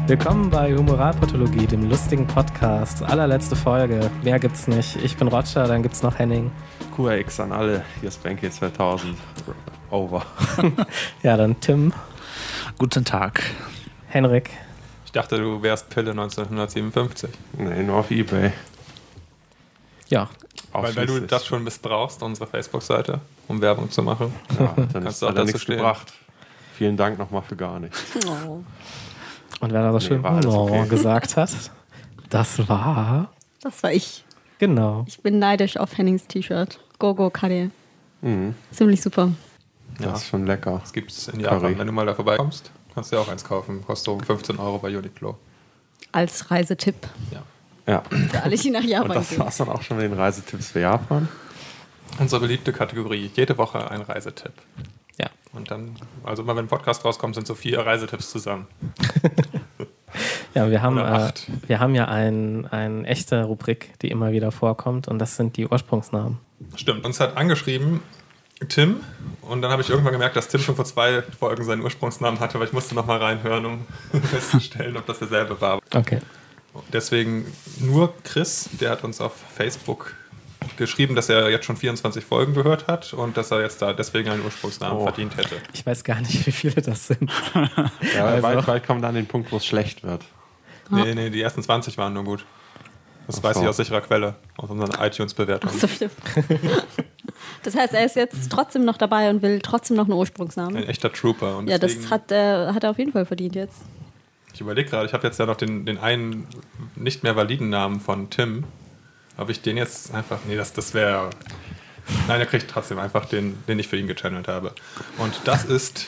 Willkommen bei Humoralpathologie, dem lustigen Podcast. Allerletzte Folge. Mehr gibt's nicht. Ich bin Roger, dann gibt's noch Henning. QRX an alle. Hier ist Banky 2000. Over. Ja, dann Tim. Guten Tag. Henrik. Ich dachte, du wärst Pille 1957. Nee, nur auf Ebay. Ja. Weil du das schon missbrauchst, unsere Facebook-Seite, um Werbung zu machen. Ja, dann Kannst ist du auch da dazu nichts stehen. gebracht. Vielen Dank nochmal für gar nichts. Oh. Und wer da so schön war alles okay. gesagt hat, das war... Das war ich. Genau. Ich bin neidisch auf Hennings T-Shirt. Go, go, Kade. Mhm. Ziemlich super. Das ist schon lecker. Das gibt es in Japan. Curry. Wenn du mal da vorbeikommst, kannst du ja auch eins kaufen. Kostet so 15 € bei Uniqlo. Als Reisetipp Ja. Ja. für alle, die nach Und Japan das gehen. war's dann auch schon mit den Reisetipps für Japan. Unsere beliebte Kategorie. Jede Woche ein Reisetipp. Ja. Und dann, also immer wenn ein Podcast rauskommt, sind so 4 Reisetipps zusammen. Ja, wir haben Oder 8. ja eine echte Rubrik, die immer wieder vorkommt, und das sind die Ursprungsnamen. Stimmt, uns hat angeschrieben Tim, und dann habe ich irgendwann gemerkt, dass Tim schon vor 2 Folgen seinen Ursprungsnamen hatte, aber ich musste nochmal reinhören, um festzustellen, ob das derselbe war. Okay. Deswegen nur Chris, der hat uns auf Facebook geschrieben, dass er jetzt schon 24 Folgen gehört hat und dass er jetzt da deswegen einen Ursprungsnamen verdient hätte. Ich weiß gar nicht, wie viele das sind. Ja, Also. bald kommt dann den Punkt, wo es schlecht wird. Nee, die ersten 20 waren nur gut. Das Ach weiß so. ich aus sicherer Quelle, aus unseren iTunes-Bewertungen. Ach so, stimmt. Das heißt, er ist jetzt trotzdem noch dabei und will trotzdem noch einen Ursprungsnamen. Ein echter Trooper. Und Ja, das deswegen, hat er auf jeden Fall verdient jetzt. ich überlege gerade, ich habe jetzt ja noch den einen nicht mehr validen Namen von Tim. Ob ich den jetzt einfach... Nee, das wäre... Nein, er kriegt trotzdem einfach den ich für ihn gechannelt habe. Und das ist...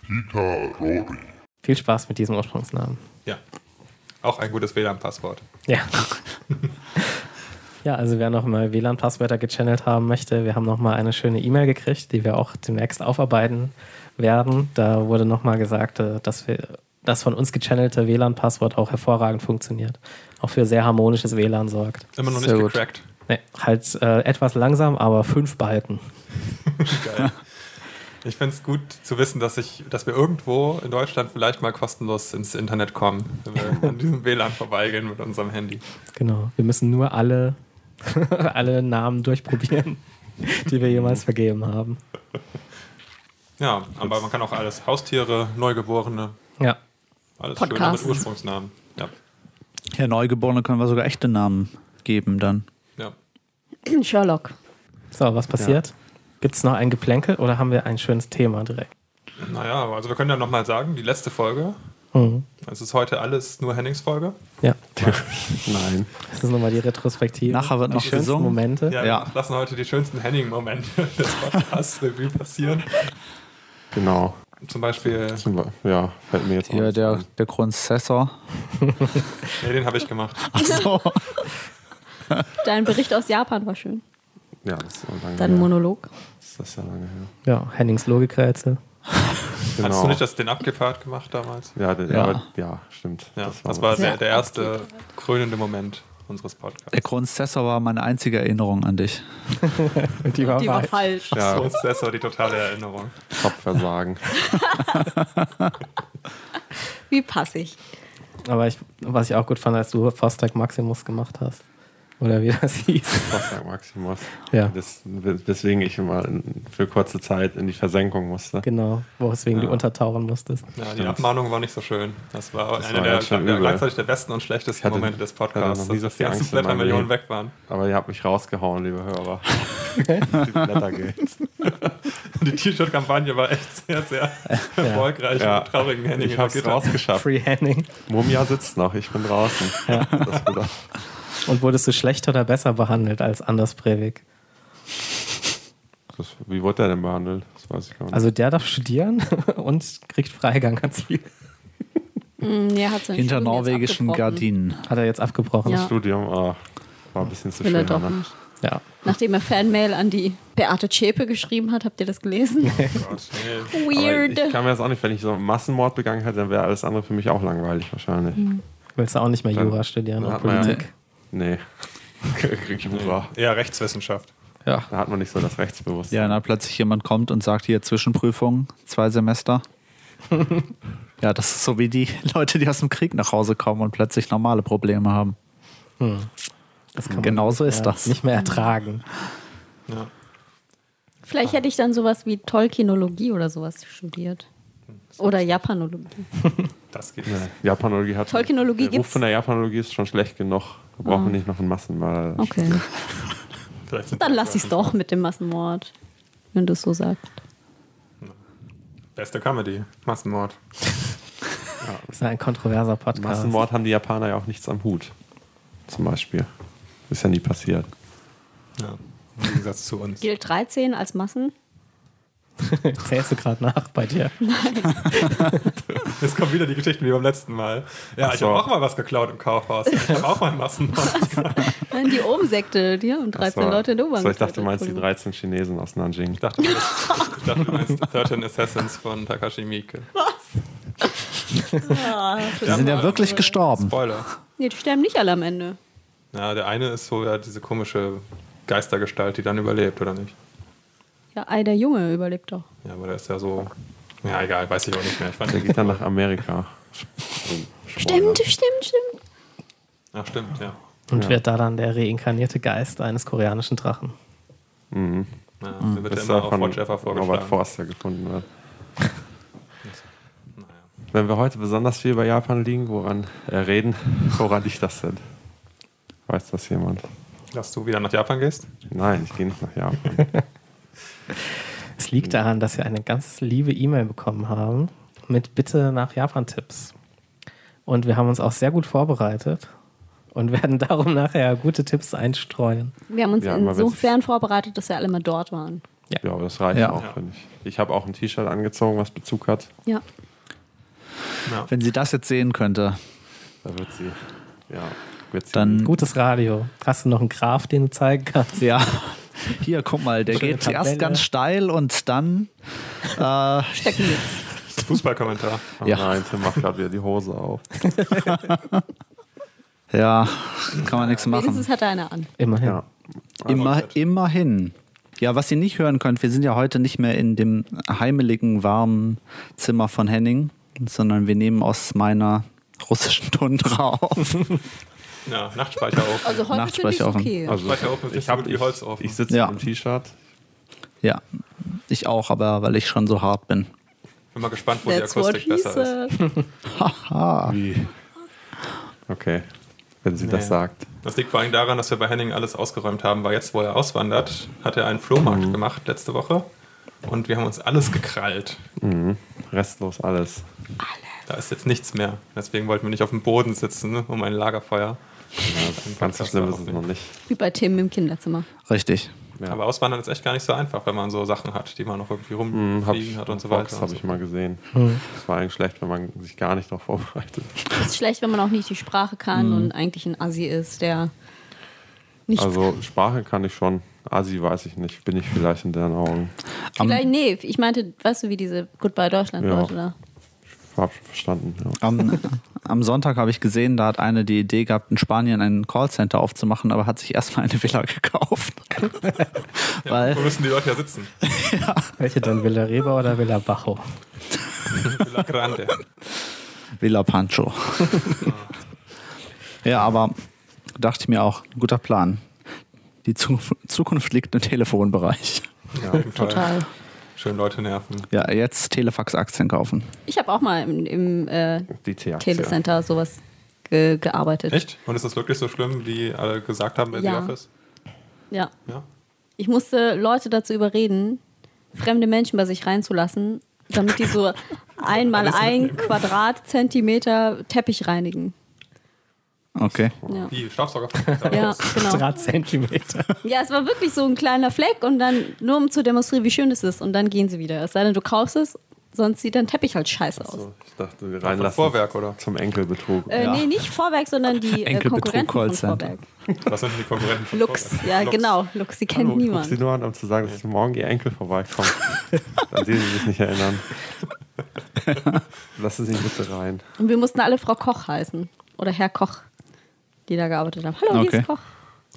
Viel Spaß mit diesem Ursprungsnamen. Ja, auch ein gutes WLAN-Passwort. Ja. Ja, also wer noch mal WLAN-Passwörter gechannelt haben möchte, wir haben noch mal eine schöne E-Mail gekriegt, die wir auch demnächst aufarbeiten werden. Da wurde noch mal gesagt, dass das von uns gechannelte WLAN-Passwort auch hervorragend funktioniert. Auch für sehr harmonisches WLAN sorgt. Immer noch nicht Sehr gut. gecrackt. Nee, halt etwas langsam, aber 5 Balken. Geil. Ich finde es gut zu wissen, dass wir irgendwo in Deutschland vielleicht mal kostenlos ins Internet kommen, wenn wir an diesem WLAN vorbeigehen mit unserem Handy. Genau. Wir müssen nur alle Namen durchprobieren, die wir jemals vergeben haben. Ja, aber man kann auch alles, Haustiere, Neugeborene, Ja. alles schön Podcasts. mit Ursprungsnamen. Ja. Ja, Neugeborene können wir sogar echte Namen geben dann. Ja. Sherlock. So, was passiert? Gibt es noch ein Geplänkel oder haben wir ein schönes Thema direkt? Naja, also wir können ja nochmal sagen, die letzte Folge, Mhm. es ist heute alles nur Hennings Folge. Ja, Nein. das ist nochmal die Retrospektive. Nachher wird Die noch schönsten gesungen. Momente. Ja, Ja. wir lassen heute die schönsten Henning-Momente des Podcasts Revue passieren. Genau. Zum Beispiel, Ja, fällt mir jetzt Hier auch der Grundsessor. nee, den habe ich gemacht. Achso. Dein Bericht aus Japan war schön. Ja, das ist ja lange Dein her. Monolog. Das ist ja lange her. Ja, Hennings Logikrätsel. Genau. Hast du nicht den Abgepart gemacht damals? Ja, Ja. Aber, ja, stimmt. Ja, das war Sehr der erste krönende Moment unseres Podcasts. Der Grundsessor war meine einzige Erinnerung an dich. Und die war Die war falsch. falsch. Ja, Das war die totale Erinnerung. Kopfversagen. Wie passig. Aber was ich auch gut fand, als du Vostok Maximus gemacht hast. Oder wie das hieß. Vostok Maximus. Ja. Weswegen ich immer für kurze Zeit in die Versenkung musste. Genau, weswegen du untertauchen musstest. Ja, die Stimmt. Abmahnung war nicht so schön. Das war Das einer war der ganz schön übel. gleichzeitig der besten und schlechtesten Ich hatte- Momente des ich hatte Podcasts, noch nie so dass die viel ganzen Angst in meinem Blättermillionen Leben. weg waren. Aber ihr habt mich rausgehauen, liebe Hörer. Die Blättergeld. Die T-Shirt-Kampagne war echt sehr, sehr erfolgreich Ja. und traurigen Henning. Ich hab's rausgeschafft. Free Henning. Mumia sitzt noch, ich bin draußen. Das wird auch- Und wurdest du schlechter oder besser behandelt als Anders Breivik? Wie wurde der denn behandelt? Das weiß ich gar nicht. Also der darf studieren und kriegt Freigang ganz viel. Ja, hat sein Hinter Studium jetzt norwegischen abgebrochen. Gardinen. Hat er jetzt abgebrochen. Ja. Das Studium war ein bisschen zu Will er schön. doch Ne? nicht. Ja. Nachdem er Fanmail an die Beate Zschäpe geschrieben hat, habt ihr das gelesen? Gott, nee. Aber Weird. ich kann mir das auch nicht, wenn ich so einen Massenmord begangen hätte, dann wäre alles andere für mich auch langweilig wahrscheinlich. Willst du auch nicht mehr Dann- Jura studieren dann oder hat man ja- Politik? Nee. Jura. Eher Rechtswissenschaft. Ja. Da hat man nicht so das Rechtsbewusstsein. Ja, dann plötzlich jemand kommt und sagt, hier Zwischenprüfung, 2 Semester. Ja, das ist so wie die Leute, die aus dem Krieg nach Hause kommen und plötzlich normale Probleme haben. Das kann man Genauso ist das. nicht mehr ertragen. Ja. Vielleicht hätte ich dann sowas wie Tolkienologie oder sowas studiert. Oder Japanologie. Das geht. Ja, Japanologie hat. Tolkienologie Der Ruf gibt's? von der Japanologie ist schon schlecht genug. Da brauchen wir nicht noch einen Massenmörder. Okay. Vielleicht sind Dann wir- lass ich es doch mit dem Massenmord, wenn du es so sagst. Beste Comedy. Massenmord. Das ist ein kontroverser Podcast. Massenmord haben die Japaner ja auch nichts am Hut. Zum Beispiel. Ist ja nie passiert. Ja. Im Gegensatz zu uns. Gilt 13 als Massen? Zählst du gerade nach bei dir? Jetzt kommen wieder die Geschichten wie beim letzten Mal. Ja, ich so. habe auch mal was geklaut im Kaufhaus. Ich habe auch mal einen Massenmord. Nein, die Ohm-Sekte, die haben 13 Ach so. Leute in der U-Bahn So, ich dachte, du meinst die getötet. 13 Chinesen aus Nanjing. Ich dachte, du meinst 13 Assassins von Takashi Miike. Die sind ja wirklich gestorben. Spoiler. Nee, die sterben nicht alle am Ende. Ja, der eine ist so ja diese komische Geistergestalt, die dann überlebt, oder nicht? Ja, Ei, der Junge überlebt doch. Ja, aber der ist ja so. Ja, egal, weiß ich auch nicht mehr. Ich fand Der geht dann nach Amerika. Stimmt. Ach, stimmt, ja. Und wird da dann der reinkarnierte Geist eines koreanischen Drachen. Ja, der wird ja Bis immer da auf von Watch Ever Robert vorgeschlagen. Forster gefunden wird. Wenn wir heute besonders viel über Japan reden, woran liegt das denn? Weiß das jemand? Dass du wieder nach Japan gehst? Nein, ich gehe nicht nach Japan. Es liegt daran, dass wir eine ganz liebe E-Mail bekommen haben mit Bitte nach Japan-Tipps. Und wir haben uns auch sehr gut vorbereitet und werden darum nachher gute Tipps einstreuen. Wir haben uns Ja, aber insofern vorbereitet, dass wir alle mal dort waren. Ja, aber das reicht Ja. auch, finde ich. Ich habe auch ein T-Shirt angezogen, was Bezug hat. Ja. Wenn sie das jetzt sehen könnte, Da wird sie. Ja, wird sie. dann Gutes Radio. Hast du noch einen Graph, den du zeigen kannst? ja. Hier, guck mal, der Schöne geht zuerst Tabelle. ganz steil und dann Stecken jetzt. Fußballkommentar. Oh ja. nein, Tim macht gerade wieder die Hose auf. ja, kann man nichts machen. Wenigstens hat er eine an. Immerhin. Ja. Immerhin. Ja, was ihr nicht hören könnt, wir sind ja heute nicht mehr in dem heimeligen, warmen Zimmer von Henning, sondern wir nehmen aus meiner russischen Tundra auf. Ja, Nachtspeicher auf. Also heute finde ich Nachtsprecher offen. okay. Also, Speicher auf ist nicht so gut wie Holz auf. ich sitze Ja. im T-Shirt. Ja, ich auch, aber weil ich schon so hart bin. Bin mal gespannt, wo die That's what Akustik he besser ist. said. Haha. Wie? Okay, wenn sie das Ja. sagt. Das liegt vor allem daran, dass wir bei Henning alles ausgeräumt haben, weil jetzt, wo er auswandert, hat er einen Flohmarkt gemacht letzte Woche. Und wir haben uns alles gekrallt. Restlos alles. Da ist jetzt nichts mehr. Deswegen wollten wir nicht auf dem Boden sitzen, ne, um ein Lagerfeuer. Ganz so schlimm ist es noch nicht. Wie bei Tim im Kinderzimmer. Richtig. Ja. Aber Auswandern ist echt gar nicht so einfach, wenn man so Sachen hat, die man noch irgendwie Hab rumfliegen ich, hat und so Fox weiter. habe ich mal gesehen. Es war eigentlich schlecht, wenn man sich gar nicht darauf vorbereitet. Ist schlecht, wenn man auch nicht die Sprache kann und eigentlich ein Assi ist, der nichts Also Sprache kann ich schon. Asi weiß ich nicht. Bin ich vielleicht in deren Augen. Vielleicht, nee, ich meinte, weißt du, wie diese Goodbye Deutschland-Leute da? Hab schon verstanden. Ja. Am Sonntag habe ich gesehen, da hat eine die Idee gehabt, in Spanien ein Callcenter aufzumachen, aber hat sich erstmal eine Villa gekauft. Weil, Wo müssen die Leute ja sitzen? Welche denn? Villa Reba oder Villa Bajo? Villa Grande. Villa Pancho. Ja, aber dachte ich mir auch, ein guter Plan. Die Zukunft liegt im Telefonbereich. Ja, auf jeden Fall. Total. Schön Leute nerven. Ja, jetzt Telefax-Aktien kaufen. Ich habe auch mal im Die T-Aktie. Telecenter sowas gearbeitet. Echt? Und ist das wirklich so schlimm, wie alle gesagt haben bei Ja. The Office? Ja. Ja. Ich musste Leute dazu überreden, fremde Menschen bei sich reinzulassen, damit die so einmal ein Quadratzentimeter Teppich reinigen. Okay. Ja, Wie? Staubsauger? ja genau. Quadratzentimeter. Ja, es war wirklich so ein kleiner Fleck und dann nur um zu demonstrieren, wie schön es ist und dann gehen sie wieder. Es sei denn, du kaufst es, sonst sieht dein Teppich halt scheiße aus. So, ich dachte, wir Von reinlassen. Vorwerk, oder? Zum Enkelbetrug. Ja. Nee, nicht Vorwerk, sondern die Enkelbetrug Konkurrenten von Callcenter. Vorwerk. Was sind denn die Konkurrenten von Lux, Vorwerk? ja genau, Lux, die kennt Hallo, ich ruf sie niemand. nur an, um zu sagen, dass morgen ihr Enkel vorbeikommt. Dann sie sich nicht erinnern. Lassen Sie ihn bitte rein. Und wir mussten alle Frau Koch heißen oder Herr Koch, die da gearbeitet haben. Hallo, hier Okay. ist Koch.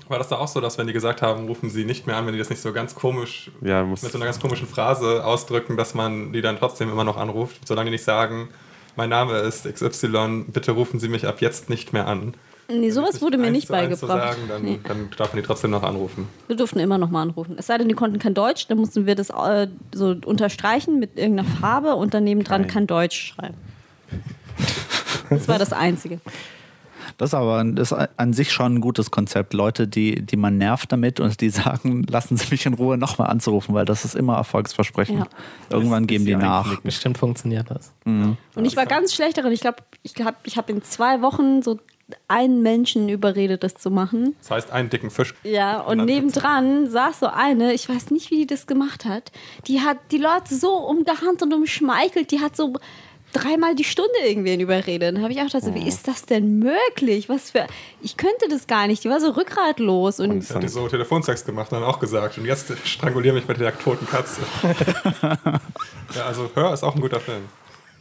War das da auch so, dass wenn die gesagt haben, rufen sie nicht mehr an, wenn die das nicht so ganz komisch, Ja, mit so einer ganz komischen Phrase ausdrücken, dass man die dann trotzdem immer noch anruft, solange die nicht sagen, mein Name ist XY, bitte rufen Sie mich ab jetzt nicht mehr an. Nee, sowas wurde mir nicht beigebracht. beigebracht. Sagen, dann darf man die trotzdem noch anrufen. Wir durften immer noch mal anrufen. Es sei denn, die konnten kein Deutsch, dann mussten wir das so unterstreichen mit irgendeiner Farbe und daneben dran kein Deutsch schreiben. Das war das Einzige. Das ist an sich schon ein gutes Konzept. Leute, die man nervt damit und die sagen, lassen Sie mich in Ruhe nochmal anzurufen, weil das ist immer Erfolgsversprechen. Ja. Irgendwann geben die nach. Bestimmt funktioniert das. Und ich war ganz schlecht darin. Ich glaube, ich hab in 2 Wochen so einen Menschen überredet, das zu machen. Das heißt, einen dicken Fisch. Ja, und nebendran saß so eine, ich weiß nicht, wie die das gemacht hat, die hat die Leute so umgarnt und umschmeichelt, die hat so 3-mal die Stunde irgendwen überredet. Dann habe ich auch gedacht, so, wie ist das denn möglich? Ich könnte das gar nicht. Die war so rückgratlos. Und Ich hatte so Telefonsex gemacht und dann auch gesagt, und jetzt stranguliere mich mit der toten Katze. Ja, also Hör ist auch ein guter Film.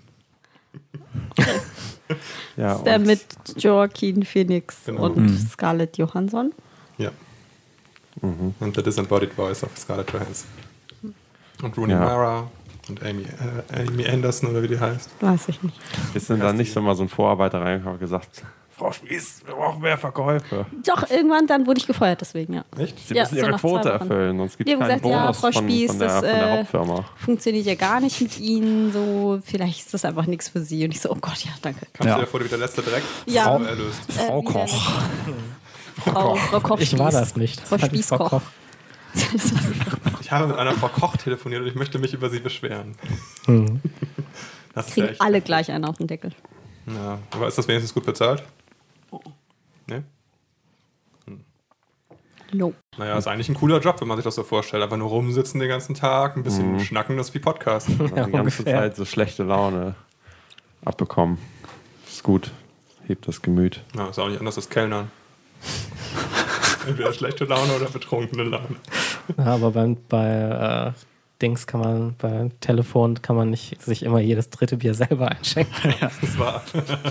Ja, ist der und mit Joaquin Phoenix Genau. und Scarlett Johansson. Ja. Und The Disembodied Voice of Scarlett Johansson. Und Rooney Ja. Mara und Amy Anderson oder wie die heißt. Weiß ich nicht. ist denn dann nicht so mal so ein Vorarbeiter reingekommen und gesagt, Frau Spieß, wir brauchen mehr Verkäufe. Doch, irgendwann dann wurde ich gefeuert, deswegen, ja. Echt? Sie Ja, müssen so ihre nach Quote 2 Wochen. erfüllen, sonst gibt Die es haben keinen gesagt, ja, Bonus Frau Spieß, von der Hauptfirma. Funktioniert ja gar nicht mit Ihnen. So, vielleicht ist das einfach nichts für Sie. Und ich so, oh Gott, ja, danke. Kamst du dir vor, wie der letzte Dreck Ja. erlöst? Frau wie Koch. Frau Koch. Ich war das nicht. Frau Das hat die Frau Spießkoch. Ich habe mit einer Frau Koch telefoniert und ich möchte mich über sie beschweren. Das ist ja Kriegen echt. alle gleich einen auf den Deckel. Ja, aber ist das wenigstens gut bezahlt? Ne? No. Naja, ist eigentlich ein cooler Job, wenn man sich das so vorstellt. Einfach nur rumsitzen den ganzen Tag, ein bisschen schnacken, das ist wie Podcast. Die ganze ungefähr. Zeit so schlechte Laune abbekommen. Ist gut. Hebt das Gemüt. Ja, ist auch nicht anders als Kellnern. Entweder schlechte Laune oder betrunkene Laune. Ja, aber bei bei Telefon kann man nicht sich immer jedes dritte Bier selber einschenken. Das war.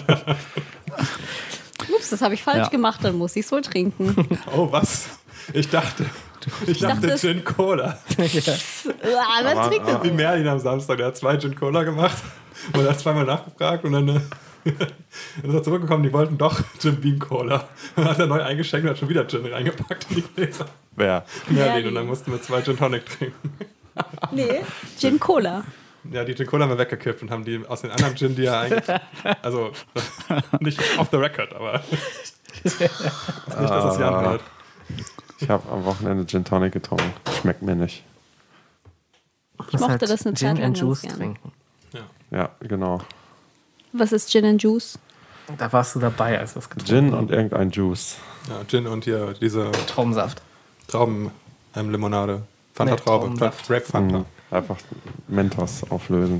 Ups, das habe ich falsch Ja. gemacht, dann muss ich es wohl trinken. Oh, was? Ich dachte dachte, es- Gin Cola. Wer trinkt das? Wie Merlin am Samstag, der hat 2 Gin Cola gemacht und er hat 2-mal nachgefragt und dann ist er zurückgekommen, die wollten doch Gin Beam Cola. Und dann hat er neu eingeschenkt und hat schon wieder Gin reingepackt in die Gläser. Wer? Merlin. Und dann mussten wir 2 Gin Tonic trinken. Nee, Gin Cola. Ja, die Gin Cola haben wir weggekippt und haben die aus den anderen Gin, die er eigentlich. Also, nicht off the record, aber. Ist nicht, dass das Jan hört. Ich habe am Wochenende Gin Tonic getrunken. Schmeckt mir nicht. Ich mochte das eine Zeit Gin lang and ganz Juice gerne. trinken. Ja, genau. Was ist Gin and Juice? Da warst du dabei, als das getrunken Gin und irgendein Juice. Ja, Gin und hier diese Traubensaft. Trauben-Limonade. Fanta Nee, Traube. Traubensaft. Grape Fanta. Einfach Mentos auflösen.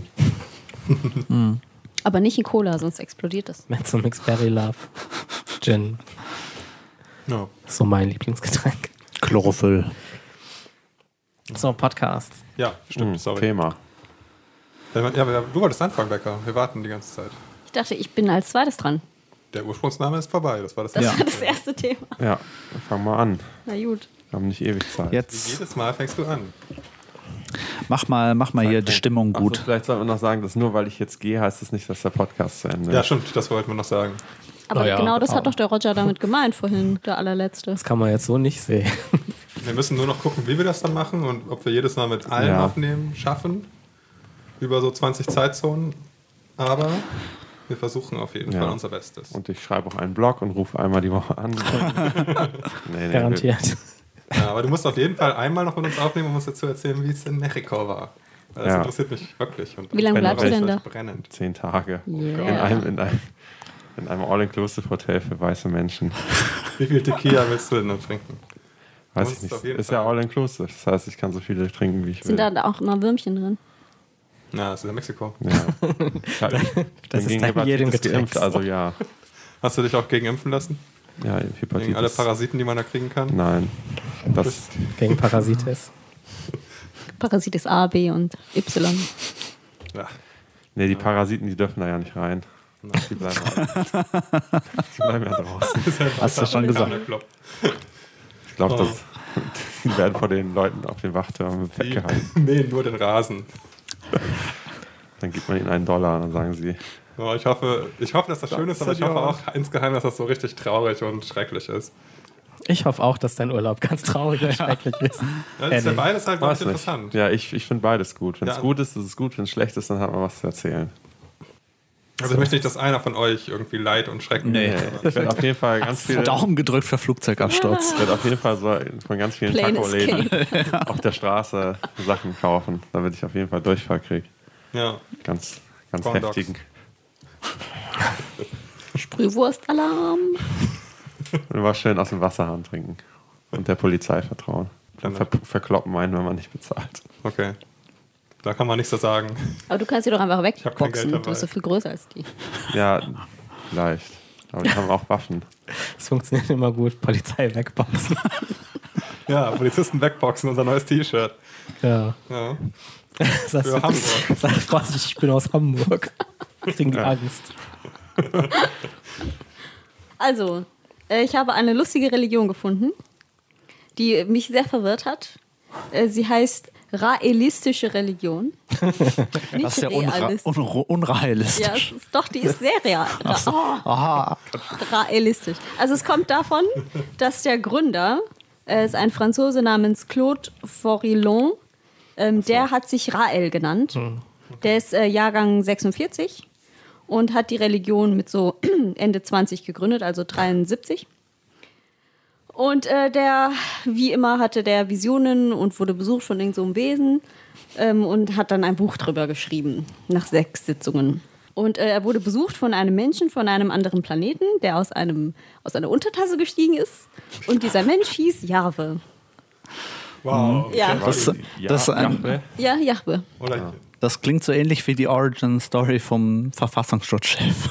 Aber nicht in Cola, sonst explodiert das. Menzo Mix Berry Love. Gin. Ja. So mein Lieblingsgetränk. Chlorophyll. So, Podcast. Ja, stimmt, sorry. Thema. Ja, du wolltest anfangen, Becker. Wir warten die ganze Zeit. Ich dachte, ich bin als zweites dran. Der Ursprungsname ist vorbei. Das war das Das Ja. war das erste Thema. Ja, fang mal an. Na gut. Wir haben nicht ewig Zeit. Jetzt Jedes Mal fängst du an. mach mal hier die Stimmung Ach so, gut. vielleicht sollten wir noch sagen, dass nur weil ich jetzt gehe, heißt es nicht, dass der Podcast zu Ende Ja, ist. stimmt, das wollten wir noch sagen. Aber ja, genau das aber- hat doch der Roger damit gemeint vorhin, der allerletzte. Das kann man jetzt so nicht sehen. Wir müssen nur noch gucken, wie wir das dann machen und ob wir jedes Mal mit allen Ja. Aufnehmen schaffen. Über so 20 Zeitzonen. Aber wir versuchen auf jeden Ja. Fall unser Bestes. Und ich schreibe auch einen Blog und rufe einmal die Woche an. Nee, Garantiert. Ja, aber du musst auf jeden Fall einmal noch mit uns aufnehmen, um uns dazu erzählen, wie es in Mexiko war. Weil das Ja. interessiert mich wirklich. Und Wie lange Wenn bleibst du du denn da? brennend. 10 Tage. Yeah. In einem All-Inclusive-Hotel für weiße Menschen. Wie viel Tequila willst du denn noch trinken? Weiß Musst ich auf nicht. jeden Ist ja Fall. All-Inclusive. Das heißt, ich kann so viele trinken, wie ich will. Sind da auch immer Würmchen drin? Na, das ist in Mexiko. Ja. Ich Das bin ist gegen bei jedem Hepatitis Getränk geimpft, also ja. Hast du dich auch gegen impfen lassen? Ja, Gegen Hepatitis. alle Parasiten, die man da kriegen kann? Nein. Das, Gegen Parasitis. Parasitis A, B und Y. Ja. nee, die Parasiten, die dürfen da ja nicht rein. Die bleiben ja draußen. Hast du schon gesagt. Club. glaube, die werden von den Leuten auf den Wachtürmen weggehalten. mähen nur den Rasen. Dann gibt man ihnen $1 und dann sagen sie, Ja, ich hoffe, dass das schön ist, aber ich hoffe auch insgeheim, dass das so richtig traurig und schrecklich ist. Ich hoffe auch, dass dein Urlaub ganz traurig und schrecklich ist. Ja, das ist ja beides halt, glaube ich, weiß nicht. interessant. Ja, ich finde beides gut. Wenn es Ja. gut ist es gut. Wenn es schlecht ist, dann hat man was zu erzählen. Also ich möchte nicht, dass einer von euch irgendwie Leid und Schrecken Nee. Ich werde auf jeden Fall ganz viele, Daumen gedrückt für Flugzeugabsturz. ich werde auf jeden Fall so von ganz vielen Plane Taco-Läden auf der Straße Sachen kaufen, damit ich auf jeden Fall Durchfall kriege. Ja. Ganz Corn Dogs. heftigen. Sprühwurstalarm. Und was schön aus dem Wasserhahn trinken. Und der Polizei vertrauen. Dann verkloppen einen, wenn man nicht bezahlt. Okay. Da kann man nichts so sagen. Aber du kannst sie doch einfach hab kein Geld wegboxen. Du dabei. bist so viel größer als die. Ja, vielleicht. Aber die haben auch Waffen. Das funktioniert immer gut. Polizei wegboxen. Ja, Polizisten wegboxen, unser neues T-Shirt. Ja. Ja. Sagst Für du, Hamburg. sag vorsichtig, ich bin aus Hamburg. Kriegen die Angst. Also, ich habe eine lustige Religion gefunden, die mich sehr verwirrt hat. Sie heißt Raelistische Religion. Nicht Das ist ja realistisch. unrealistisch. Ja, die ist sehr real. Aha. Raelistisch. Also es kommt davon, dass der Gründer ist ein Franzose namens Claude Forillon. Der hat sich Rael genannt. Der ist Jahrgang 46 und hat die Religion mit so Ende 20 gegründet, also 73. Und der, wie immer, hatte der Visionen und wurde besucht von irgend so einem Wesen und hat dann ein Buch drüber geschrieben, nach 6 Sitzungen. Und er wurde besucht von einem Menschen von einem anderen Planeten, der aus einer Untertasse gestiegen ist. Und dieser Mensch hieß Jahwe. Wow. Ja. Das ist Jahwe. Ja, Jahwe. Oder Das klingt so ähnlich wie die Origin-Story vom Verfassungsschutzchef.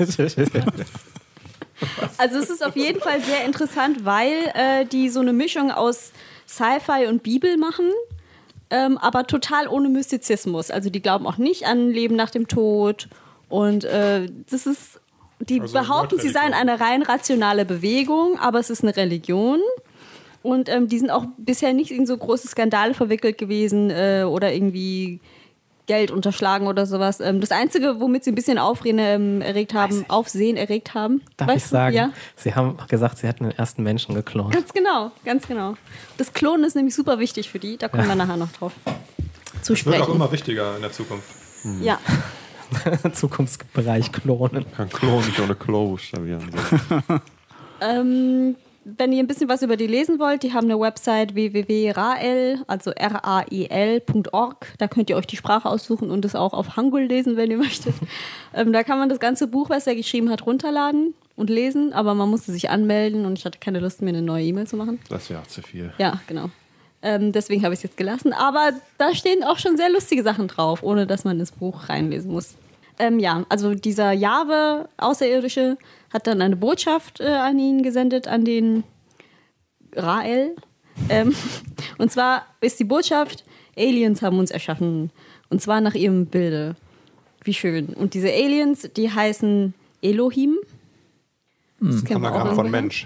Also es ist auf jeden Fall sehr interessant, weil die so eine Mischung aus Sci-Fi und Bibel machen, aber total ohne Mystizismus. Also die glauben auch nicht an Leben nach dem Tod. Und das ist, die Also behaupten, sie seien eine rein rationale Bewegung, aber es ist eine Religion. Und die sind auch bisher nicht in so große Skandale verwickelt gewesen oder irgendwie Geld unterschlagen oder sowas. Das Einzige, womit sie ein bisschen Aufsehen erregt haben. Darf Weißt ich du? sagen? Ja, Sie haben gesagt, sie hätten den ersten Menschen geklont. ganz genau, ganz genau. Das Klonen ist nämlich super wichtig für die. Da kommen wir nachher noch drauf zu das wird auch sprechen. immer wichtiger in der Zukunft. Ja, Zukunftsbereich klonen. Kann Klo nicht ohne Klo buchstabieren. wenn ihr ein bisschen was über die lesen wollt, die haben eine Website www.rael, also rael.org. Da könnt ihr euch die Sprache aussuchen und es auch auf Hangul lesen, wenn ihr möchtet. Da kann man das ganze Buch, was er geschrieben hat, runterladen und lesen, aber man musste sich anmelden und ich hatte keine Lust, mir eine neue E-Mail zu machen. Das wäre auch zu viel. Ja, genau. Deswegen habe ich es jetzt gelassen. Aber da stehen auch schon sehr lustige Sachen drauf, ohne dass man ins Buch reinlesen muss. Ja, also dieser Jahwe, Außerirdische, hat dann eine Botschaft an ihn gesendet, an den Rael. Und zwar ist die Botschaft, Aliens haben uns erschaffen. Und zwar nach ihrem Bilde. Wie schön. Und diese Aliens, die heißen Elohim. Das kennen wir auch Anagramm von irgendwoher. Mensch.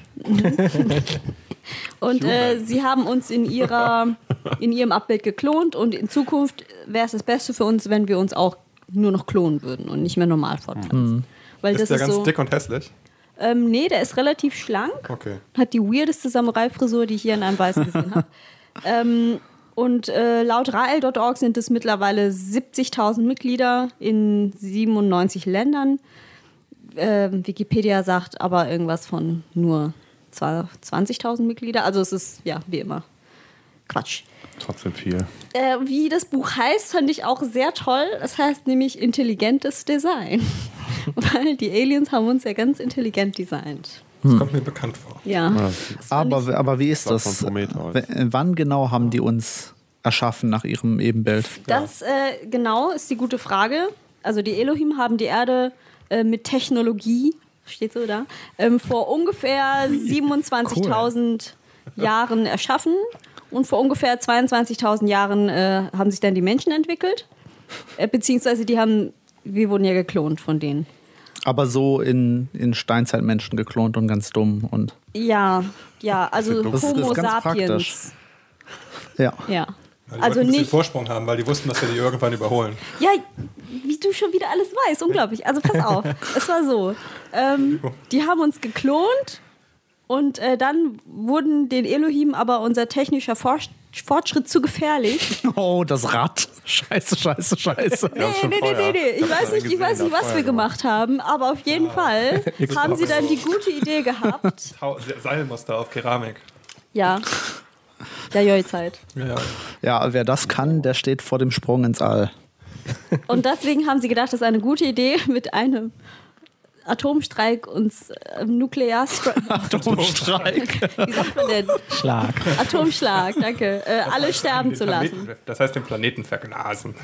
Und sie haben uns in ihrem Abbild geklont und in Zukunft wäre es das Beste für uns, wenn wir uns auch nur noch klonen würden und nicht mehr normal fortpflanzen. Weil Ist das der ist ganz so, dick und hässlich? nee, der ist relativ schlank, Okay. hat die weirdeste Samurai-Frisur, die ich hier in einem Weißen gesehen habe. Und laut rael.org sind es mittlerweile 70.000 Mitglieder in 97 Ländern. Wikipedia sagt aber irgendwas von nur 20.000 Mitglieder. Also es ist, ja, wie immer, Quatsch. Trotzdem viel. Wie das Buch heißt, fand ich auch sehr toll. Es heißt nämlich intelligentes Design. Weil die Aliens haben uns ja ganz intelligent designt. Das kommt mir bekannt vor. Ja. Aber wie ist Das das? von Prometheus. Wann genau haben die uns erschaffen nach ihrem Ebenbild? Das genau ist die gute Frage. Also die Elohim haben die Erde mit Technologie, steht so da, vor ungefähr 27.000 Jahren erschaffen. Und vor ungefähr 22.000 Jahren haben sich dann die Menschen entwickelt. Beziehungsweise wir wurden ja geklont von denen. Aber so in Steinzeitmenschen geklont und ganz dumm. Und Ja, also Das Homo ist ganz sapiens. praktisch. ja. Ja. Weil die Also wollten ein bisschen nicht. Vorsprung haben, weil die wussten, dass wir die irgendwann überholen. Ja, wie du schon wieder alles weißt, unglaublich. Also pass auf, es war so. Die haben uns geklont und dann wurden den Elohim aber unser technischer Fortschritt zu gefährlich. Oh, das Rad. Scheiße. Wir haben schon Nee. Feuer. Ich weiß nicht, was wir gemacht haben, aber auf jeden Fall haben sie dann die gute Idee gehabt. Seilmuster auf Keramik. Ja. Joi-Zeit. Ja. Ja, wer das kann, der steht vor dem Sprung ins All. Und deswegen haben sie gedacht, das ist eine gute Idee, mit einem Atomstreik uns Atomstreik. Wie sagt man denn? Schlag. Atomschlag, danke. Alle sterben zu lassen. Das heißt, den Planeten vergnasen.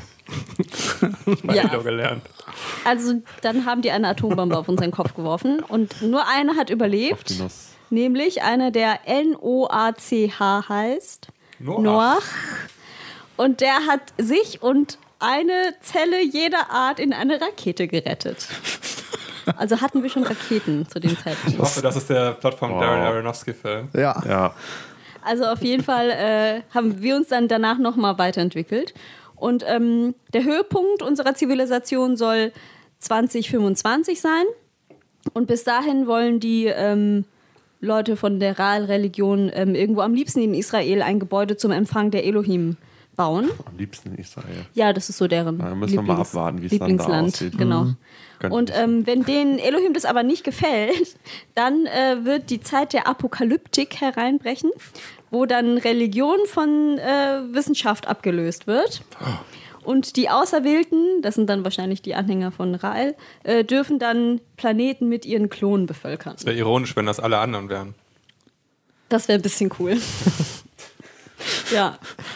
Ja. Ich habe gelernt. Also dann haben die eine Atombombe auf unseren Kopf geworfen und nur eine hat Auf überlebt, die Nuss. nämlich einer, der NOACH heißt. Noach. Noach. Und der hat sich und eine Zelle jeder Art in eine Rakete gerettet. Also hatten wir schon Raketen zu dem Ich Zeitpunkt. hoffe, das ist der Plot vom Wow. Darren Aronofsky-Film. Ja. Ja. Also auf jeden Fall haben wir uns dann danach nochmal weiterentwickelt. Und der Höhepunkt unserer Zivilisation soll 2025 sein. Und bis dahin wollen die Leute von der Raal-Religion irgendwo am liebsten in Israel ein Gebäude zum Empfang der Elohim bauen. Am liebsten in Israel. Ja, das ist so deren Da müssen wir mal abwarten, wie es dann da Lieblingsland. aussieht. Genau. Könnte Und nicht. wenn den Elohim das aber nicht gefällt, dann wird die Zeit der Apokalyptik hereinbrechen, wo dann Religion von Wissenschaft abgelöst wird. Und die Auserwählten, das sind dann wahrscheinlich die Anhänger von Rael, dürfen dann Planeten mit ihren Klonen bevölkern. Es wäre ironisch, wenn das alle anderen wären. Das wäre ein bisschen cool. Ja.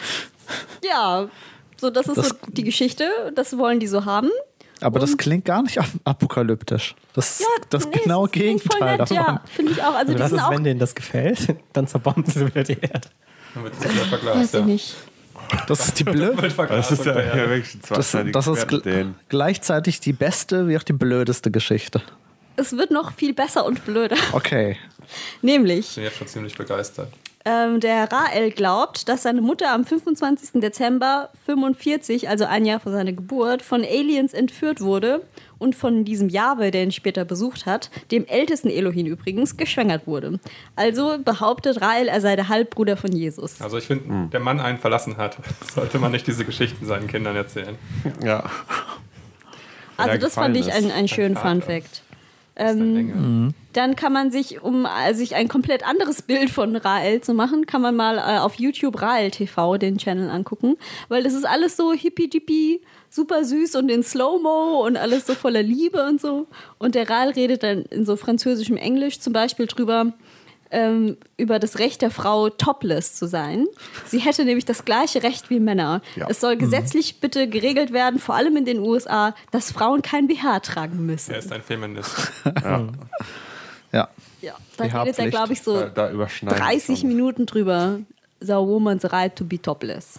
Ja, so das ist so die Geschichte. Das wollen die so haben. Aber das Und- klingt gar nicht Ja, apokalyptisch. Das nee, genaue das klingt voll Gegenteil nett, davon. Ja, finde ich auch. Also Also die was sind ist, auch. wenn denen das gefällt? Dann zerbomben sie wieder die Erde. Dann wird es wieder verglast. Weiß ich Ja. nicht. Das ist die blöde. Wird verglast Das ist ja unter Erde. wirklich ein Das, zweiteiliges das ist Schwert mit denen. gleichzeitig die beste wie auch die blödeste Geschichte. Es wird noch viel besser und blöder. Okay. Nämlich, Ich bin jetzt schon ziemlich begeistert. der Rael glaubt, dass seine Mutter am 25. Dezember 45, also ein Jahr vor seiner Geburt, von Aliens entführt wurde und von diesem Jahwe, der ihn später besucht hat, dem ältesten Elohim übrigens, geschwängert wurde. Also behauptet Rael, er sei der Halbbruder von Jesus. Also ich finde, der Mann einen verlassen hat, sollte man nicht diese Geschichten seinen Kindern erzählen. Ja. Also er das fand ich gefallen einen schönen Vater. Fun-Fact. Das ist eine Länge. Dann kann man sich, um sich ein komplett anderes Bild von Rael zu machen, kann man mal auf YouTube Rael TV den Channel angucken, weil das ist alles so hippie-dippie, super süß und in Slow-Mo und alles so voller Liebe und so. Und der Rael redet dann in so französischem Englisch zum Beispiel drüber, über das Recht der Frau, topless zu sein. Sie hätte nämlich das gleiche Recht wie Männer. Ja. Es soll gesetzlich bitte geregelt werden, vor allem in den USA, dass Frauen kein BH tragen müssen. Er ist ein Feminist. Ja. Ja, da redet er, BH-Pflicht. glaube ich, so Da überschneiden 30 schon. Minuten drüber. The woman's right to be topless.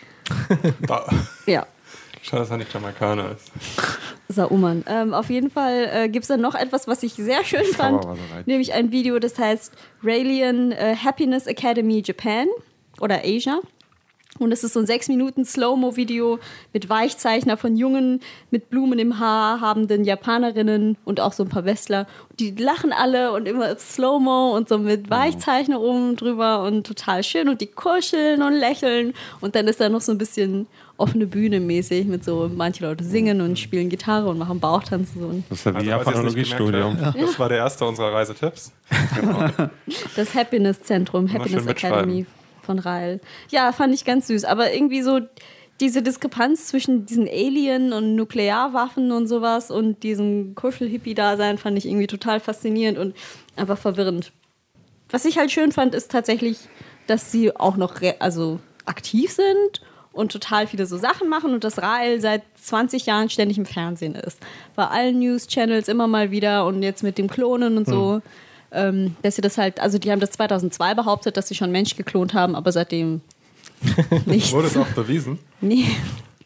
Ja, Schade, dass er nicht Jamaikaner ist. Saumann. Auf jeden Fall gibt es dann noch etwas, was ich sehr schön fand, war so right. nämlich ein Video, das heißt Raelian Happiness Academy Japan oder Asia. Und es ist so ein 6 Minuten Slow-Mo-Video mit Weichzeichner von jungen, mit Blumen im Haar habenden Japanerinnen und auch so ein paar Westler. Die lachen alle und immer Slow-Mo und so mit Weichzeichner oben drüber und total schön. Und die kuscheln und lächeln. Und dann ist da noch so ein bisschen offene Bühne mäßig mit so, manche Leute singen und spielen Gitarre und machen Bauchtanz und so. Das ist ja wie Also, falls ihr es nicht Japanologiestudium. gemerkt habt, das war der erste unserer Reisetipps. Das Happiness-Zentrum, schön Happiness mitschreiben. Academy von Rael. Ja, fand ich ganz süß. Aber irgendwie so diese Diskrepanz zwischen diesen Alien- und Nuklearwaffen und sowas und diesem Kuschel-Hippie-Dasein fand ich irgendwie total faszinierend und einfach verwirrend. Was ich halt schön fand, ist tatsächlich, dass sie auch noch also aktiv sind und total viele so Sachen machen und dass Rael seit 20 Jahren ständig im Fernsehen ist. Bei allen News-Channels immer mal wieder und jetzt mit dem Klonen und so. Dass sie das halt, also die haben das 2002 behauptet, dass sie schon einen Mensch geklont haben, aber seitdem nichts. Wurde es auch bewiesen? Nee.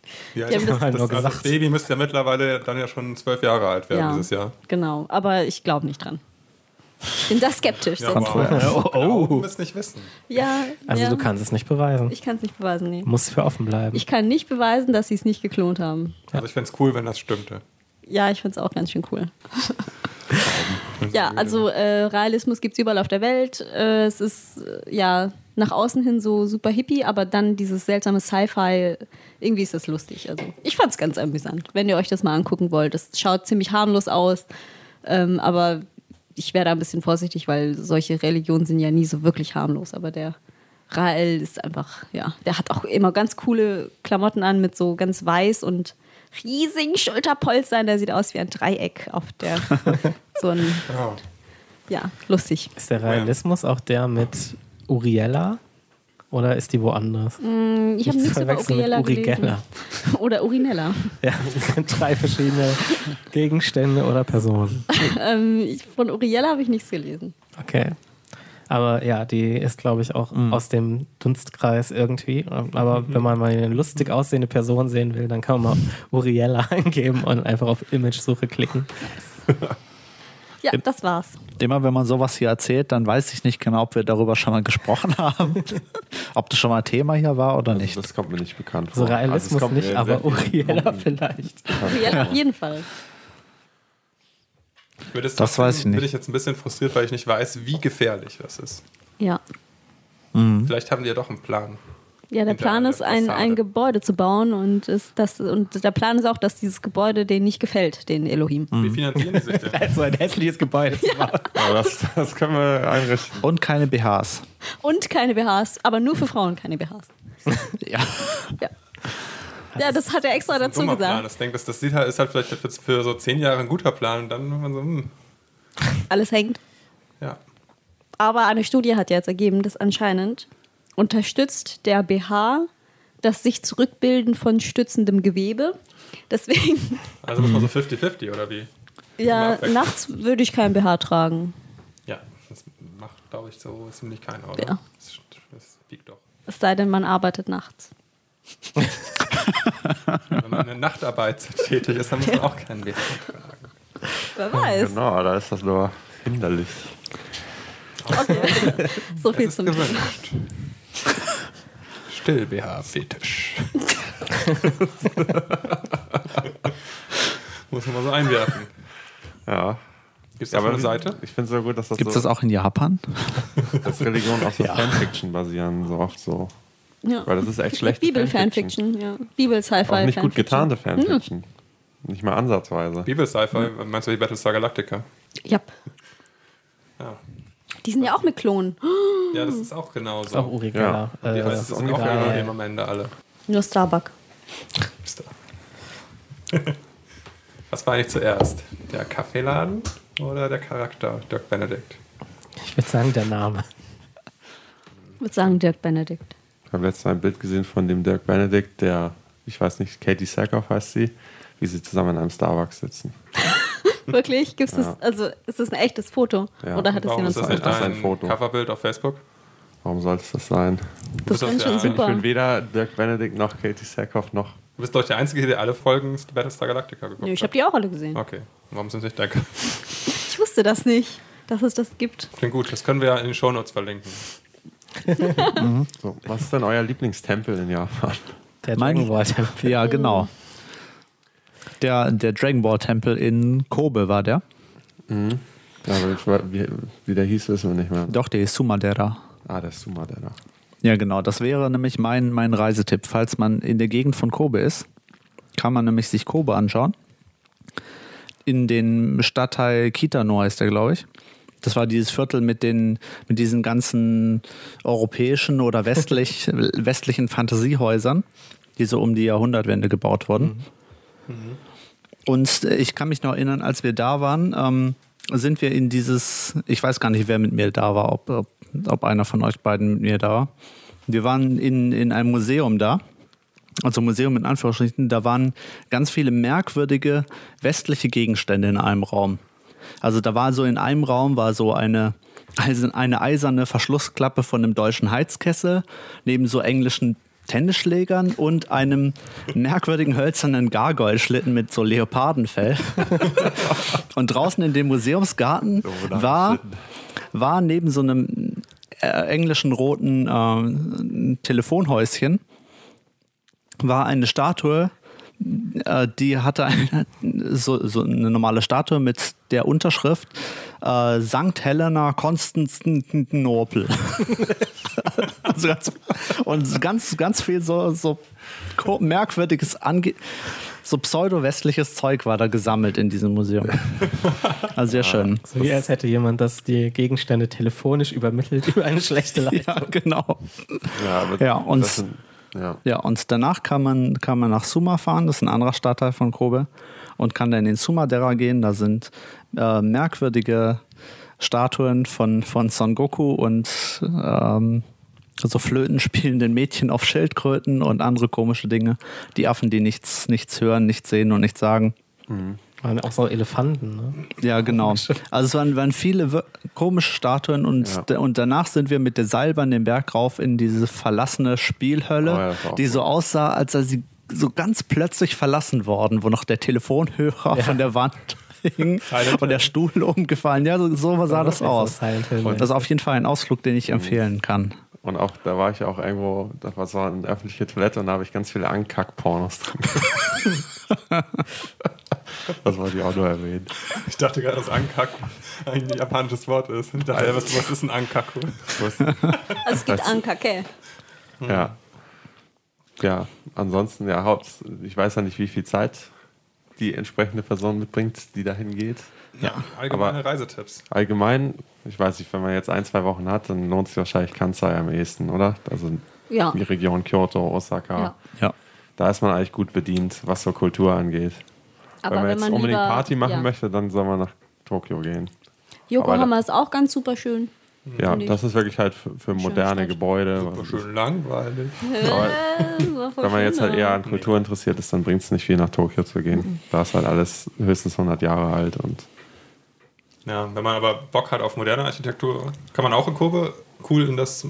Ja, Die haben das- Halt nur also das gesagt. Baby müsste ja mittlerweile dann ja schon 12 Jahre alt werden dieses Jahr. Genau. Aber ich glaube nicht dran. Ich bin da skeptisch. Ja, sensitiv. aber Oh. Glauben ist nicht wissen. Ja, Also ja. du kannst es nicht beweisen. Ich kann es nicht beweisen, nee. Muss für offen bleiben. Ich kann nicht beweisen, dass sie es nicht geklont haben. Also ich fände es cool, wenn das stimmte. Ja, ich finde es auch ganz schön cool. Ja, also Realismus gibt es überall auf der Welt. Es ist ja nach außen hin so super hippie, aber dann dieses seltsame Sci-Fi, irgendwie ist das lustig. Also ich fand es ganz amüsant, wenn ihr euch das mal angucken wollt. Es schaut ziemlich harmlos aus, aber ich wäre da ein bisschen vorsichtig, weil solche Religionen sind ja nie so wirklich harmlos. Aber der Rael ist einfach, ja, der hat auch immer ganz coole Klamotten an mit so ganz weiß und riesigen Schulterpolstern. Der sieht aus wie ein Dreieck auf der, so ein, Ja. ja, lustig. Ist der Realismus auch der mit Uriella? Oder ist die woanders? Ich habe Nicht zu nichts über verwechseln mit Uriella Uri gelesen. Geller. Oder Urinella. Ja, das sind 3 verschiedene Gegenstände oder Personen. Von Uriella habe ich nichts gelesen. Okay. Aber ja, die ist, glaube ich, auch aus dem Dunstkreis irgendwie. Aber wenn man mal eine lustig aussehende Person sehen will, dann kann man mal Uriella eingeben und einfach auf Image-Suche klicken. Ja, das war's. Immer wenn man sowas hier erzählt, dann weiß ich nicht genau, ob wir darüber schon mal gesprochen haben. Ob das schon mal Thema hier war oder nicht. Also das kommt mir nicht bekannt So vor. Realismus Also es kommt nicht, mir aber sehr viel Uriella Bomben- vielleicht. Uriella auf jeden Fall. Das weiß ich nicht. Bin ich jetzt ein bisschen frustriert, weil ich nicht weiß, wie gefährlich das ist. Ja. Vielleicht haben die ja doch einen Plan. Ja, der Hinter Plan der ist, ein Fassade. Gebäude zu bauen und der Plan ist auch, dass dieses Gebäude denen nicht gefällt, den Elohim. Wie finanzieren die sich denn? Also ein hässliches Gebäude zu bauen. Aber das können wir einrichten. Und keine BHs. Und keine BHs, aber nur für Frauen keine BHs. Ja. Ja. Ja, das hat er extra dazu Dummer Plan. gesagt. Das, ist halt vielleicht für so 10 Jahre ein guter Plan und dann wenn man so, Alles hängt. ja. Aber eine Studie hat jetzt ergeben, dass anscheinend unterstützt der BH das sich zurückbilden von stützendem Gewebe. Deswegen, Also muss man so 50-50 oder wie? ja, abwechseln. nachts würde ich kein BH tragen. Ja, das macht, glaube ich, so ziemlich keiner, oder? Ja. Das wiegt doch. Es sei denn, man arbeitet nachts. Wenn man in der Nachtarbeit tätig ist, dann muss man auch keinen BH tragen. Wer weiß. Genau, da ist das nur hinderlich. Okay. So viel Es ist zum gewünscht. Still-BH-Fetisch. Muss man mal so einwerfen. Ja. Gibt es da eine Seite? Ich finde es so gut, dass das Gibt es so, das auch in Japan? dass Religionen auf so Fanfiction basieren, so oft so. Ja. Weil das ist echt schlecht. Bibel-Fanfiction, ja. Bibel-Sci-Fi. Auch nicht gut Fanfiction. getarnte Fanfiction. Nicht mal ansatzweise. Bibel-Sci-Fi, meinst du die Battlestar Galactica? Ja. Ja. Die sind ja auch mit Klonen. Ja, das ist auch genauso. Ist auch Uri Geller. Die heißt es sind auch Uri- Elohim am Ende alle. Nur Starbuck. Ist da. Was war eigentlich zuerst? Der Kaffeeladen oder der Charakter Dirk Benedict? Ich würde sagen, der Name. Ich würde sagen Dirk Benedict. Ich habe letztens ein Bild gesehen von dem Dirk Benedict, der, ich weiß nicht, Katie Sackhoff heißt sie, wie sie zusammen in einem Starbucks sitzen. Wirklich? Gibt's das, also ist das ein echtes Foto? Ja. Oder hat das Warum jemand ist das von nicht euch? Das ist ein dein Foto. Coverbild auf Facebook? Warum sollte es das sein? Das Du ist bist schon doch der- Ich bin super. weder Dirk Benedict noch Katie Sackhoff noch. Du bist doch der Einzige, der alle Folgen Battlestar Galactica geguckt Nö, ich hat. habe die auch alle gesehen. Okay, warum sind es nicht deine? Ich wusste das nicht, dass es das gibt. Klingt gut, das können wir ja in den Shownotes verlinken. So, was ist denn euer Lieblingstempel in Japan? Der Mein- Dragon Ball Tempel. Ja, genau. Der Dragon Ball Tempel in Kobe war der. Ja, aber wie der hieß, wissen wir nicht mehr. Doch, der ist Sumadera. Ah, der ist Sumadera. Ja, genau. Das wäre nämlich mein Reisetipp. Falls man in der Gegend von Kobe ist, kann man nämlich sich Kobe anschauen. In den Stadtteil Kitano heißt der, glaube ich. Das war dieses Viertel mit diesen ganzen europäischen oder westlichen Fantasiehäusern, die so um die Jahrhundertwende gebaut wurden. Und ich kann mich noch erinnern, als wir da waren, sind wir in dieses, ich weiß gar nicht, wer mit mir da war, ob einer von euch beiden mit mir da war. Wir waren in einem Museum da, also Museum in Anführungsstrichen, da waren ganz viele merkwürdige westliche Gegenstände in einem Raum. Also da war so in einem Raum war so eine eiserne Verschlussklappe von einem deutschen Heizkessel, neben so englischen Tennisschlägern und einem merkwürdigen hölzernen Gargoyle-Schlitten mit so Leopardenfell. Und draußen in dem Museumsgarten war neben so einem englischen roten Telefonhäuschen war eine Statue, die hatte so eine normale Statue mit der Unterschrift St. Helena Konstantinopel. Und ganz viel so merkwürdiges, so pseudo-westliches Zeug war da gesammelt in diesem Museum. Also sehr schön. So wie als hätte jemand die Gegenstände telefonisch übermittelt über eine schlechte Leitung. Ja, genau. Ja, aber Ja, und das sind, Ja, und danach kann man nach Suma fahren, das ist ein anderer Stadtteil von Kobe, und kann dann in Suma-dera gehen. Da sind merkwürdige Statuen von Son Goku und so Flöten spielenden Mädchen auf Schildkröten und andere komische Dinge. Die Affen, die nichts hören, nichts sehen und nichts sagen. Waren auch so Elefanten, ne? Ja, genau. Also es waren viele komische Statuen und danach sind wir mit der Seilbahn den Berg rauf in diese verlassene Spielhölle, die so aussah, als sei sie so ganz plötzlich verlassen worden, wo noch der Telefonhörer von der Wand hing und der Stuhl umgefallen. Ja, so sah das aus. Das ist auf jeden Fall ein Ausflug, den ich empfehlen kann. Und auch, da war ich auch irgendwo, das war so eine öffentliche Toilette und da habe ich ganz viele Ankack-Pornos drin. Das wollte ich auch nur erwähnen. Ich dachte gerade, dass Ankack eigentlich ein japanisches Wort ist. Ich dachte, was ist ein Ankaku? Also es gibt Ankake. Ja. Ja, ansonsten, ich weiß ja nicht, wie viel Zeit die entsprechende Person mitbringt, die dahin geht. Ja, allgemeine Reisetipps. Allgemein, ich weiß nicht, wenn man jetzt 1-2 Wochen hat, dann lohnt sich wahrscheinlich Kansai am ehesten, oder? Also Ja. die Region Kyoto, Osaka. Ja. Da ist man eigentlich gut bedient, was so Kultur angeht. Aber wenn man jetzt unbedingt lieber, Party machen möchte, dann soll man nach Tokio gehen. Yokohama ist auch ganz super schön. Ja, Finde ich. das ist wirklich halt für moderne Stadt. Gebäude. Super schön langweilig. Wenn man jetzt halt eher an Kultur interessiert ist, dann bringt es nicht viel, nach Tokio zu gehen. Da ist halt alles höchstens 100 Jahre alt. Und Ja, wenn man aber Bock hat auf moderne Architektur, kann man auch in Kobe cool in das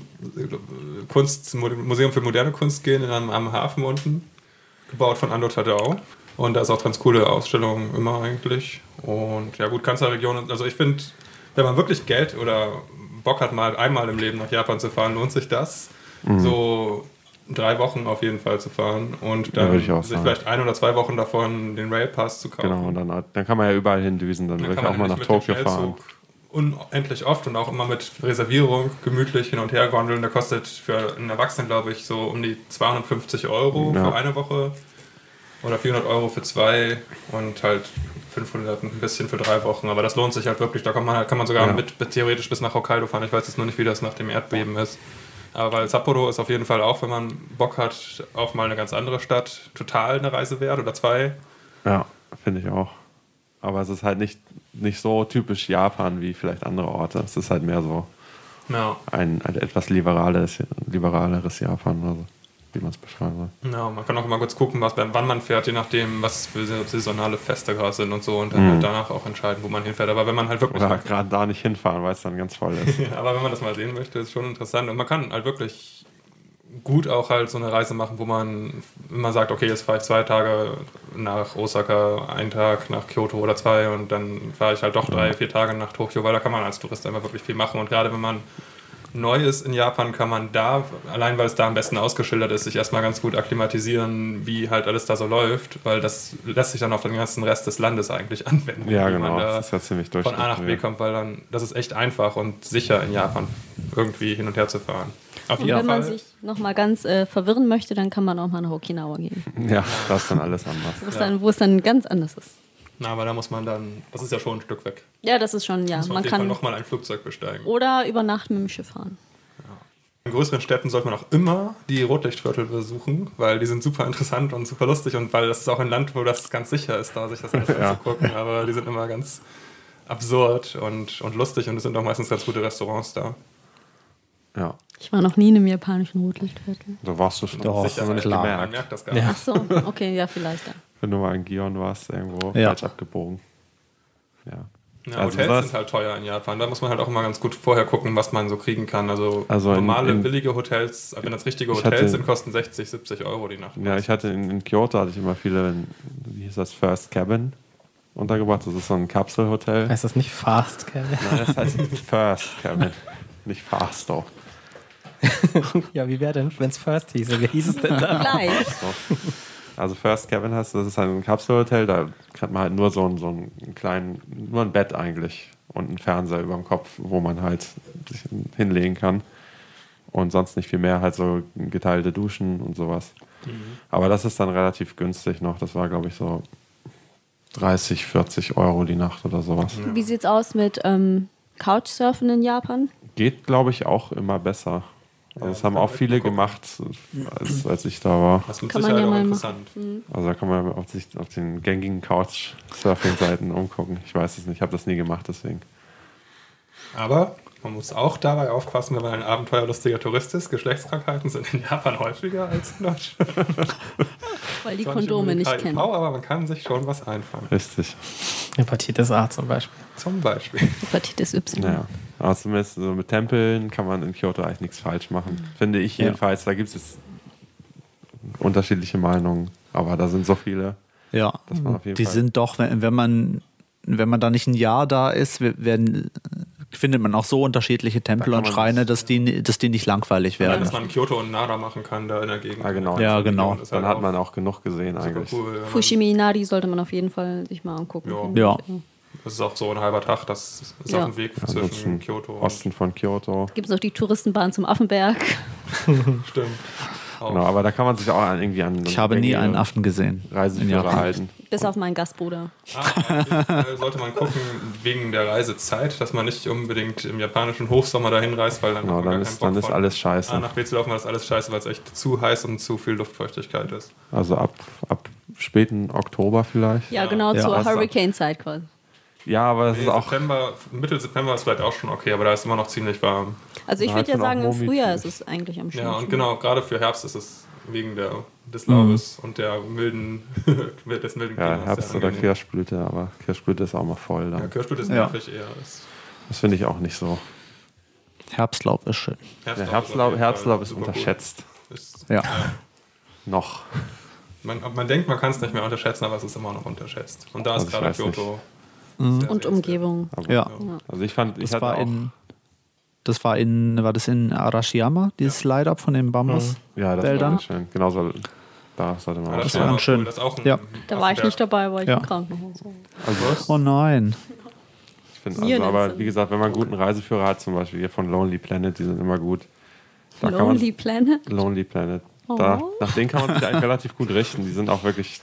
Museum für moderne Kunst gehen, am Hafen unten, gebaut von Ando Tadao. Und da ist auch ganz coole Ausstellungen immer eigentlich. Und ja gut, Kansai-Region, also ich finde, wenn man wirklich Geld oder Bock hat, mal einmal im Leben nach Japan zu fahren, lohnt sich das. So 3 Wochen auf jeden Fall zu fahren und dann würde ich auch sich sagen. vielleicht 1 oder 2 Wochen davon den Railpass zu kaufen. genau, und dann kann man ja überall hindüsen. Dann würde ich auch mal nach Tokio fahren. Unendlich oft und auch immer mit Reservierung gemütlich hin und her gondeln. Der kostet für einen Erwachsenen, glaube ich, so um die 250 € für eine Woche oder 400 € für 2 und halt 500 ein bisschen für 3 Wochen. Aber das lohnt sich halt wirklich. Da kann man sogar mit theoretisch bis nach Hokkaido fahren. Ich weiß jetzt nur nicht, wie das nach dem Erdbeben ist. Aber weil Sapporo ist auf jeden Fall auch, wenn man Bock hat, auf mal eine ganz andere Stadt, total eine Reise wert oder 2. Ja, finde ich auch. Aber es ist halt nicht so typisch Japan wie vielleicht andere Orte. Es ist halt mehr so ein etwas liberaleres Japan, also, wie man es beschreiben soll. Ja, man kann auch mal kurz gucken, wann man fährt, je nachdem, was für saisonale Feste gerade sind und so und dann halt danach auch entscheiden, wo man hinfährt. Aber wenn man halt wirklich... Oder gerade da nicht hinfahren, weil es dann ganz voll ist. Aber wenn man das mal sehen möchte, ist schon interessant. Und man kann halt wirklich gut auch halt so eine Reise machen, wo man immer sagt, okay, jetzt fahre ich 2 Tage nach Osaka, 1 Tag nach Kyoto oder 2 und dann fahre ich halt doch 3-4 Tage nach Tokio, weil da kann man als Tourist einfach wirklich viel machen. Und gerade wenn man neu ist in Japan, kann man da, allein weil es da am besten ausgeschildert ist, sich erstmal ganz gut akklimatisieren, wie halt alles da so läuft, weil das lässt sich dann auf den ganzen Rest des Landes eigentlich anwenden. Ja, wie genau, man da das ist ja ziemlich von A nach B kommt, weil dann, das ist echt einfach und sicher in Japan irgendwie hin und her zu fahren. Auf Und jeden wenn man Fall. sich nochmal ganz verwirren möchte, dann kann man auch mal nach Okinawa gehen. Ja, das ist dann alles anders. Wo es dann ganz anders ist. Na, aber da muss man dann, das ist ja schon ein Stück weg. Ja, das ist schon, ja. Muss man Man auf jeden Fall kann nochmal ein Flugzeug besteigen. oder über Nacht mit dem Schiff fahren. In größeren Städten sollte man auch immer die Rotlichtviertel besuchen, weil die sind super interessant und super lustig und weil das ist auch ein Land, wo das ganz sicher ist, da sich das alles anzugucken. Aber die sind immer ganz absurd und lustig und es sind auch meistens ganz gute Restaurants da. Ja, Ich war noch nie in einem japanischen Rotlichtviertel. da warst du schon. Doch, Sicher, aber nicht klar. Man gemerkt. merkt das gar nicht. Ach so, okay, ja, vielleicht. Ja. Wenn du mal in Gion warst, irgendwo Ja. falsch abgebogen. Ja. Ja, also Hotels sind halt teuer in Japan. Da muss man halt auch immer ganz gut vorher gucken, was man so kriegen kann. Also normale, billige Hotels, wenn das richtige Hotels sind, kosten 60, 70 Euro die Nacht. Ja, ich hatte in Kyoto hatte ich immer viele, wie hieß das, First Cabin untergebracht. Das ist so ein Kapselhotel. Heißt das nicht Fast Cabin? Nein, das heißt First Cabin, nicht Fast auch. Ja, wie wäre denn, wenn es First hieße? Wie hieß es denn da? Gleich. Also First Cabin heißt, das ist halt ein Kapselhotel, da hat man halt nur so einen kleinen, nur ein Bett eigentlich und einen Fernseher über dem Kopf, wo man halt sich hinlegen kann. Und sonst nicht viel mehr, halt so geteilte Duschen und sowas. Aber das ist dann relativ günstig noch. Das war, glaube ich, so 30, 40 Euro die Nacht oder sowas. Ja. Wie sieht's aus mit Couchsurfen in Japan? Geht, glaube ich, auch immer besser. Also das haben auch viele gemacht, als ich da war. Das ist mit Sicherheit auch interessant. Also da kann man auf den gängigen Couch-Surfing-Seiten umgucken. Ich weiß es nicht, ich habe das nie gemacht, deswegen. Aber man muss auch dabei aufpassen, wenn man ein abenteuerlustiger Tourist ist. Geschlechtskrankheiten sind in Japan häufiger als in Deutschland. Weil die Kondome nicht kennen. Aber man kann sich schon was einfangen. Richtig. Hepatitis A zum Beispiel. Zum Beispiel. Hepatitis Y. Naja. Aber zumindest so mit Tempeln kann man in Kyoto eigentlich nichts falsch machen. Finde ich jedenfalls. Da gibt es unterschiedliche Meinungen. Aber da sind so viele. Ja, dass man auf jeden die Fall sind doch, wenn man da nicht ein Jahr da ist, findet man auch so unterschiedliche Tempel und Schreine, dass die nicht langweilig werden. Ja, dass man Kyoto und Nara machen kann, da in der Gegend. Ah, genau. Ja, genau. Dann hat man auch genug gesehen eigentlich. Cool, Fushimi Inari sollte man auf jeden Fall sich mal angucken. Ja. Das ist auch so ein halber Tag, das ist auf dem Weg zwischen Kyoto und Osten von Kyoto. Gibt es noch die Touristenbahn zum Affenberg? Stimmt. Genau, aber da kann man sich auch irgendwie an. Ich habe nie einen Affen gesehen. Reiseführer halten. Bis auf meinen Gastbruder. Sollte man gucken, wegen der Reisezeit, dass man nicht unbedingt im japanischen Hochsommer dahin reist, weil dann, genau, dann ist alles scheiße. A nach B zu laufen, weil das alles scheiße, weil es echt zu heiß und zu viel Luftfeuchtigkeit ist. Also ab späten Oktober vielleicht. Ja, genau, zur Hurricane-Zeit quasi. Ja, aber es ist auch. Mitte September ist vielleicht auch schon okay, aber da ist immer noch ziemlich warm. Also ich würde ja sagen, im Frühjahr ist es eigentlich am schönsten. Ja, und genau, gerade für Herbst ist es wegen des Laubes und des milden Klimas. Ja, Herbst oder Kirschblüte, aber Kirschblüte ist auch mal voll. Dann. Ja, Kirschblüte ist nervig eher. Das finde ich auch nicht so. Herbstlaub ist schön. Herbstlaub ist unterschätzt. Ja. Noch. Man denkt, man kann es nicht mehr unterschätzen, aber es ist immer noch unterschätzt. Und da ist gerade Kyoto. Und Umgebung. Aber, ja. Also ich fand, war das in Arashiyama, dieses Light-Up von den Bambus? Ja, das Wäldern? war schön. Genauso, da sollte man das war schön. Da war ich nicht dabei, weil ich im Krankenhaus war. Also, oh nein. Ich finde aber wie gesagt, wenn man einen guten Reiseführer hat, zum Beispiel hier von Lonely Planet, die sind immer gut. Lonely Planet? Lonely Planet. Nach denen kann man sich eigentlich relativ gut richten. Die sind auch wirklich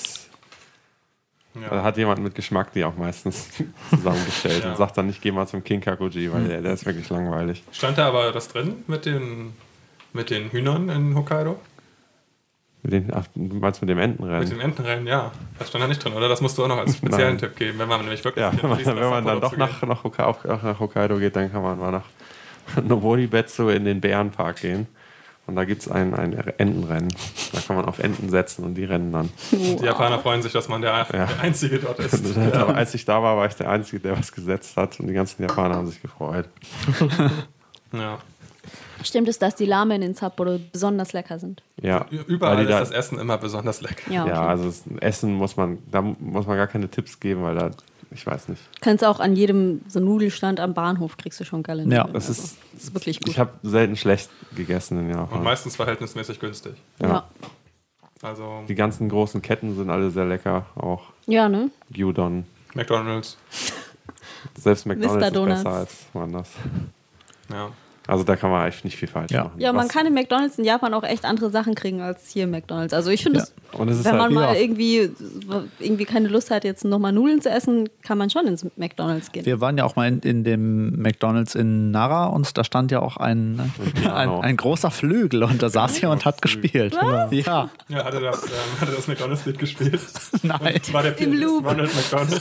da hat jemand mit Geschmack die auch meistens zusammengestellt und sagt dann nicht, geh mal zum Kinkakuji, weil der ist wirklich langweilig. Stand da aber das drin mit den Hühnern in Hokkaido? Du meinst mit dem Entenrennen? Mit dem Entenrennen, ja. Das stand da nicht drin, oder? Das musst du auch noch als speziellen Tipp geben, wenn man nämlich wirklich... Ja, wenn man dann doch nach Hokkaido geht, dann kann man mal nach Noboribetsu in den Bärenpark gehen. Und da gibt es ein Entenrennen. Da kann man auf Enten setzen und die rennen dann. Die Japaner freuen sich, dass man der Einzige dort ist. Aber als ich da war ich der Einzige, der was gesetzt hat. Und die ganzen Japaner haben sich gefreut. Ja. Stimmt es, dass die Ramen in Sapporo besonders lecker sind? Ja. Überall ist das Essen immer besonders lecker. Ja, okay. Also das Essen muss man gar keine Tipps geben, weil da, ich weiß nicht. Kannst auch an jedem so Nudelstand am Bahnhof kriegst du schon geile Nudeln. Ja, das ist wirklich gut. Ich habe selten schlecht gegessen in Japan. Und meistens verhältnismäßig günstig. Ja. Also die ganzen großen Ketten sind alle sehr lecker, auch. Ja, ne? Gyudon. McDonald's. Selbst McDonald's ist Donuts. besser als woanders. Ja. Also da kann man eigentlich nicht viel falsch machen. Ja, man kann in McDonald's in Japan auch echt andere Sachen kriegen als hier im McDonald's. Also ich finde, wenn man mal irgendwie keine Lust hat, jetzt nochmal Nudeln zu essen, kann man schon ins McDonald's gehen. Wir waren ja auch mal in dem McDonald's in Nara und da stand ja auch ein großer Flügel und da saß er und hat gespielt. Was? Ja. Ja, hatte das McDonald's-Lied gespielt? Nein. Das war der Im Loop. Ronald McDonald.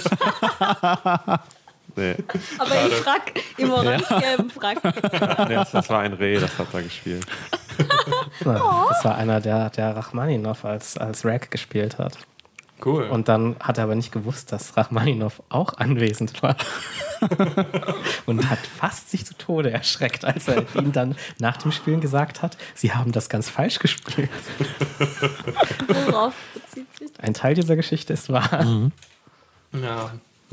Nee. Aber im Frack, im orange-gelben Frack. Das war ein Reh, das hat da gespielt. Das war einer, der Rachmaninov als Rack gespielt hat. Cool. Und dann hat er aber nicht gewusst, dass Rachmaninov auch anwesend war. Und hat fast sich zu Tode erschreckt, als er ihm dann nach dem Spielen gesagt hat, sie haben das ganz falsch gespielt. Worauf bezieht sich das? Ein Teil dieser Geschichte ist wahr. Ja,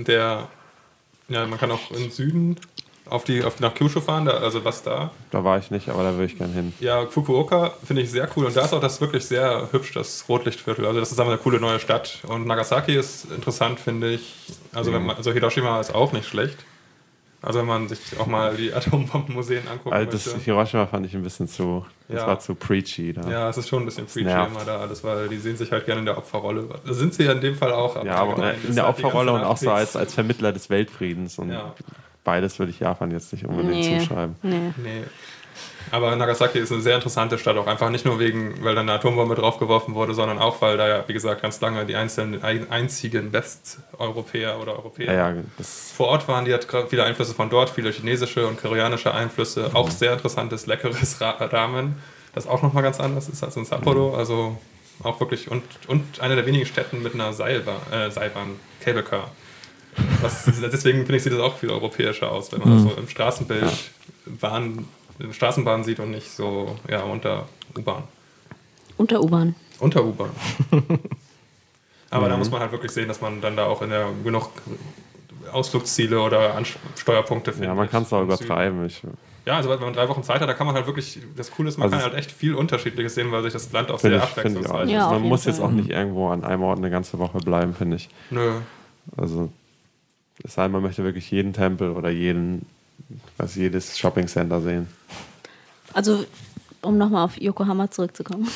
man kann auch im Süden nach Kyushu fahren, also was da. Da war ich nicht, aber da würde ich gerne hin. Ja, Fukuoka finde ich sehr cool und da ist auch das wirklich sehr hübsch, das Rotlichtviertel. Also das ist eine coole neue Stadt. Und Nagasaki ist interessant, finde ich. Also, Hiroshima ist auch nicht schlecht. Also wenn man sich auch mal die Atombombenmuseen angucken möchte. Das Hiroshima fand ich ein bisschen das war zu preachy da. Ja, es ist schon ein bisschen preachy immer da alles, weil die sehen sich halt gerne in der Opferrolle. Da sind sie ja in dem Fall auch. Aber in der Opferrolle und auch so als Vermittler des Weltfriedens und beides würde ich Japan jetzt nicht unbedingt zuschreiben. Nee. Aber Nagasaki ist eine sehr interessante Stadt, auch einfach nicht nur weil da eine Atombombe draufgeworfen wurde, sondern auch, weil da ja, wie gesagt, ganz lange die einzigen Westeuropäer oder Europäer vor Ort waren. Die hat viele Einflüsse von dort, viele chinesische und koreanische Einflüsse. Auch sehr interessantes, leckeres Ramen, das auch nochmal ganz anders ist als in Sapporo. Also auch wirklich, und eine der wenigen Städten mit einer Seilbahn, Cable Car. Deswegen finde ich, sieht das auch viel europäischer aus, wenn man das so im Straßenbild Straßenbahn sieht und nicht so unter U-Bahn. Unter U-Bahn. Unter U-Bahn. Aber da muss man halt wirklich sehen, dass man dann da auch genug Ausflugsziele oder Steuerpunkte findet. Ja, man kann es auch übertreiben. Ja, also wenn man 3 Wochen Zeit hat, da kann man halt wirklich, das Coole ist, man kann halt echt viel Unterschiedliches sehen, weil sich das Land auch sehr abwechslungsreich ist. Man muss jetzt auch nicht irgendwo an einem Ort eine ganze Woche bleiben, finde ich. Nö. Also es sei denn, man möchte wirklich jeden Tempel oder jedes Shopping-Center sehen. Also, um nochmal auf Yokohama zurückzukommen.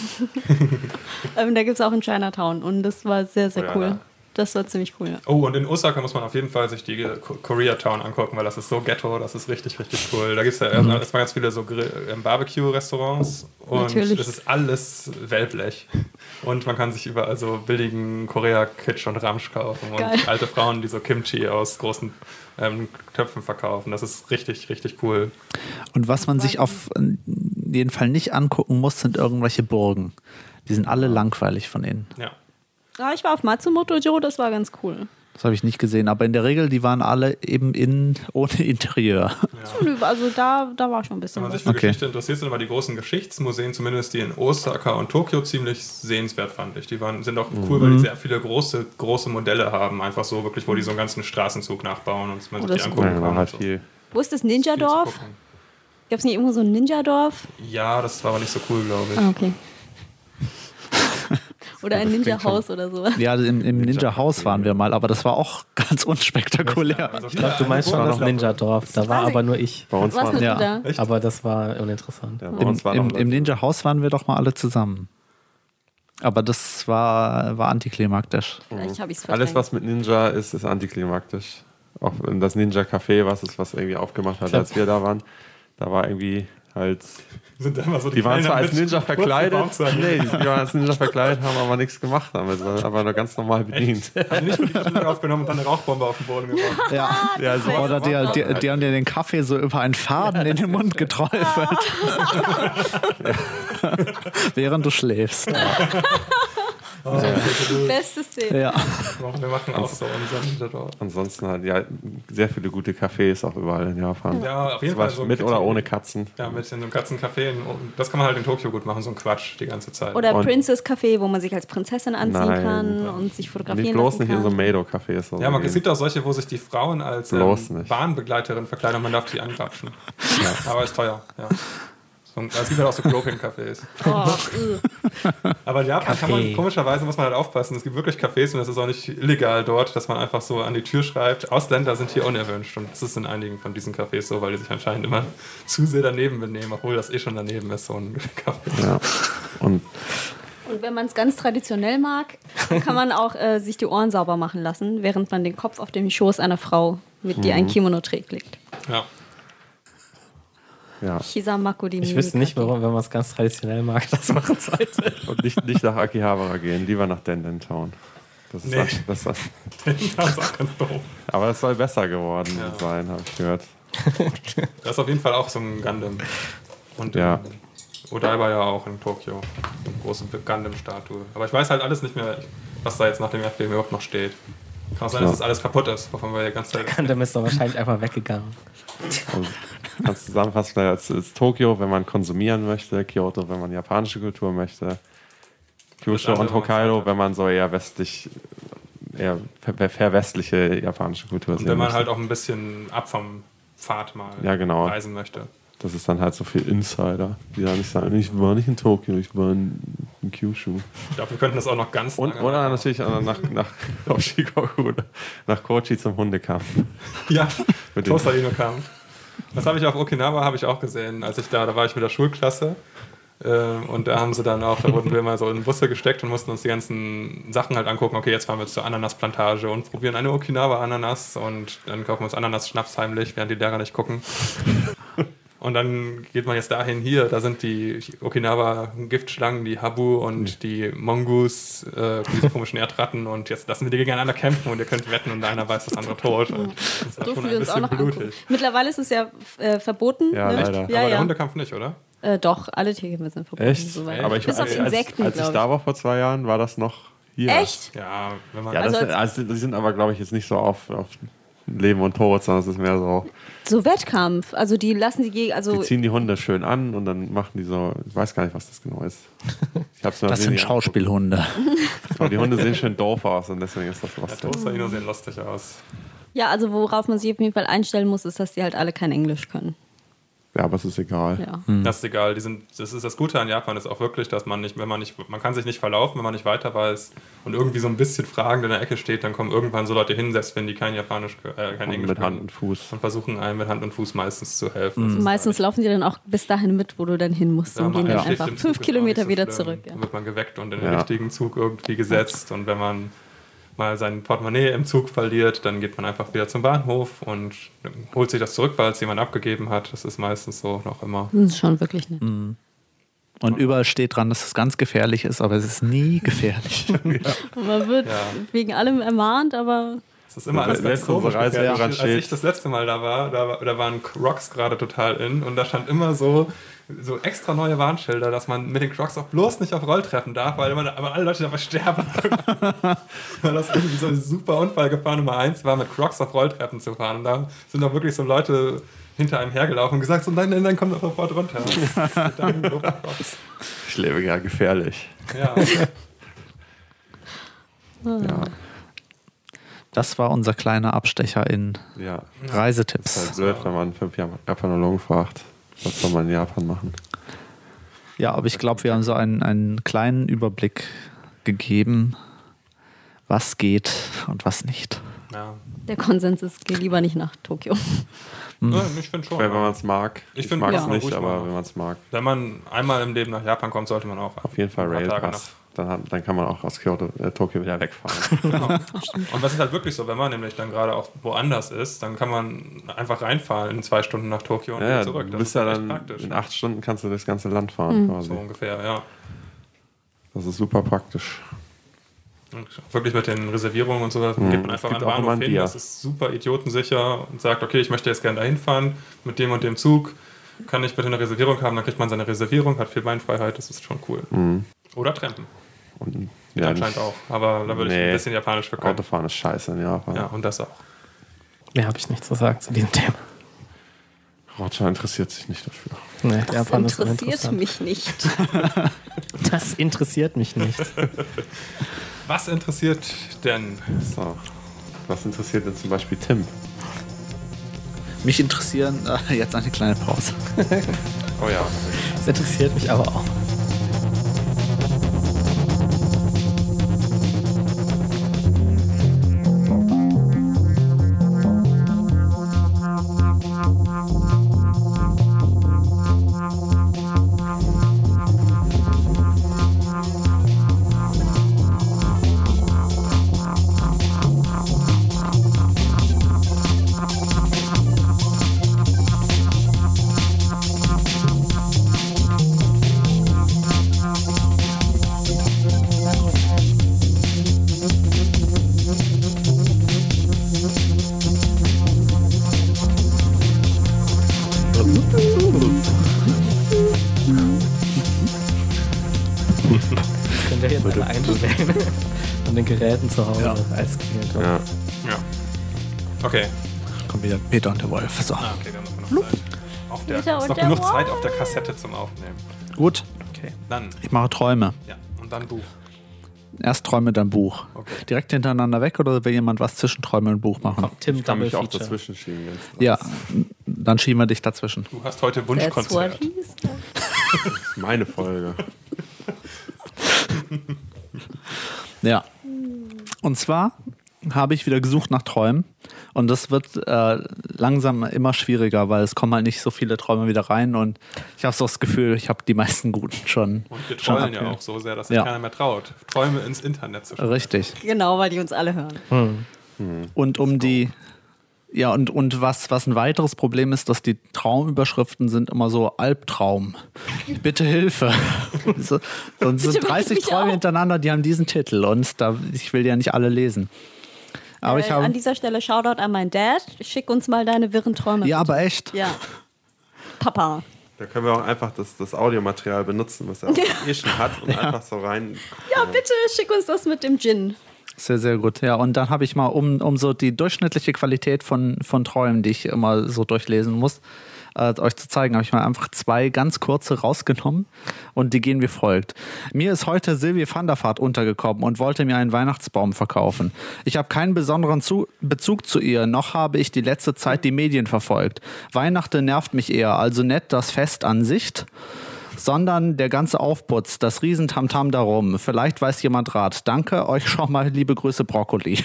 Da gibt es auch in Chinatown und das war sehr, sehr cool. Das war ziemlich cool. Ja. Oh, und in Osaka muss man auf jeden Fall sich die Koreatown angucken, weil das ist so Ghetto, das ist richtig, richtig cool. Da gibt es ja erstmal ganz viele so Barbecue-Restaurants und es ist alles Wellblech. Und man kann sich überall so billigen Korea-Kitsch und Ramsch kaufen und alte Frauen, die so Kimchi aus großen Töpfen verkaufen. Das ist richtig, richtig cool. Und was man sich auf jeden Fall nicht angucken muss, sind irgendwelche Burgen. Die sind alle langweilig von innen. Ja. Ja, ich war auf Matsumoto-jo, das war ganz cool. Das habe ich nicht gesehen, aber in der Regel, die waren alle eben ohne Interieur. Ja. Also da war schon ein bisschen. Wenn man sich für Geschichte interessiert, sind aber die großen Geschichtsmuseen, zumindest die in Osaka und Tokio, ziemlich sehenswert, fand ich. Die sind auch cool, weil die sehr viele große Modelle haben, einfach so wirklich, wo die so einen ganzen Straßenzug nachbauen und man sich die angucken kann. Halt viel. Wo ist das Ninja-Dorf? Gab es nicht irgendwo so ein Ninja-Dorf? Ja, das war aber nicht so cool, glaube ich. Ah, okay. Oder ein Ninja-Haus oder so. Ja, im Ninja-Haus waren wir mal, aber das war auch ganz unspektakulär. Ich glaube, du meinst schon das Ninja-Dorf. Da war aber nur ich. Bei uns warst waren da? Aber das war uninteressant. Ja, Im Ninja-Haus waren wir doch mal alle zusammen. Aber das war antiklimaktisch. Vielleicht habe ich es verdrängt. Alles, was mit Ninja ist antiklimaktisch. Auch das Ninja-Café, was irgendwie aufgemacht hat, als wir da waren. Da war irgendwie halt... Die waren zwar als Ninja verkleidet, die waren als Ninja verkleidet, haben aber nichts gemacht damit, aber nur ganz normal bedient. Haben nicht mit die aufgenommen und dann eine Rauchbombe auf den Boden geworfen. Ja, so. Oder die haben dir den Kaffee so über einen Faden in den Mund geträufelt. Während du schläfst. Beste Szene. Ja. Wir machen auch so unseren Ninja dort. Ansonsten halt sehr viele gute Cafés auch überall in Japan. Ja, auf jeden Fall. So mit oder ohne Katzen. Ja, mit so einem Katzencafé. Das kann man halt in Tokio gut machen, so ein Quatsch die ganze Zeit. Oder Princess Café, wo man sich als Prinzessin anziehen kann und sich fotografieren bloß lassen nicht kann. in so Meido-Cafés. Ja, es gibt auch solche, wo sich die Frauen als Bahnbegleiterin verkleiden und man darf die angrapschen. Ja. Aber ist teuer, ja. Es gibt halt auch so Groping-Cafés. Aber in Japan komischerweise muss man halt aufpassen. Es gibt wirklich Cafés und es ist auch nicht illegal dort, dass man einfach so an die Tür schreibt, Ausländer sind hier unerwünscht. Und das ist in einigen von diesen Cafés so, weil die sich anscheinend immer zu sehr daneben benehmen, obwohl das schon daneben ist, so ein Café. Ja. Und wenn man es ganz traditionell mag, kann man auch sich die Ohren sauber machen lassen, während man den Kopf auf dem Schoß einer Frau, die ein Kimono trägt, legt. Ja. Ja. Ich wüsste nicht, warum, wenn man es ganz traditionell mag, das machen sollte. Und nicht nach Akihabara gehen, lieber nach Denden Town. Das ist auch ganz doof. Aber das soll besser geworden sein, habe ich gehört. Das ist auf jeden Fall auch so ein Gundam. Und Odaiba ja auch in Tokio. Eine große Gundam-Statue. Aber ich weiß halt alles nicht mehr. was da jetzt nach dem Erdbeben überhaupt noch steht. Kann auch sein, dass das alles kaputt ist, wovon wir die ganze Zeit... Gundam ist doch wahrscheinlich einfach weggegangen. Also, kannst du zusammenfassen, vielleicht als Tokio, wenn man konsumieren möchte, Kyoto, wenn man japanische Kultur möchte, Kyushu und Hokkaido, wenn man so eher westlich, eher verwestliche japanische Kultur sehen möchte. Und wenn man halt auch ein bisschen ab vom Pfad mal reisen möchte. Das ist dann halt so viel Insider, die da nicht sagen, ich war nicht in Tokio, ich war in Kyushu. Ich glaube, wir könnten das auch noch ganz lange oder natürlich nach Shikoku, nach Kochi zum Hundekampf. Ja, Tosaino-Kampf. Das habe ich auf Okinawa habe ich auch gesehen, als ich da war ich mit der Schulklasse. Und da haben sie dann auch, da wurden wir mal so in Busse gesteckt und mussten uns die ganzen Sachen halt angucken. Okay, jetzt fahren wir zur Ananasplantage und probieren eine Okinawa-Ananas und dann kaufen wir uns Ananas-Schnaps heimlich, während die Lehrer nicht gucken. Und dann geht man jetzt dahin, da sind die Okinawa-Giftschlangen, die Habu und die Mongoose, diese komischen Erdratten und jetzt lassen wir die gegeneinander kämpfen und ihr könnt wetten und einer weiß, das andere tot. Und das war schon ein bisschen blutig. Mittlerweile ist es ja verboten. Ja, ne? leider. Ja, aber der Hundekampf nicht, oder? Doch, alle Tierkämpfe sind verboten. Echt? Soweit. Aber bis auf Insekten, als ich da war vor 2 Jahren, war das noch hier. Echt? Ja, wenn man die sind aber, glaube ich, jetzt nicht so auf Leben und Tod, sondern es ist mehr so Wettkampf. Also die lassen die ziehen die Hunde schön an und dann machen die so, ich weiß gar nicht, was das genau ist. Das sind Schauspielhunde. Aber die Hunde sehen schön doof aus und deswegen ist das lustig. Ja, Tosaino sehen lustig aus. Ja, also worauf man sich auf jeden Fall einstellen muss, ist, dass die halt alle kein Englisch können. Ja, aber es ist egal. Ja. Das ist egal. Das ist das Gute an Japan ist auch wirklich, dass man man kann sich nicht verlaufen, wenn man nicht weiter weiß und irgendwie so ein bisschen fragend in der Ecke steht, dann kommen irgendwann so Leute hin, selbst wenn die kein Englisch mit Hand und Fuß und versuchen einem mit Hand und Fuß meistens zu helfen. Meistens laufen die dann auch bis dahin mit, wo du dann hin musst und gehen dann einfach 5 Kilometer wieder zurück. Dann wird man geweckt und in den richtigen Zug irgendwie gesetzt und wenn man mal sein Portemonnaie im Zug verliert, dann geht man einfach wieder zum Bahnhof und holt sich das zurück, weil es jemand abgegeben hat. Das ist meistens so noch immer. Das ist schon wirklich nett. Und überall steht dran, dass es ganz gefährlich ist, aber es ist nie gefährlich. Man wird wegen allem ermahnt, aber... Das ist immer alles ganz komisch. Als ich das letzte Mal da war, da waren Crocs gerade total in und da stand immer so extra neue Warnschilder, dass man mit den Crocs auch bloß nicht auf Rolltreppen darf, weil aber alle Leute dabei sterben. Weil das irgendwie so eine super Unfallgefahr Nummer 1 war, mit Crocs auf Rolltreppen zu fahren. Und da sind auch wirklich so Leute hinter einem hergelaufen und gesagt so, nein, komm doch sofort runter. Ich lebe ja gefährlich. Ja. Ja. Das war unser kleiner Abstecher in Reisetipps. Das ist halt blöd, wenn man 5 Japanologen fragt. Was soll man in Japan machen? Ja, aber ich glaube, wir haben so einen kleinen Überblick gegeben, was geht und was nicht. Ja. Der Konsens ist, geh lieber nicht nach Tokio. Ich finde schon. Wenn man es mag. Ich mag es nicht, aber wenn man es mag. Wenn man einmal im Leben nach Japan kommt, sollte man auch auf jeden Fall Railpass. Dann kann man auch aus Tokio wieder wegfahren. Genau. Und das ist halt wirklich so, wenn man nämlich dann gerade auch woanders ist, dann kann man einfach reinfahren in 2 Stunden nach Tokio und wieder zurück. Du bist ja dann praktisch. In 8 Stunden kannst du das ganze Land fahren. Quasi. So ungefähr, ja. Das ist super praktisch. Und wirklich mit den Reservierungen und so, geht man einfach an den Bahnhof hin, das ist super idiotensicher und sagt, okay, ich möchte jetzt gerne dahin fahren mit dem und dem Zug, kann ich bitte eine Reservierung haben, dann kriegt man seine Reservierung, hat viel Beinfreiheit, das ist schon cool. Oder Trampen. Und, anscheinend auch, aber da würde ich ein bisschen Japanisch verkaufen. Autofahren ist scheiße in Japan. Ja, und das auch. Mehr habe ich nicht zu sagen zu diesem Thema. Roger interessiert sich nicht dafür. Nee, das Japan interessiert mich nicht. Das interessiert mich nicht. Was interessiert denn? So. Was interessiert denn zum Beispiel Tim? Mich interessieren, jetzt eine kleine Pause. Oh ja. Das interessiert mich aber auch. den Geräten zu Hause als Klingelton. Ja. Okay. Kommt wieder Peter und der Wolf. So. Okay, dann müssen wir noch Zeit. Ist noch genug Zeit auf der Kassette zum Aufnehmen. Gut, Okay. Dann, ich mache Träume. ja, und dann Buch. Erst Träume, dann Buch. Okay. Direkt hintereinander weg oder will jemand was zwischen Träume und Buch machen? Tim Kann mich auch Double Feature. dazwischen schieben. Ja, dann schieben wir dich dazwischen. Du hast heute That's what Wunschkonzert. he said. Das ist meine Folge. Ja. Und zwar habe ich wieder gesucht nach Träumen und das wird langsam immer schwieriger, weil es kommen halt nicht so viele Träume wieder rein und ich habe so das Gefühl, ich habe die meisten guten schon. Und wir schon trollen ja abgehört. auch so sehr, dass sich Ja. keiner mehr traut, Träume ins Internet zu schreiben. Richtig. Genau, weil die uns alle hören. Und um die und was ein weiteres Problem ist, dass die Traumüberschriften sind immer so Albtraum. Bitte Hilfe. So, und es Bitte sind weck 30 mich Träume auf. hintereinander, die haben diesen Titel und ich will ja nicht alle lesen. Aber ich An habe dieser Stelle Shoutout an meinen Dad. Schick uns mal deine wirren Träume. ja, aber echt. Ja. Papa. Da können wir auch einfach das Audiomaterial benutzen, was er auch schon hat und einfach so rein. Ja, bitte schick uns das mit dem Gin. Sehr, sehr gut. Ja, und dann habe ich mal, um so die durchschnittliche Qualität von Träumen, die ich immer so durchlesen muss, euch zu zeigen, habe ich mal einfach 2 ganz kurze rausgenommen und die gehen wie folgt. Mir ist heute Sylvie van der Vaart untergekommen und wollte mir einen Weihnachtsbaum verkaufen. Ich habe keinen besonderen Bezug zu ihr, noch habe ich die letzte Zeit die Medien verfolgt. Weihnachten nervt mich eher, also nicht das Fest an sich, sondern der ganze Aufputz, das Riesentamtam darum. Vielleicht weiß jemand Rat. Danke, euch schon mal liebe Grüße Brokkoli.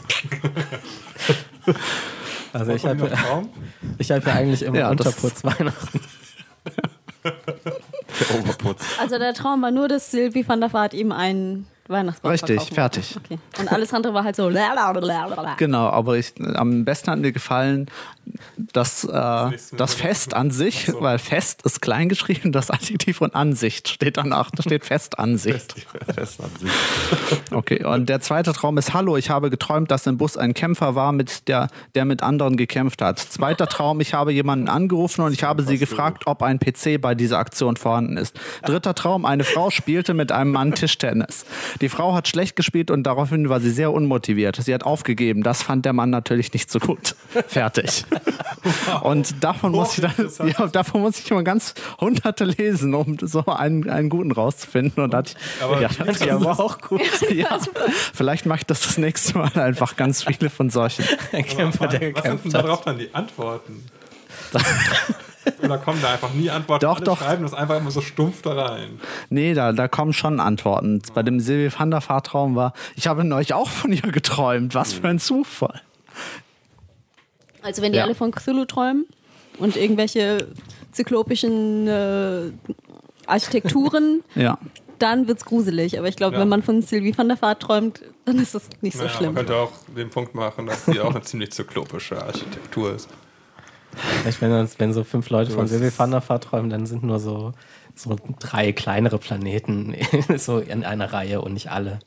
Also ich Wollt ihr habe noch Traum? ja eigentlich immer Ja, das- Unterputz Weihnachten. Der Oberputz. Also der Traum war nur, dass Sylvie van der Vaart ihm einen Weihnachtsbaum Richtig, verkaufen fertig. wollte. Okay. Und alles andere war halt so. Genau, aber am besten hat mir gefallen, dass das Fest an sich, weil Fest ist klein geschrieben, das Adjektiv und Ansicht steht danach, da steht Festansicht. Fest an sich. Okay, und der zweite Traum ist, hallo, ich habe geträumt, dass im Bus ein Kämpfer war, der mit anderen gekämpft hat. Zweiter Traum, ich habe jemanden angerufen und ich habe sie gefragt, ob ein PC bei dieser Aktion vorhanden ist. Dritter Traum, eine Frau spielte mit einem Mann Tischtennis. Die Frau hat schlecht gespielt und daraufhin war sie sehr unmotiviert. Sie hat aufgegeben. Das fand der Mann natürlich nicht so gut. Fertig. Und davon muss ich immer ganz Hunderte lesen, um so einen guten rauszufinden. Und Aber Die aber auch gut. ja, vielleicht mache ich das nächste Mal einfach ganz viele von solchen. Ein Kämpfer, der was sind gekämpft denn hat. darauf dann die Antworten? Oder kommen da einfach nie Antworten? Doch, Alle doch. schreiben das einfach immer so stumpf da rein. Nee, da kommen schon Antworten. Bei dem Sylvie van der Vaart Traum war, ich habe neulich auch von ihr geträumt. Was für ein Zufall. Also wenn die alle von Cthulhu träumen und irgendwelche zyklopischen Architekturen, Ja. dann wird's gruselig. Aber ich glaube, Ja. wenn man von Sylvie van der Vaart träumt, dann ist das nicht so Naja, schlimm. man könnte auch den Punkt machen, dass die auch eine ziemlich zyklopische Architektur ist. Vielleicht, wenn so 5 Leute von Sylvie van der Vaart träumen, dann sind nur so 3 kleinere Planeten so in einer Reihe und nicht alle.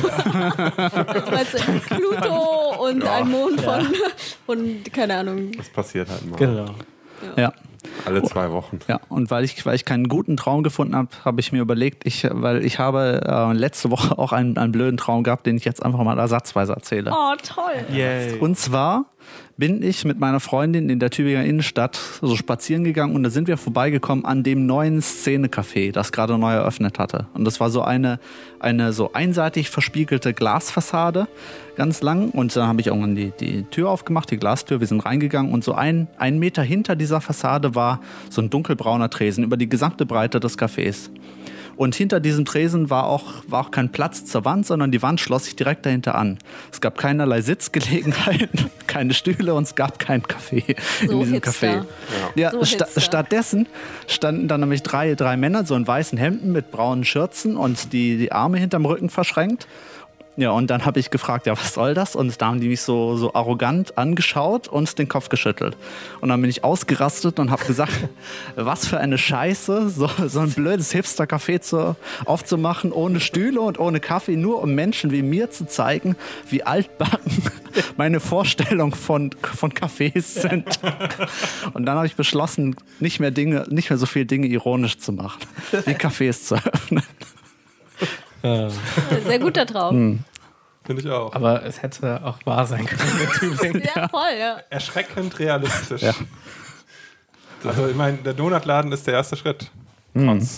Du meinst Pluto und ein Mond von, keine Ahnung. Das passiert halt mal. Genau. Ja. Alle 2 Wochen. Ja, und weil ich keinen guten Traum gefunden habe, habe ich mir überlegt, weil ich habe letzte Woche auch einen blöden Traum gehabt, den ich jetzt einfach mal ersatzweise erzähle. Oh, toll. Und zwar bin ich mit meiner Freundin in der Tübinger Innenstadt so spazieren gegangen und da sind wir vorbeigekommen an dem neuen Szene-Café, das gerade neu eröffnet hatte. Und das war so eine so einseitig verspiegelte Glasfassade, ganz lang. Und dann habe ich irgendwann die Tür aufgemacht, die Glastür, wir sind reingegangen und so ein Meter hinter dieser Fassade war so ein dunkelbrauner Tresen über die gesamte Breite des Cafés. Und hinter diesem Tresen war auch kein Platz zur Wand, sondern die Wand schloss sich direkt dahinter an. Es gab keinerlei Sitzgelegenheiten, keine Stühle und es gab kein Café So in diesem Hipster. Café. Ja, So Hipster. stattdessen standen dann nämlich drei Männer so in weißen Hemden mit braunen Schürzen und die Arme hinterm Rücken verschränkt. Ja, und dann habe ich gefragt, ja, was soll das? Und da haben die mich so arrogant angeschaut und den Kopf geschüttelt. Und dann bin ich ausgerastet und habe gesagt, was für eine Scheiße, so ein blödes Hipster-Café aufzumachen, ohne Stühle und ohne Kaffee, nur um Menschen wie mir zu zeigen, wie altbacken meine Vorstellungen von Cafés sind. Und dann habe ich beschlossen, nicht mehr so viele Dinge ironisch zu machen, wie Cafés zu öffnen. Sehr guter Traum. Finde ich auch. Aber es hätte auch wahr sein können mit Tübingen. Ja, voll, ja. Erschreckend realistisch. Ja. Also ich meine, der Donutladen ist der erste Schritt. Kotz.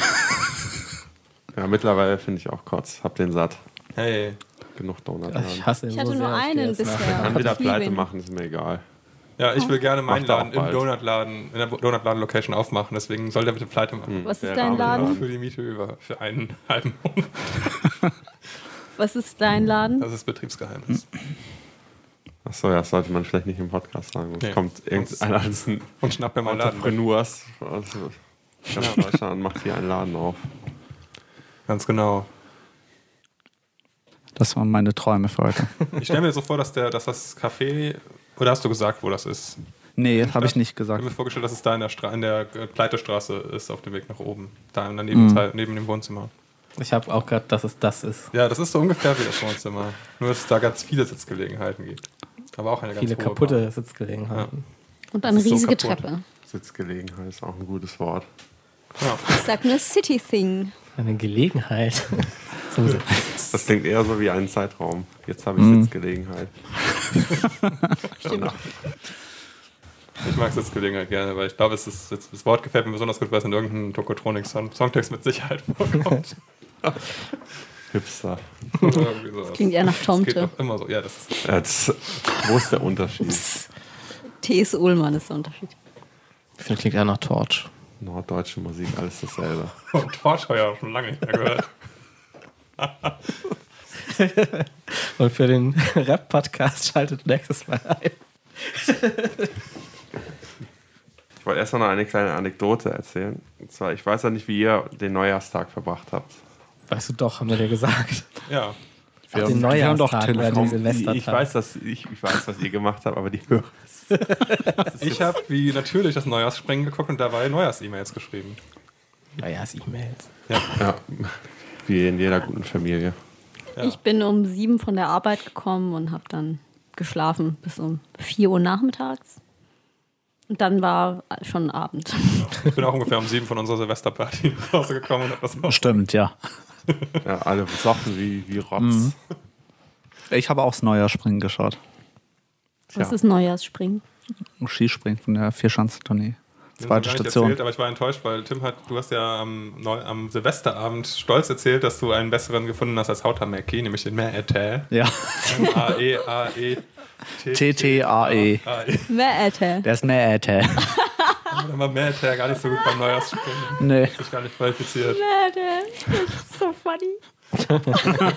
Ja, mittlerweile finde ich auch Kotz. Hab den satt. Hey. Genug Donutladen. Ich hasse ihn Ich hatte so nur sehr, einen ich gehe jetzt bisher. Kann wieder Ich liebe Pleite ihn. machen, ist mir egal. Ja, ich will gerne meinen Macht er auch Laden im bald. Donutladen, in der Donutladen-Location aufmachen, deswegen soll der bitte Pleite machen. Was Der ist dein arme Laden? Für die Miete für einen halben Monat. Was ist dein Laden? Das ist Betriebsgeheimnis. Achso, ja, das sollte man vielleicht nicht im Podcast sagen. Nee. Es kommt irgendeiner als ein Und schnapp mir meinen Laden weg. Entrepreneurs aus ganz Deutschland und macht hier einen Laden auf. Ganz genau. Das waren meine Träume für heute. Ich stelle mir so vor, dass das Café, oder hast du gesagt, wo das ist? Nee, habe ich nicht Ich gesagt. habe mir vorgestellt, dass es da in der Pleitestraße ist, auf dem Weg nach oben. Da daneben, neben dem Wohnzimmer. Ich habe auch gerade, dass es das ist. Ja, das ist so ungefähr wie das Wohnzimmer. Nur, dass es da ganz viele Sitzgelegenheiten gibt. Aber auch eine ganz Viele hohe kaputte Bar. Sitzgelegenheiten. Und eine Das ist so riesige kaputt. Treppe. Sitzgelegenheit ist auch ein gutes Wort. Ja. Ich sag nur City Thing. Eine Gelegenheit zum Sitzen. Das klingt eher so wie ein Zeitraum. Jetzt habe ich Sitzgelegenheit. Stimmt. Ich mag Sitzgelegenheit gerne, weil ich glaube, das Wort gefällt mir besonders gut, weil es in irgendeinem Tokotronic-Songtext mit Sicherheit vorkommt. Hipster. Irgendwie sowas. Klingt eher nach Das geht Tomte. doch immer so. Ja, das ist Wo ist der Unterschied? T.S. Ullmann ist der Unterschied. Ich finde, klingt eher nach Torch. Norddeutsche Musik, alles dasselbe. Und Torch habe ich ja schon lange nicht mehr gehört. Und für den Rap-Podcast schaltet nächstes Mal ein. Ich wollte erst noch eine kleine Anekdote erzählen. Und zwar, ich weiß ja nicht, wie ihr den Neujahrstag verbracht habt. Weißt du doch, haben wir dir gesagt. Ja. Den Neujahrstag oder den Silvestertag. Ich weiß, was ihr gemacht habt, aber die Hörer. Ich habe wie natürlich das Neujahrsspringen geguckt und dabei Neujahrs-E-Mails geschrieben. Neujahrs-E-Mails. Ja, wie in jeder guten Familie. Ja. Ich bin um 7 von der Arbeit gekommen und habe dann geschlafen bis um 4 Uhr nachmittags. Und dann war schon Abend. Ich bin auch ungefähr um 7 von unserer Silvesterparty nach Hause gekommen und habe das noch. Stimmt, ja. Ja, alle besoffen wie Rotz. Ich habe auch das Neujahrspringen geschaut. Was ist Neujahrsspringen? Skispringen von der Vierschanzentournee. Ich Zweite hab's gar nicht Station. erzählt, aber ich war enttäuscht, weil Tim du hast ja am Silvesterabend stolz erzählt, dass du einen besseren gefunden hast als Hauta Mackie, nämlich den Mäete. Ja. M-A-E-A-E. T-T-A-E. Mäete. Der ist Mäete. Da war Mäete gar nicht so gut beim Neujahrsspringen. Nee. Sich gar nicht qualifiziert. Mäete. Das ist so funny.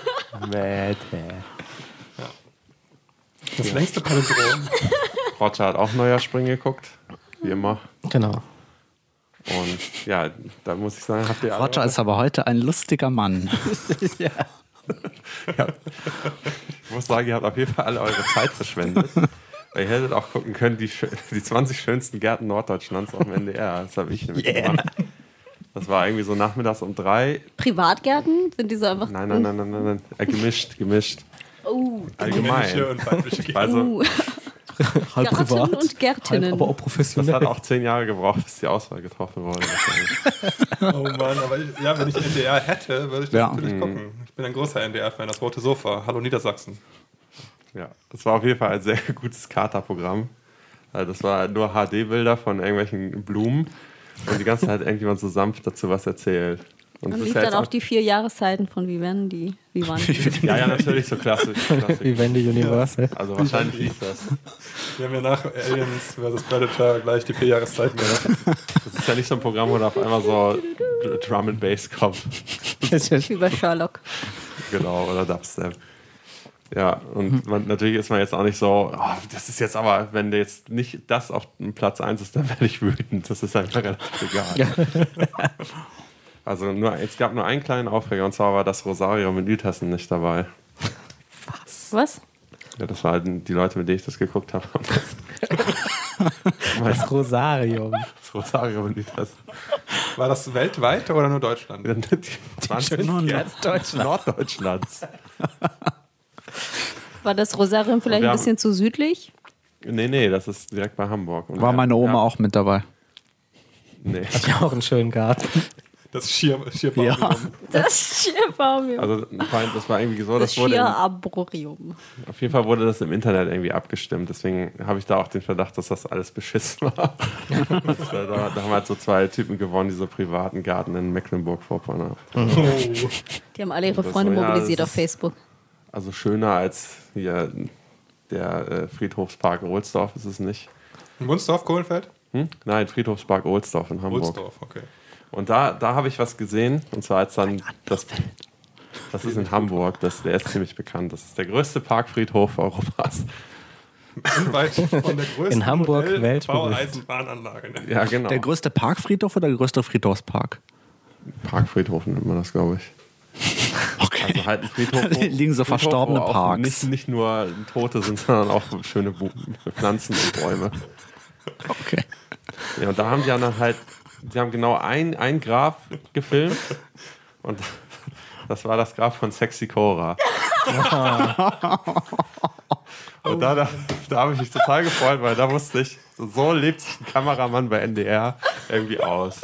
Das längste Palindrom. Roger hat auch Neujahrspringen geguckt, wie immer. Genau. Und ja, da muss ich sagen, habt ihr alle Roger ist aber heute ein lustiger Mann. Ich muss sagen, ihr habt auf jeden Fall alle eure Zeit verschwendet. Weil ihr hättet auch gucken können, die 20 schönsten Gärten Norddeutschlands auf dem NDR. Das habe ich nämlich gemacht. Das war irgendwie so nachmittags um 3. Privatgärten? Sind die so einfach. Nein. Gemischt. Oh. Männliche Allgemein. und weibliche Gärten. Also, Halb Gärten privat, und Gärtinnen. aber auch das professionell. hat auch 10 Jahre gebraucht, bis die Auswahl getroffen wurde. Oh Mann, aber wenn ich NDR hätte, würde ich das Ja. natürlich gucken. Ich bin ein großer NDR-Fan, das Rote Sofa. Hallo Niedersachsen. Ja, das war auf jeden Fall ein sehr gutes Katerprogramm. Das war nur HD-Bilder von irgendwelchen Blumen und die ganze Zeit irgendjemand so sanft dazu was erzählt. Und Und das lief ist ja dann jetzt auch die 4 Jahreszeiten von Wie waren die? Ja, natürlich, so klassisch. Wie Wendy Universal. Also wahrscheinlich lief das. Wir haben ja nach Aliens vs. Predator gleich die 4 Jahreszeiten gehabt. Das ist ja nicht so ein Programm, wo da auf einmal so Drum and Bass kommt. Wie bei Sherlock. Genau, oder Dubstep. Ja, und natürlich ist man jetzt auch nicht so, oh, das ist jetzt aber, wenn der jetzt nicht das auf Platz 1 ist, dann werde ich wütend. Das ist einfach relativ egal. Also es gab nur einen kleinen Aufreger, und zwar war das Rosario mit Südhessen nicht dabei. Was? Ja, das waren die Leute, mit denen ich das geguckt habe. Das Rosarium. Das Rosario mit Südhessen. War das weltweit oder nur Deutschland? Die 20 Deutschland. Norddeutschlands. War das Rosarium vielleicht wir ein haben- bisschen zu südlich? Nee, das ist direkt bei Hamburg. Und War meine Oma ja, auch mit dabei. Nee. Hat ja auch einen schönen Garten. Das Schierbarium. Ja. Das Schierbarium. Also das war irgendwie so, Das das wurde Schierabrorium. auf jeden Fall wurde das im Internet irgendwie abgestimmt. Deswegen habe ich da auch den Verdacht, dass das alles beschissen war. Da haben halt so 2 Typen gewonnen, die so privaten Garten in Mecklenburg-Vorpommern. Die haben alle ihre Freunde So, ja, mobilisiert das auf Facebook. Also schöner als hier der Friedhofspark Ohlsdorf ist es nicht. In Wunsdorf, Kohlenfeld? Nein, Friedhofspark Ohlsdorf in Hamburg. Wunsdorf, okay. Und da habe ich was gesehen, und zwar als dann das ist in Hamburg, der ist ziemlich bekannt. Das ist der größte Parkfriedhof Europas. Unweit von der größten In Hamburg weltberühmt. Baueisenbahnanlage. Ne? Ja, genau. Der größte Parkfriedhof oder der größte Friedhofspark? Parkfriedhof nennt man das, glaube ich. Okay. Also halt ein Friedhof. Liegen so verstorbene wo auch Parks. Nicht nur Tote sind, sondern auch schöne Pflanzen und Bäume. Okay. Ja, und da haben die dann halt, die haben genau ein Grab gefilmt. Und das war das Grab von Sexy Cora. Und da habe ich mich total gefreut, weil da wusste ich, so lebt sich ein Kameramann bei NDR irgendwie aus.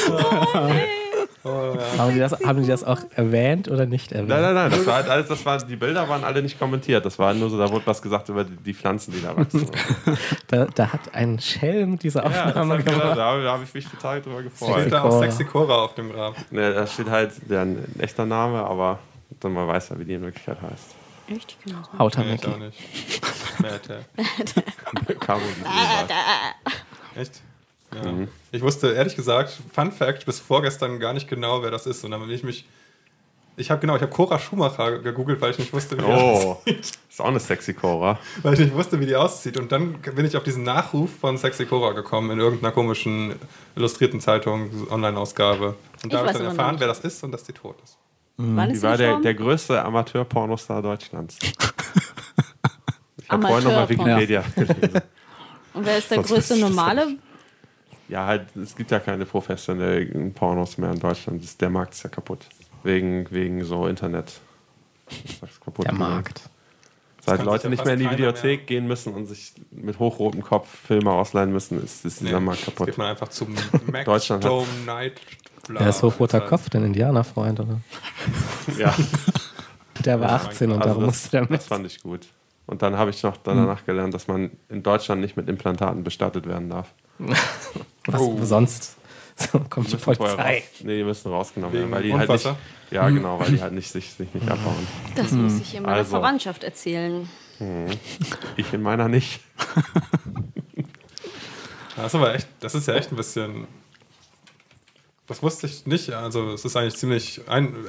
Haben die das auch erwähnt oder nicht erwähnt? Nein, das war halt alles, die Bilder waren alle nicht kommentiert. Das war nur so, da wurde was gesagt über die Pflanzen, die da wachsen. Da hat ein Schelm diese Aufnahme gemacht. Da habe ich mich total drüber gefreut. Steht da auch Sexy Cora auf dem Grab. Ne, da steht halt ein echter Name, aber dann man weiß ja, wie die in Wirklichkeit heißt. Echt? Ich kann das nicht. Hauter Nee, ich Mackie. auch nicht. Mette. Caro Echt? Ja. Ich wusste, ehrlich gesagt, Fun Fact, bis vorgestern gar nicht genau, wer das ist. Und dann bin ich habe Cora Schumacher gegoogelt, weil ich nicht wusste, wie die aussieht. Ist auch eine Sexy Cora. Weil ich nicht wusste, wie die aussieht. Und dann bin ich auf diesen Nachruf von Sexy Cora gekommen in irgendeiner komischen illustrierten Zeitung, Online-Ausgabe. Und da habe ich dann erfahren, wer das ist und dass die tot ist. Wann ist Die war gestorben? der größte Amateur-Pornostar Deutschlands. Ich habe Amateur- vorhin nochmal Wikipedia gelesen. Und wer ist der Sonst größte wüsste ich das normale? Ja, halt, es gibt ja keine professionellen Pornos mehr in Deutschland. Der Markt ist ja kaputt. Wegen so Internet. Das kaputt Der gegangen. Markt. Seit kann Leute sich ja nicht fast mehr in die keiner Videothek mehr- gehen müssen und sich mit hochrotem Kopf Filme ausleihen müssen, ist dieser Markt Jetzt kaputt. geht man einfach zum Max Deutschland hat- Dome Night. Der ist hochroter Kopf, den Indianerfreund, oder? Ja, Der war 18 und darum musste der das mit. fand ich gut. Und dann habe ich noch danach gelernt, dass man in Deutschland nicht mit Implantaten bestattet werden darf. Was sonst? So kommt die Die müssen vorher Polizei. die müssen rausgenommen Wegen werden, weil die halt nicht, Grundwasser? ja genau, weil die halt nicht sich nicht abbauen. Das muss ich in meiner Also. Verwandtschaft erzählen. Ich in meiner nicht. Das ist ja echt ein bisschen. Das wusste ich nicht. Also es ist eigentlich ziemlich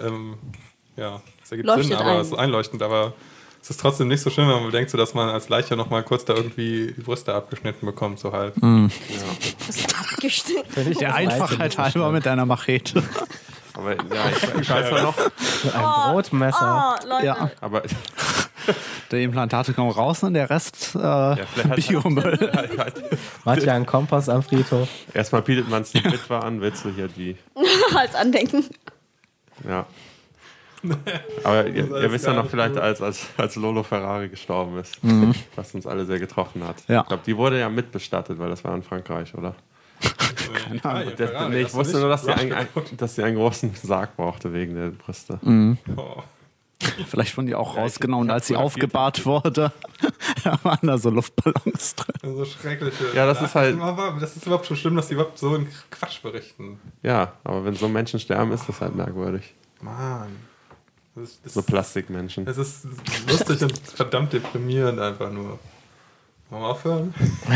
es ergibt Leuchtet Sinn, aber ein. es ist einleuchtend, aber es ist trotzdem nicht so schön, wenn man bedenkt, so, dass man als Leiche noch mal kurz da irgendwie die Brüste abgeschnitten bekommt, so halb. Das ist abgeschnitten. Finde ich Der das meiste Einfachheit nicht halber mit deiner Machete. Aber ja, ich weiß ja noch, mit einem Brotmesser. Oh, Leute. Ja. aber Die Implantate kommen raus und der Rest vielleicht hat- Biomüll. halt, Macht ja einen Kompass am Friedhof. erstmal bietet man es die Witwe an, willst du hier die. Als Andenken. Ja. Aber ihr alles wisst ja gar noch nicht vielleicht, gut. als Lolo Ferrari gestorben ist, was uns alle sehr getroffen hat. Ja. Ich glaube, die wurde ja mitbestattet, weil das war in Frankreich, oder? Ferrari, Nee, ich hast du wusste nicht? nur, dass Rush dass sie einen großen Sarg brauchte wegen der Brüste. Oh. Vielleicht wurden die auch Ja, rausgenommen, ich hab als sie fotografiert. aufgebahrt wurde. Da waren da so Luftballons drin. So schreckliche. Ja, das ist halt- Das ist überhaupt schon schlimm, dass die überhaupt so einen Quatsch berichten. Ja, aber wenn so Menschen sterben, ist das halt merkwürdig. Mann. Das So Plastikmenschen. es ist lustig und verdammt deprimierend einfach nur. Wollen wir aufhören?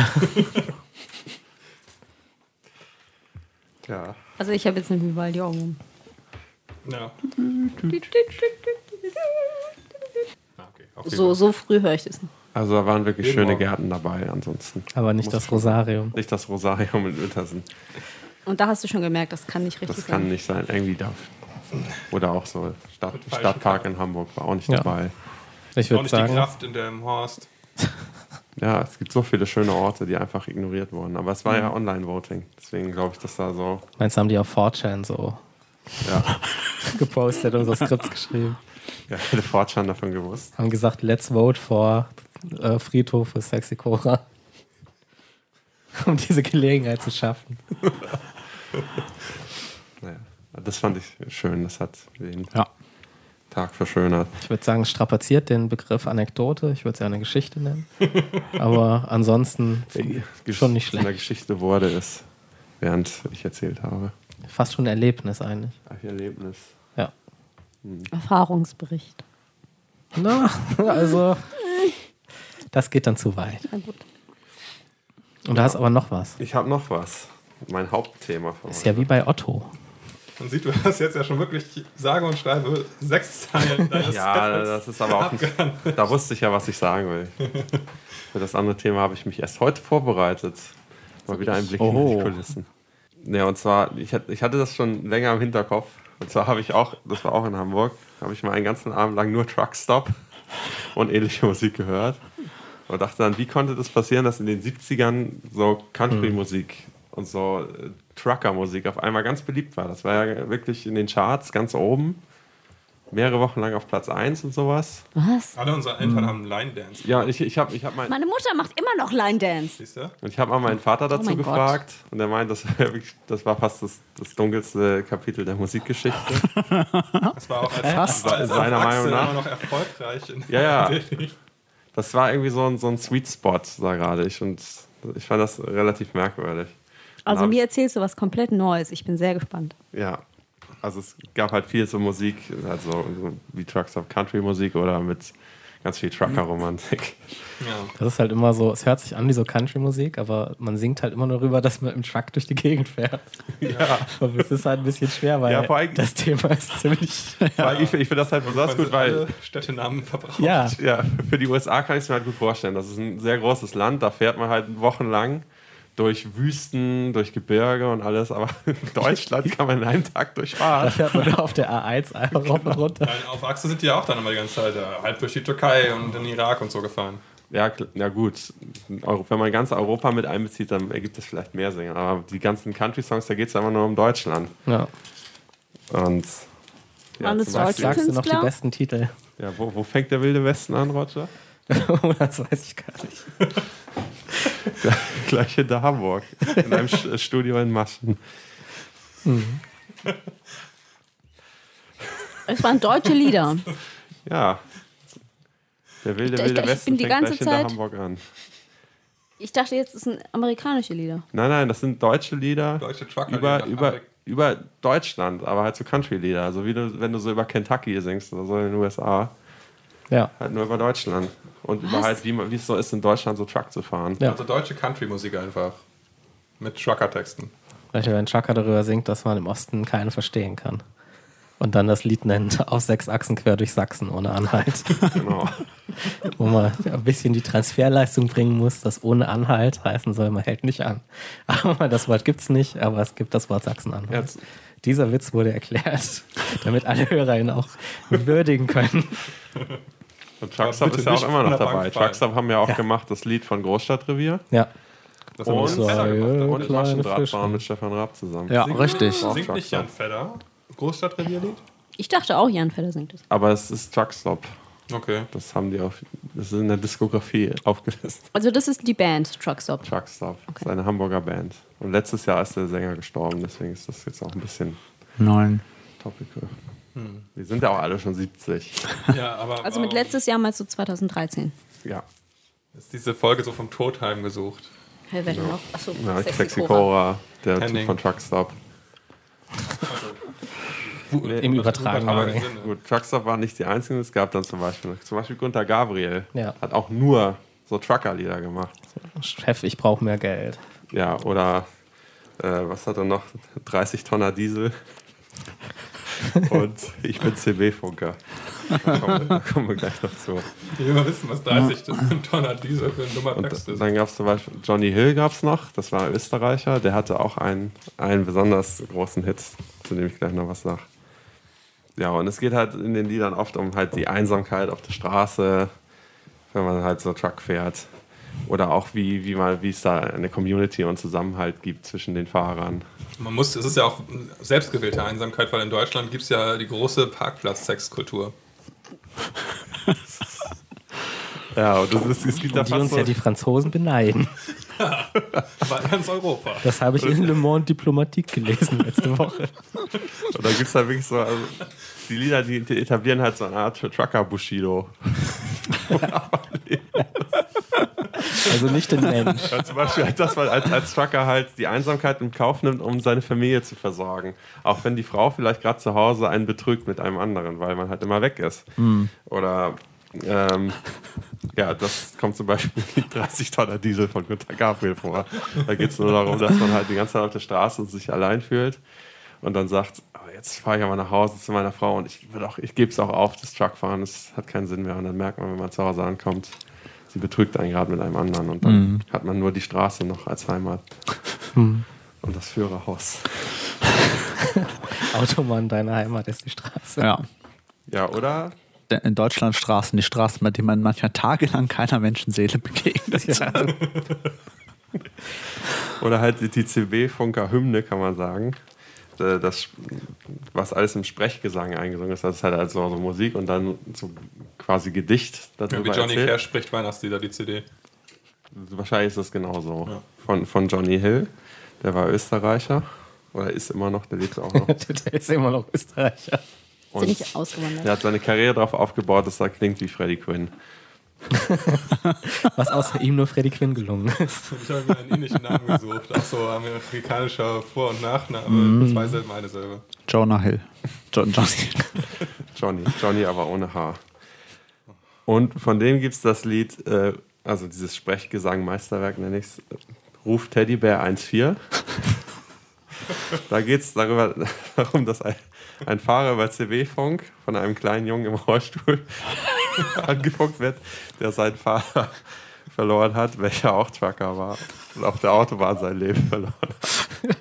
Ja. Also ich habe jetzt einen Vivaldi-Ohrwurm. Ja. Okay. So früh höre ich das nicht. Also da waren wirklich Jeden schöne Morgen. Gärten dabei, ansonsten. Aber nicht das Rosarium. Nicht das Rosarium in Uetersen. Und da hast du schon gemerkt, das kann nicht richtig Das kann sein. nicht sein. Irgendwie darf. Oder auch so falschen Stadtpark Karten. in Hamburg war auch nicht Ja. dabei. Ich Auch würde nicht die sagen, Kraft in dem Horst. Ja, es gibt so viele schöne Orte, die einfach ignoriert wurden. Aber es war ja Online-Voting. Deswegen glaube ich, dass da so. meinst du, haben die auf 4chan so Ja, gepostet und so Skripts geschrieben. ja hätte Fortschan davon gewusst. Haben gesagt, let's vote for Friedhof für Sexy Cora. Um diese Gelegenheit zu schaffen. Naja, das fand ich schön. Das hat den Tag verschönert. Ich würde sagen, strapaziert den Begriff Anekdote. Ich würde es ja eine Geschichte nennen. Aber ansonsten schon nicht schlecht. In der Geschichte wurde es, während ich erzählt habe. Fast schon ein Erlebnis eigentlich. Ein Erlebnis. Ja. Erfahrungsbericht. Na, also das geht dann zu weit. Na gut. Und da hast aber noch was. Ich habe noch was. Mein Hauptthema von Ist ja wie bei Otto. Man sieht, du hast jetzt ja schon wirklich sage und schreibe 6 Teile deines Ja, das ist aber auch nicht, da wusste ich ja, was ich sagen will. Für das andere Thema habe ich mich erst heute vorbereitet. Mal wieder ein Blick in die Kulissen. Ja, und zwar, ich hatte das schon länger im Hinterkopf. Und zwar habe ich auch, das war auch in Hamburg, habe ich mal einen ganzen Abend lang nur Truckstop und ähnliche Musik gehört. Und dachte dann, wie konnte das passieren, dass in den 70ern so Country-Musik und so Trucker-Musik auf einmal ganz beliebt war. Das war ja wirklich in den Charts ganz oben. Mehrere Wochen lang auf Platz 1 und sowas. Was? Alle unsere Eltern haben Line-Dance. Ja, ich hab Meine Mutter macht immer noch Line-Dance. Siehst du? und ich habe mal meinen Vater dazu mein gefragt und er meint, das war fast das dunkelste Kapitel der Musikgeschichte. Das war auch als Seiner Meinung nach. immer noch erfolgreich. Ja. Das war irgendwie so ein Sweet Spot, da gerade ich. Und ich fand das relativ merkwürdig. Also mir erzählst du was komplett Neues. Ich bin sehr gespannt. Ja, also es gab halt viel so Musik, also so wie Truckstop Country Musik oder mit ganz viel Trucker-Romantik. Ja. Das ist halt immer so, es hört sich an wie so Country-Musik, aber man singt halt immer nur rüber, dass man im Truck durch die Gegend fährt. Ja. Aber es ist halt ein bisschen schwer, weil vor allem, das Thema ist ziemlich... ich finde das halt besonders gut, weil Städtenamen verbraucht. Ja, für die USA kann ich es mir halt gut vorstellen. Das ist ein sehr großes Land, da fährt man halt wochenlang durch Wüsten, durch Gebirge und alles, aber in Deutschland kann man in einem Tag da durchfahren. fährt man auf der A1 einfach rauf und runter. Auf Achse sind die ja auch dann immer die ganze Zeit halt durch die Türkei und den Irak und so gefahren. Ja, gut. Wenn man ganz Europa mit einbezieht, dann ergibt das vielleicht mehr Sinn. Aber die ganzen Country-Songs, da geht es einfach nur um Deutschland. Ja. Und Waren das zum Beispiel- deutsche Sagst du noch die Künstler? besten Titel? Ja, wo fängt der Wilde Westen an, Roger? Das weiß ich gar nicht. Gleich hinter Hamburg. In einem Studio in Maschen. Es waren deutsche Lieder. Ja. Der wilde Ich Westen bin die fängt ganze gleich hinter Zeit- Hamburg an. Ich dachte jetzt, es sind amerikanische Lieder. Nein, das sind deutsche Lieder Deutsche Trucker. über Deutschland, aber halt so Country-Lieder. Also wenn du so über Kentucky singst oder so in den USA, Ja. halt nur über Deutschland. Und über halt, wie es so ist, in Deutschland so Truck zu fahren. Ja. Also deutsche Country-Musik einfach. Mit Trucker-Texten. Vielleicht, wenn ein Trucker darüber singt, dass man im Osten keinen verstehen kann. Und dann das Lied nennt, auf 6 Achsen quer durch Sachsen ohne Anhalt. Genau. Wo man ein bisschen die Transferleistung bringen muss, das ohne Anhalt heißen soll, man hält nicht an. Aber das Wort gibt es nicht, aber es gibt das Wort Sachsen-Anhalt. Jetzt, Dieser Witz wurde erklärt, damit alle Hörer ihn auch würdigen können. und Truckstop bitte ist ja auch nicht immer von noch der dabei. Bank fallen. Truckstop haben ja auch gemacht das Lied von Großstadtrevier. Ja. Das Und haben so, Jan Fedder gemacht. Und kleine Maschendrahtfahren Fische. mit Stefan Raab zusammen. Ja, Singt- richtig. Singt nicht Jan Fedder? Großstadtrevier-Lied? Ich dachte auch, Jan Fedder singt es. Aber es ist Truckstop. Okay. Das ist in der Diskografie aufgelistet. Also das ist die Band Truckstop. Truckstop. Das ist eine Hamburger Band. Und letztes Jahr ist der Sänger gestorben, deswegen ist das jetzt auch ein bisschen Nein. topical. Wir sind ja auch alle schon 70. Ja, aber Also mit letztes Jahr meinst du 2013. Ja. ist diese Folge so vom Tod heimgesucht. Hey, wer denn noch? Achso, Ja, Sexy Sexy Cora. Cora, der Typ Henning. von Truckstop. Im übertragenen Aber Sinne. Gut, Truckstop waren nicht die einzigen, es gab dann zum Beispiel Gunter Gabriel. Ja. Hat auch nur so Trucker-Lieder gemacht. Chef, ich brauche mehr Geld. Ja, oder was hat er noch? 30 Tonner Diesel. Und ich bin CB-Funker. Da kommen wir gleich noch zu. Ich will mal wissen, was 30 Tonner Diesel für ein dummer Text Und ist. dann gab es zum Beispiel Johnny Hill gab's noch, das war ein Österreicher, der hatte auch einen besonders großen Hit, zu dem ich gleich noch was sage. Ja, und es geht halt in den Liedern oft um halt die Einsamkeit auf der Straße, wenn man halt so Truck fährt. Oder auch wie es da eine Community und Zusammenhalt gibt zwischen den Fahrern. Es ist ja auch selbstgewählte Einsamkeit, weil in Deutschland gibt es ja die große Parkplatz-Sexkultur. Ja, und es gibt da Die fast uns so, ja die Franzosen beneiden. Aber ganz Europa. Das habe ich in Le Monde Diplomatique gelesen letzte Woche. Und da gibt es halt wirklich so, also die Lieder, die etablieren halt so eine Art Trucker-Bushido. Also nicht den Mensch. Ja, zum Beispiel, dass man als Trucker halt die Einsamkeit in Kauf nimmt, um seine Familie zu versorgen. Auch wenn die Frau vielleicht gerade zu Hause einen betrügt mit einem anderen, weil man halt immer weg ist. Oder ja, das kommt zum Beispiel in 30 Tonner Diesel von Günter Gabriel vor. Da geht es nur darum, dass man halt die ganze Zeit auf der Straße und sich allein fühlt und dann sagt, jetzt fahre ich aber nach Hause zu meiner Frau und ich gebe es auch auf, das Truckfahren, das hat keinen Sinn mehr. Und dann merkt man, wenn man zu Hause ankommt, sie betrügt einen gerade mit einem anderen und dann hat man nur die Straße noch als Heimat. Und das Führerhaus. Automann, deine Heimat ist die Straße. Ja. Ja, oder? In Deutschland Straßen, die Straßen, bei denen man manchmal tagelang keiner Menschenseele begegnet. Ja. Oder halt die CB-Funker-Hymne, kann man sagen. Das, was alles im Sprechgesang eingesungen ist, das ist halt also so Musik und dann so quasi Gedicht darüber wie Johnny erzählt. Cash spricht Weihnachtslieder, die CD. Wahrscheinlich ist das genauso. Ja. Von Johnny Hill, der war Österreicher. Oder ist immer noch, der lebt auch noch. Der ist immer noch Österreicher. Sind nicht ausgewandert. Er hat seine Karriere darauf aufgebaut, dass er klingt wie Freddie Quinn. Was außer ihm nur Freddie Quinn gelungen ist. Ich habe mir einen ähnlichen Namen gesucht. Auch so amerikanischer Vor- und Nachname. Zwei selben, eine selbe. Jonah Hill. Johnny, aber ohne Haar. Und von dem gibt es das Lied, also dieses Sprechgesang-Meisterwerk nenne ich es, Ruf Teddybär 1.4. Da geht es darum, dass ein Fahrer über CB-Funk von einem kleinen Jungen im Rollstuhl angefunkt wird, der seinen Fahrer verloren hat, welcher auch Trucker war und auf der Autobahn sein Leben verloren hat.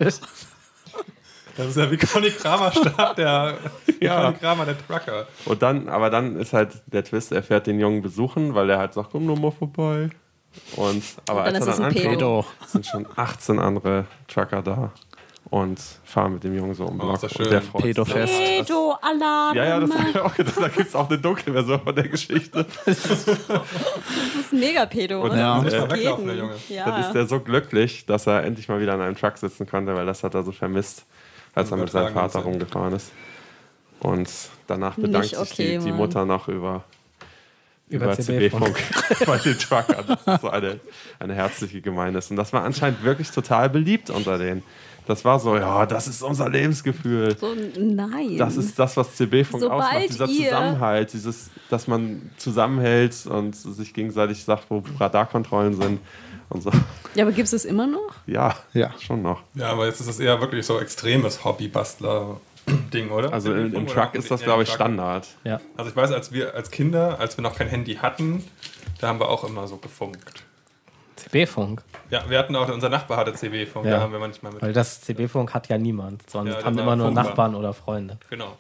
Das ist ja wie Conny Kramer starb, Conny Kramer, der Trucker. Und dann ist halt der Twist, er fährt den Jungen besuchen, weil er halt sagt, komm nur mal vorbei. Aber als er dann ankommt, sind schon 18 andere Trucker da und fahren mit dem Jungen so um den Block. Und der freut sich. Pedo-Alarm. Ja, das habe ich auch gedacht. Da gibt es auch eine dunkle Version von der Geschichte. Das ist mega Pedo. Und der Junge. Ja. Dann ist der so glücklich, dass er endlich mal wieder an einem Truck sitzen konnte, weil das hat er so vermisst, als er mit seinem Vater rumgefahren ist. Und danach bedankt sich die Mutter noch über CB-Funk bei den Truckern. Das ist so eine herzliche Gemeinde. Und das war anscheinend wirklich total beliebt unter denen. Das war so, ja, das ist unser Lebensgefühl. So, nein. Das ist das, was CB-Funk ausmacht. Dieser Zusammenhalt, dass man zusammenhält und sich gegenseitig sagt, wo Radarkontrollen sind und so. Ja, aber gibt es das immer noch? Ja, schon noch. Ja, aber jetzt ist es eher wirklich so extremes Hobby-Bastler-Ding, oder? Also im Truck ist das, glaube ich, Standard. Ja. Also ich weiß, als wir noch kein Handy hatten, da haben wir auch immer so gefunkt. CB-Funk. Ja, wir hatten auch, unser Nachbar hatte CB-Funk, da haben wir manchmal mit. Weil das CB-Funk hat ja niemand, sonst Ja, haben der immer war nur Funker. Nachbarn oder Freunde. Genau.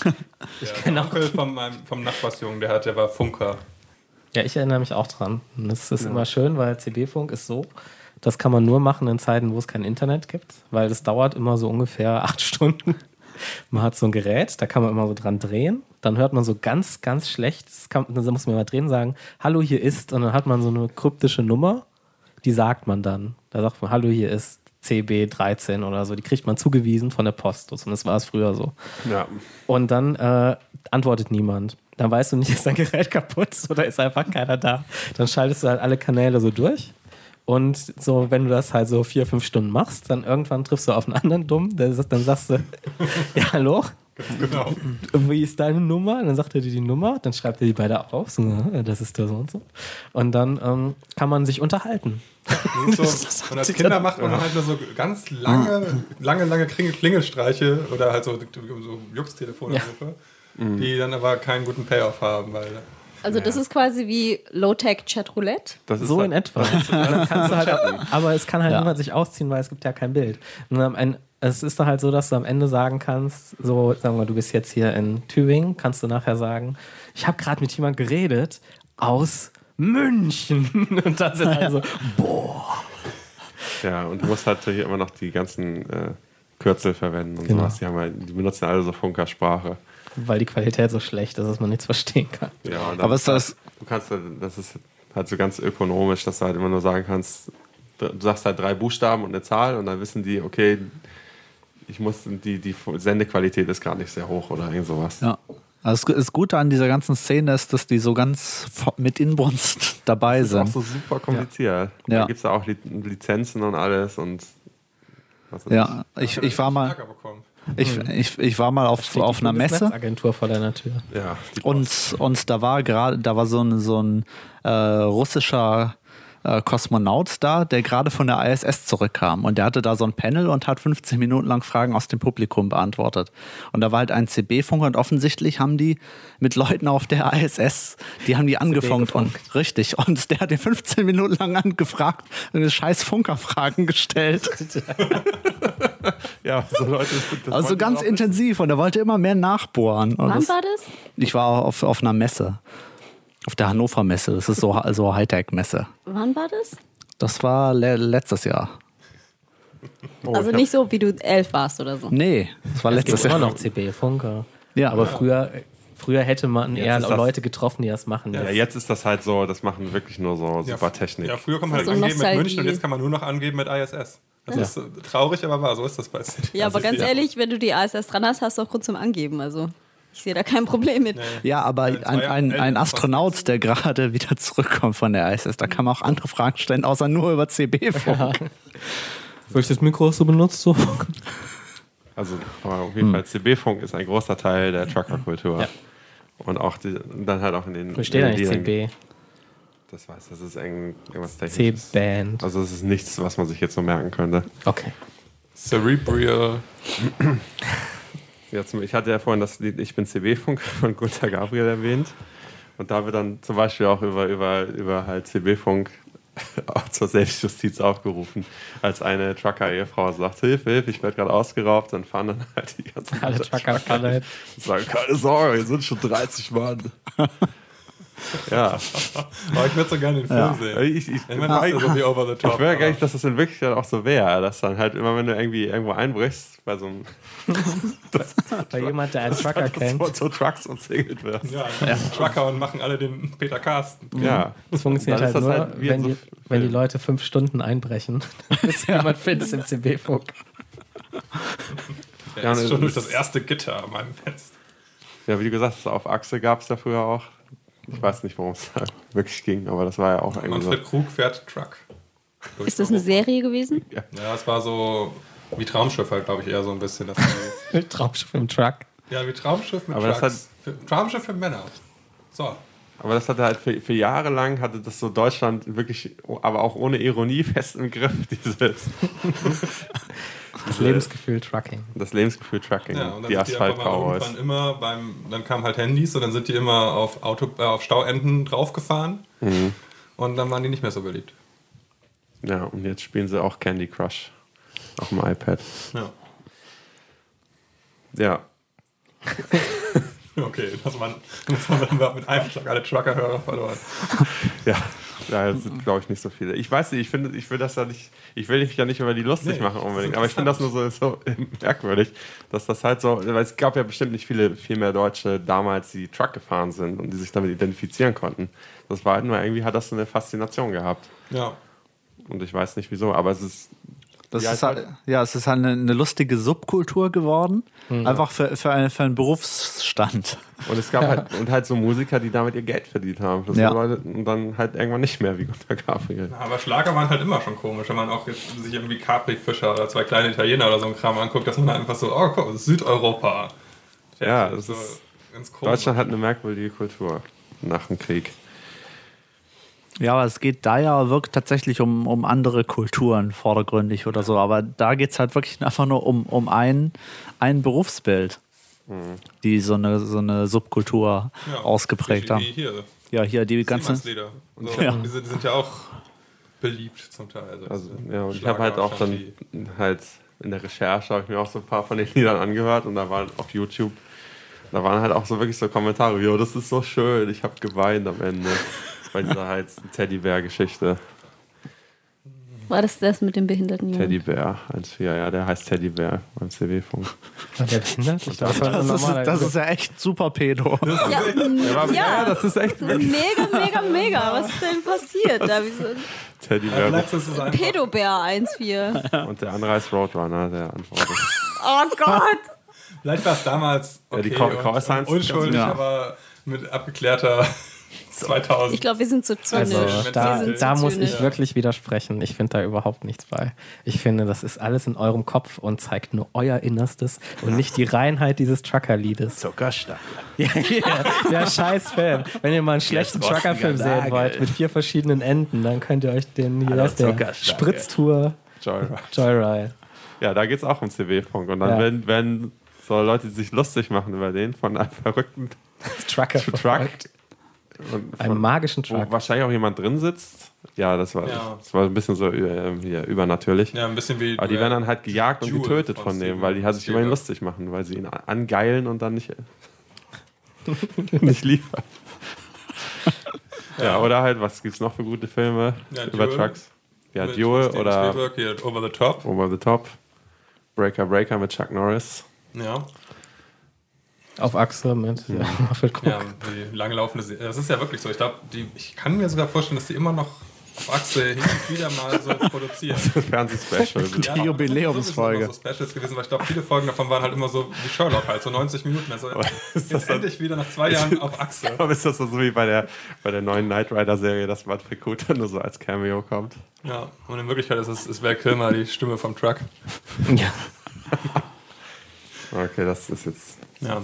kenne Der Onkel vom Nachbarsjungen, der war Funker. Ja, ich erinnere mich auch dran. Und das ist immer schön, weil CB-Funk ist so, das kann man nur machen in Zeiten, wo es kein Internet gibt, weil das dauert immer so ungefähr 8 Stunden. Man hat so ein Gerät, da kann man immer so dran drehen. Dann hört man so ganz, ganz schlecht, dann muss man mal drehen sagen, hallo, hier ist, und dann hat man so eine kryptische Nummer, die sagt man dann. Da sagt man, hallo, hier ist CB13 oder so. Die kriegt man zugewiesen von der Post. Und das war es früher so. Ja. Und dann antwortet niemand. Dann weißt du nicht, ist dein Gerät kaputt oder ist einfach keiner da. Dann schaltest du halt alle Kanäle so durch. Und so, wenn du das halt so 4-5 Stunden machst, dann irgendwann triffst du auf einen anderen Dummen, dann sagst du, ja, hallo? Genau. Wie ist deine Nummer? Und dann sagt er dir die Nummer, dann schreibt er die beide auf, so, das ist der so und so. Und dann kann man sich unterhalten. So, und als Kinder macht man halt nur so ganz lange Klingelstreiche oder halt so Jux-Telefone, die dann aber keinen guten Payoff haben, weil... Also das ist quasi wie Low-Tech-Chat-Roulette? So in etwa. Dann kannst du halt, aber es kann halt niemand sich ausziehen, weil es gibt ja kein Bild. Und es ist dann halt so, dass du am Ende sagen kannst, so, sagen wir mal, du bist jetzt hier in Tübingen, kannst du nachher sagen, ich habe gerade mit jemand geredet aus München. Und dann sind halt so, boah. Ja, und du musst halt hier immer noch die ganzen Kürzel verwenden und sowas. Die benutzen alle so Funkersprache. Weil die Qualität so schlecht ist, dass man nichts verstehen kann. Ja, aber ist das... das ist halt so ganz ökonomisch, dass du halt immer nur sagen kannst, du sagst halt 3 Buchstaben und eine Zahl und dann wissen die, okay, die Sendequalität ist gar nicht sehr hoch oder irgend sowas. Ja. Also das Gute an dieser ganzen Szene ist, dass die so ganz mit Inbrunst dabei sind. Das ist auch so super kompliziert. Ja. Da gibt es ja auch Lizenzen und alles und was weiß Ja, ich war mal. Ich war mal auf einer Messe. Netzagentur vor deiner Tür. Ja, Und da war so ein russischer Kosmonaut da, der gerade von der ISS zurückkam. Und der hatte da so ein Panel und hat 15 Minuten lang Fragen aus dem Publikum beantwortet. Und da war halt ein CB-Funker und offensichtlich haben die mit Leuten auf der ISS, die haben die angefunkt. Und richtig. Und der hat den 15 Minuten lang angefragt und scheiß Funkerfragen gestellt. ja, so Leute. Also ganz intensiv und er wollte immer mehr nachbohren. Und Wann war das? Ich war auf einer Messe. Auf der Hannover Messe. Das ist so Hightech-Messe. Wann war das? Das war letztes Jahr. Also nicht so, wie du 11 warst oder so. Nee, das war letztes Immer Jahr. noch CB-Funker. Ja, Aber früher hätte man eher Leute getroffen, die das machen. Ja, jetzt ist das halt so, das machen wirklich nur so super Technik. Ja, früher kann man halt So angeben mit Nostalgie. München und jetzt kann man nur noch angeben mit ISS. Das ist traurig, aber wahr, so ist das bei CD. Ja, aber ganz ehrlich, wenn du die ISS dran hast, hast du auch Grund zum Angeben. Also ich sehe da kein Problem mit. Ja, aber ein Astronaut, der gerade wieder zurückkommt von der ISS, da kann man auch andere Fragen stellen, außer nur über CB-Funk. Welches Mikro hast du benutzt? So? Also, aber auf jeden Fall, CB-Funk ist ein großer Teil der Trucker-Kultur. Ja. Und auch dann halt auch in den. Wo steht eigentlich Liedern. CB? Das ist irgendwas Technisches. C-Band. Also, es ist nichts, was man sich jetzt so merken könnte. Okay. Cerebral. Ich hatte ja vorhin das Lied Ich bin CB-Funk von Gunter Gabriel erwähnt. Und da wird dann zum Beispiel auch über halt CB-Funk auch zur Selbstjustiz aufgerufen, als eine Trucker-Ehefrau sagt, Hilfe, ich werde gerade ausgeraubt, dann fahren dann halt die ganzen Alle Trucker und sagen, keine Sorge, hier sind schon 30 Mann. Ja. Aber ich würde so gerne den Film sehen. Ich meine, das ist so wie Over the Top. Ich will ja gar nicht, dass das in Wirklichkeit auch so wäre, dass dann halt immer, wenn du irgendwie irgendwo einbrichst, bei so einem Bei jemand, der einen Trucker kennt. so Trucks umzingelt wird. Ja, Trucker und machen alle den Peter Carsten. Ja. Das funktioniert Dann halt ist das nur, halt wie wenn, so wenn die Leute 5 Stunden einbrechen. Bis jemand findet im CB-Funk. Der ist schon durch das erste Gitter an meinem Fenster. Ja, wie du gesagt hast, auf Achse gab es ja früher auch. Ich weiß nicht, worum es da wirklich ging, aber das war ja auch irgendwie Manfred Krug fährt Truck. Ist das eine Serie gewesen? Ja, es war so wie Traumschiff halt, glaube ich, eher so ein bisschen. Traumschiff im Truck. Ja, wie Traumschiff mit Aber Trucks. Traumschiff für Männer. So. Aber das hatte halt für Jahre lang, hatte das so Deutschland wirklich, aber auch ohne Ironie fest im Griff, Das Lebensgefühl Trucking. Das Lebensgefühl Trucking, Ja, und dann die sind die einfach mal Asphalt-Cowboys. irgendwann immer dann kamen halt Handys und dann sind die immer auf Stauenden draufgefahren und dann waren die nicht mehr so beliebt. Ja, und jetzt spielen sie auch Candy Crush auf dem iPad. Ja. Ja. Okay, das waren mit einem Schlag alle Trucker-Hörer verloren. Ja, das sind, glaube ich, nicht so viele. Ich weiß nicht, ich will mich ja nicht über die lustig machen unbedingt, aber ich finde das nur so merkwürdig, dass das halt so, weil es gab ja bestimmt nicht viel mehr Deutsche damals, die Truck gefahren sind und die sich damit identifizieren konnten. Das war halt nur, irgendwie hat das so eine Faszination gehabt. Ja. Und ich weiß nicht wieso, aber es ist... Es ist halt eine lustige Subkultur geworden, einfach für einen Berufsstand. Und es gab halt so Musiker, die damit ihr Geld verdient haben. Das Ja. Leute, und dann halt irgendwann nicht mehr wie Gunter Gabriel. Aber Schlager waren halt immer schon komisch, wenn man auch jetzt sich irgendwie Capri-Fischer oder 2 kleine Italiener oder so ein Kram anguckt, dass man einfach so, oh guck, Südeuropa. Ja, das so ist... ganz komisch. Deutschland hat eine merkwürdige Kultur nach dem Krieg. Ja, aber es geht da ja wirklich tatsächlich um andere Kulturen vordergründig oder so. Aber da geht es halt wirklich einfach nur um ein Berufsbild, die so eine Subkultur ausgeprägt haben. Hier, Ja, hier die ganzen. Seemannslieder. So, Ja. die sind ja auch beliebt zum Teil. Also, ja, und ich habe halt auch dann halt in der Recherche habe ich mir auch so ein paar von den Liedern angehört und da waren auf YouTube, da waren halt auch so wirklich so Kommentare, jo, das ist so schön, ich habe geweint am Ende bei dieser halt Teddybär-Geschichte. War das mit dem behinderten Jungen? Teddybär 1.4, ja, der heißt Teddybär beim CB-Funk. War der behindert? Das ist ja echt super Pedo. Ja, das ist echt mega. Was ist denn passiert? Da wie so ein Teddybär. Pedobär 1.4. Und der andere heißt Roadrunner, der antwortet. Oh Gott! Vielleicht war es damals die unschuldig, ja. aber mit abgeklärter 2000. Ich glaube, wir sind zu zynisch. Also da muss ich wirklich widersprechen. Ich finde da überhaupt nichts bei. Ich finde, das ist alles in eurem Kopf und zeigt nur euer Innerstes und nicht die Reinheit dieses Trucker-Liedes. Zuckerstachel. Ja, scheiß Fan. Wenn ihr mal einen schlechten Trucker-Film sehen wollt mit 4 verschiedenen Enden, dann könnt ihr euch den hier aus der Spritztour Joyride. Ja, da geht es auch um CB-Funk. Und dann werden so Leute, die sich lustig machen über den, von einem verrückten Trucker verfolgt. Einem magischen Truck. Wo wahrscheinlich auch jemand drin sitzt. Ja, das war ein bisschen so übernatürlich. Ja, ein bisschen wie. Aber die werden dann halt gejagt und getötet von dem, weil die halt sich über ihn lustig machen, weil sie ihn angeilen und dann nicht liefern. Ja, oder halt, was gibt's noch für gute Filme über Trucks? Ja, Duel oder Over the Top. Over the Top. Breaker mit Chuck Norris. Ja. Auf Achse mit die langlaufende Serie. Das ist ja wirklich so. Ich glaube, ich kann mir sogar vorstellen, dass die immer noch auf Achse hin und wieder mal so produzieren. Fernsehspecial. Die Jubiläumsfolge. So Specials gewesen, weil ich glaube, viele Folgen davon waren halt immer so wie Sherlock halt, so 90 Minuten. Also jetzt endlich wieder nach 2 Jahren auf Achse. Aber ist das so wie bei der neuen Knight Rider Serie, dass Manfred Kuter nur so als Cameo kommt? Ja, und in Wirklichkeit ist Val Kilmer die Stimme vom Truck. Ja. Okay, das ist jetzt... Ja.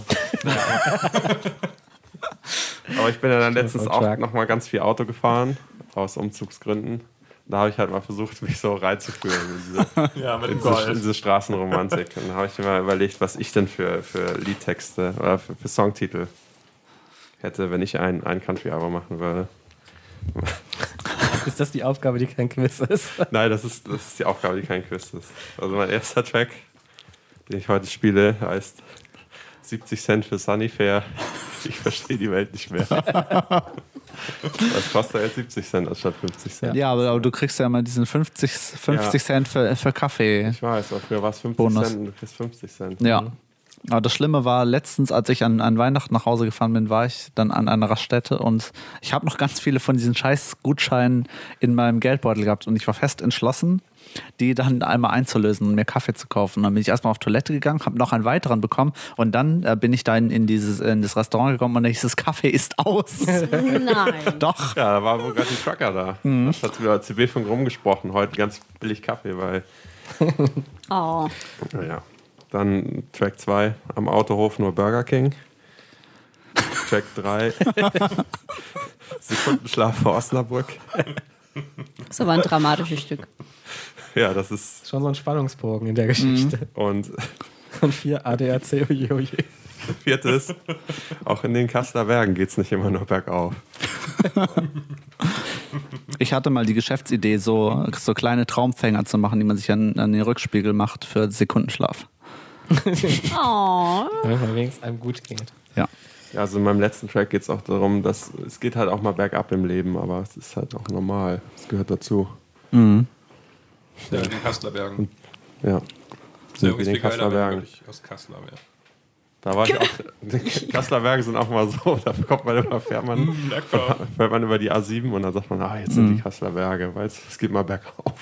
Aber ich bin ja dann letztens auch nochmal ganz viel Auto gefahren, aus Umzugsgründen. Da habe ich halt mal versucht, mich so reinzuführen in diese Straßenromantik. Und da habe ich mir mal überlegt, was ich denn für Liedtexte oder für Songtitel hätte, wenn ich ein Country-Album machen würde. Ist das die Aufgabe, die kein Quiz ist? Nein, das ist die Aufgabe, die kein Quiz ist. Also mein erster Track, den ich heute spiele, heißt 70 Cent für Sunnyfair. Ich verstehe die Welt nicht mehr. Das kostet jetzt 70 Cent anstatt 50 Cent. Ja, aber du kriegst ja mal diesen 50 Cent für Kaffee. Ich weiß, aber früher war es 50 Bonus. Cent und du kriegst 50 Cent. Ja. Aber das Schlimme war, letztens, als ich an Weihnachten nach Hause gefahren bin, war ich dann an einer Raststätte und ich habe noch ganz viele von diesen scheiß Gutscheinen in meinem Geldbeutel gehabt und ich war fest entschlossen, die dann einmal einzulösen und mir Kaffee zu kaufen. Dann bin ich erstmal auf Toilette gegangen, habe noch einen weiteren bekommen und dann bin ich da in das Restaurant gekommen und da hieß es, Kaffee ist aus. Nein. Doch. Ja, da war wohl gerade die Trucker da. Das hat über CB-Funk rumgesprochen. Heute ganz billig Kaffee, weil... Oh. Naja. Dann Track 2, am Autohof nur Burger King. Track 3, Sekundenschlaf vor Osnabrück. Das ist aber ein dramatisches Stück. Ja, das ist... Schon so ein Spannungsbogen in der Geschichte. Und 4 ADAC, oje, oje. 4. auch in den Kasseler Bergen geht es nicht immer nur bergauf. Ich hatte mal die Geschäftsidee, so kleine Traumfänger zu machen, die man sich an den Rückspiegel macht für Sekundenschlaf. Oh. Damit man wenigstens einem gut geht. Ja. Ja, also in meinem letzten Track geht es auch darum, dass es geht halt auch mal bergab im Leben, aber es ist halt auch normal. Es gehört dazu. Mhm. Ja, in den Kasseler Bergen. Ja. So wie den Kasseler Bergen. Ich aus Kassler wäre. Da war ich auch. Die Kasseler Berge sind auch mal so, da kommt man immer, fährt man über die A7 und dann sagt man, jetzt sind die Kasseler Berge, weil es geht mal bergauf.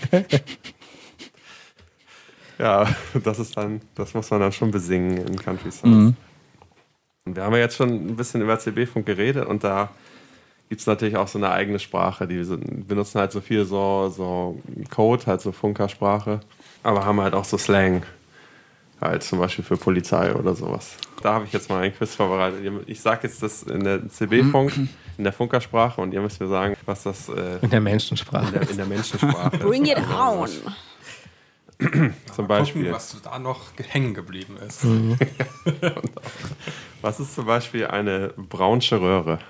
Ja, das muss man dann schon besingen in Country Songs. Und wir haben ja jetzt schon ein bisschen über CB-Funk geredet und da gibt es natürlich auch so eine eigene Sprache. Die benutzen halt so viel so Code, halt so Funkersprache, aber haben halt auch so Slang, halt zum Beispiel für Polizei oder sowas. Da habe ich jetzt mal ein Quiz vorbereitet. Ich sage jetzt das in der CB-Funk, in der Funkersprache und ihr müsst mir sagen, was das in der Menschensprache in der Menschensprache Bring it on. Zum Beispiel. Gucken, was da noch hängen geblieben ist. Was ist zum Beispiel eine braunsche Röhre?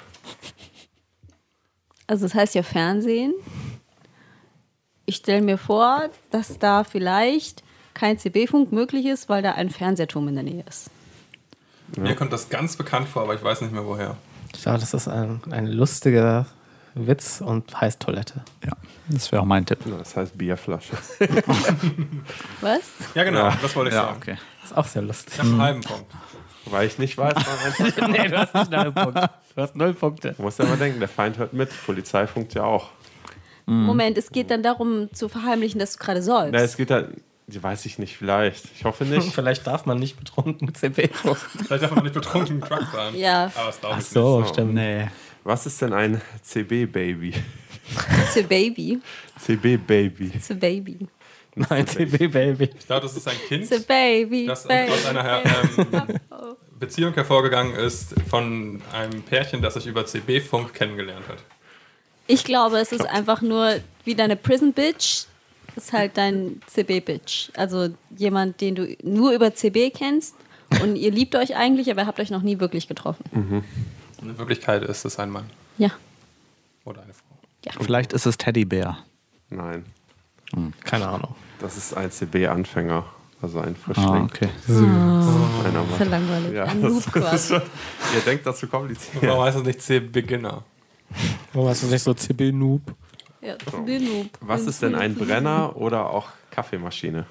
Also das heißt ja Fernsehen. Ich stelle mir vor, dass da vielleicht kein CB-Funk möglich ist, weil da ein Fernsehturm in der Nähe ist. Mir kommt das ganz bekannt vor, aber ich weiß nicht mehr woher. Ich glaube, das ist ein lustiger Witz und heißt Toilette. Ja, das wäre auch mein Tipp. Das heißt Bierflasche. Was? Ja, genau, das wollte ich sagen. Okay. Ist auch sehr lustig. Ich habe einen halben Punkt. Weil ich nicht weiß, wann einfach. Nee, du hast nicht einen Punkt. Du hast 0 Punkte. Du musst ja mal denken, der Feind hört mit. Polizei funkt ja auch. Moment, es geht dann darum zu verheimlichen, dass du gerade sollst. Na, es geht halt, weiß ich nicht, vielleicht. Ich hoffe nicht. Vielleicht darf man nicht betrunken CB. Vielleicht darf man noch nicht betrunken Truck fahren. Ja. Aber das glaube Ach ich so, nicht. stimmt. Nee. Was ist denn ein CB-Baby? It's a baby. CB-Baby. It's a baby. Nein, CB-Baby. Ich glaube, das ist ein Kind, It's a baby. das baby. aus einer Beziehung hervorgegangen ist von einem Pärchen, das sich über CB-Funk kennengelernt hat. Ich glaube, es ist einfach nur wie deine Prison Bitch. Ist halt dein CB-Bitch. Also jemand, den du nur über CB kennst und ihr liebt euch eigentlich, aber ihr habt euch noch nie wirklich getroffen. In Wirklichkeit ist es ein Mann Ja. oder eine Frau. Vielleicht ist es Teddybär. Nein, Keine Ahnung. das ist ein CB-Anfänger. Also ein Frischling. Ah, okay. Einer Das ist ja langweilig. Ja, Ein das Noob ist quasi. schon, ihr denkt das zu kompliziert. Warum heißt es nicht C-Beginner? Warum hast du nicht so CB-Noob? Ja, CB-Noob. Was ist denn ein Brenner oder auch Kaffeemaschine?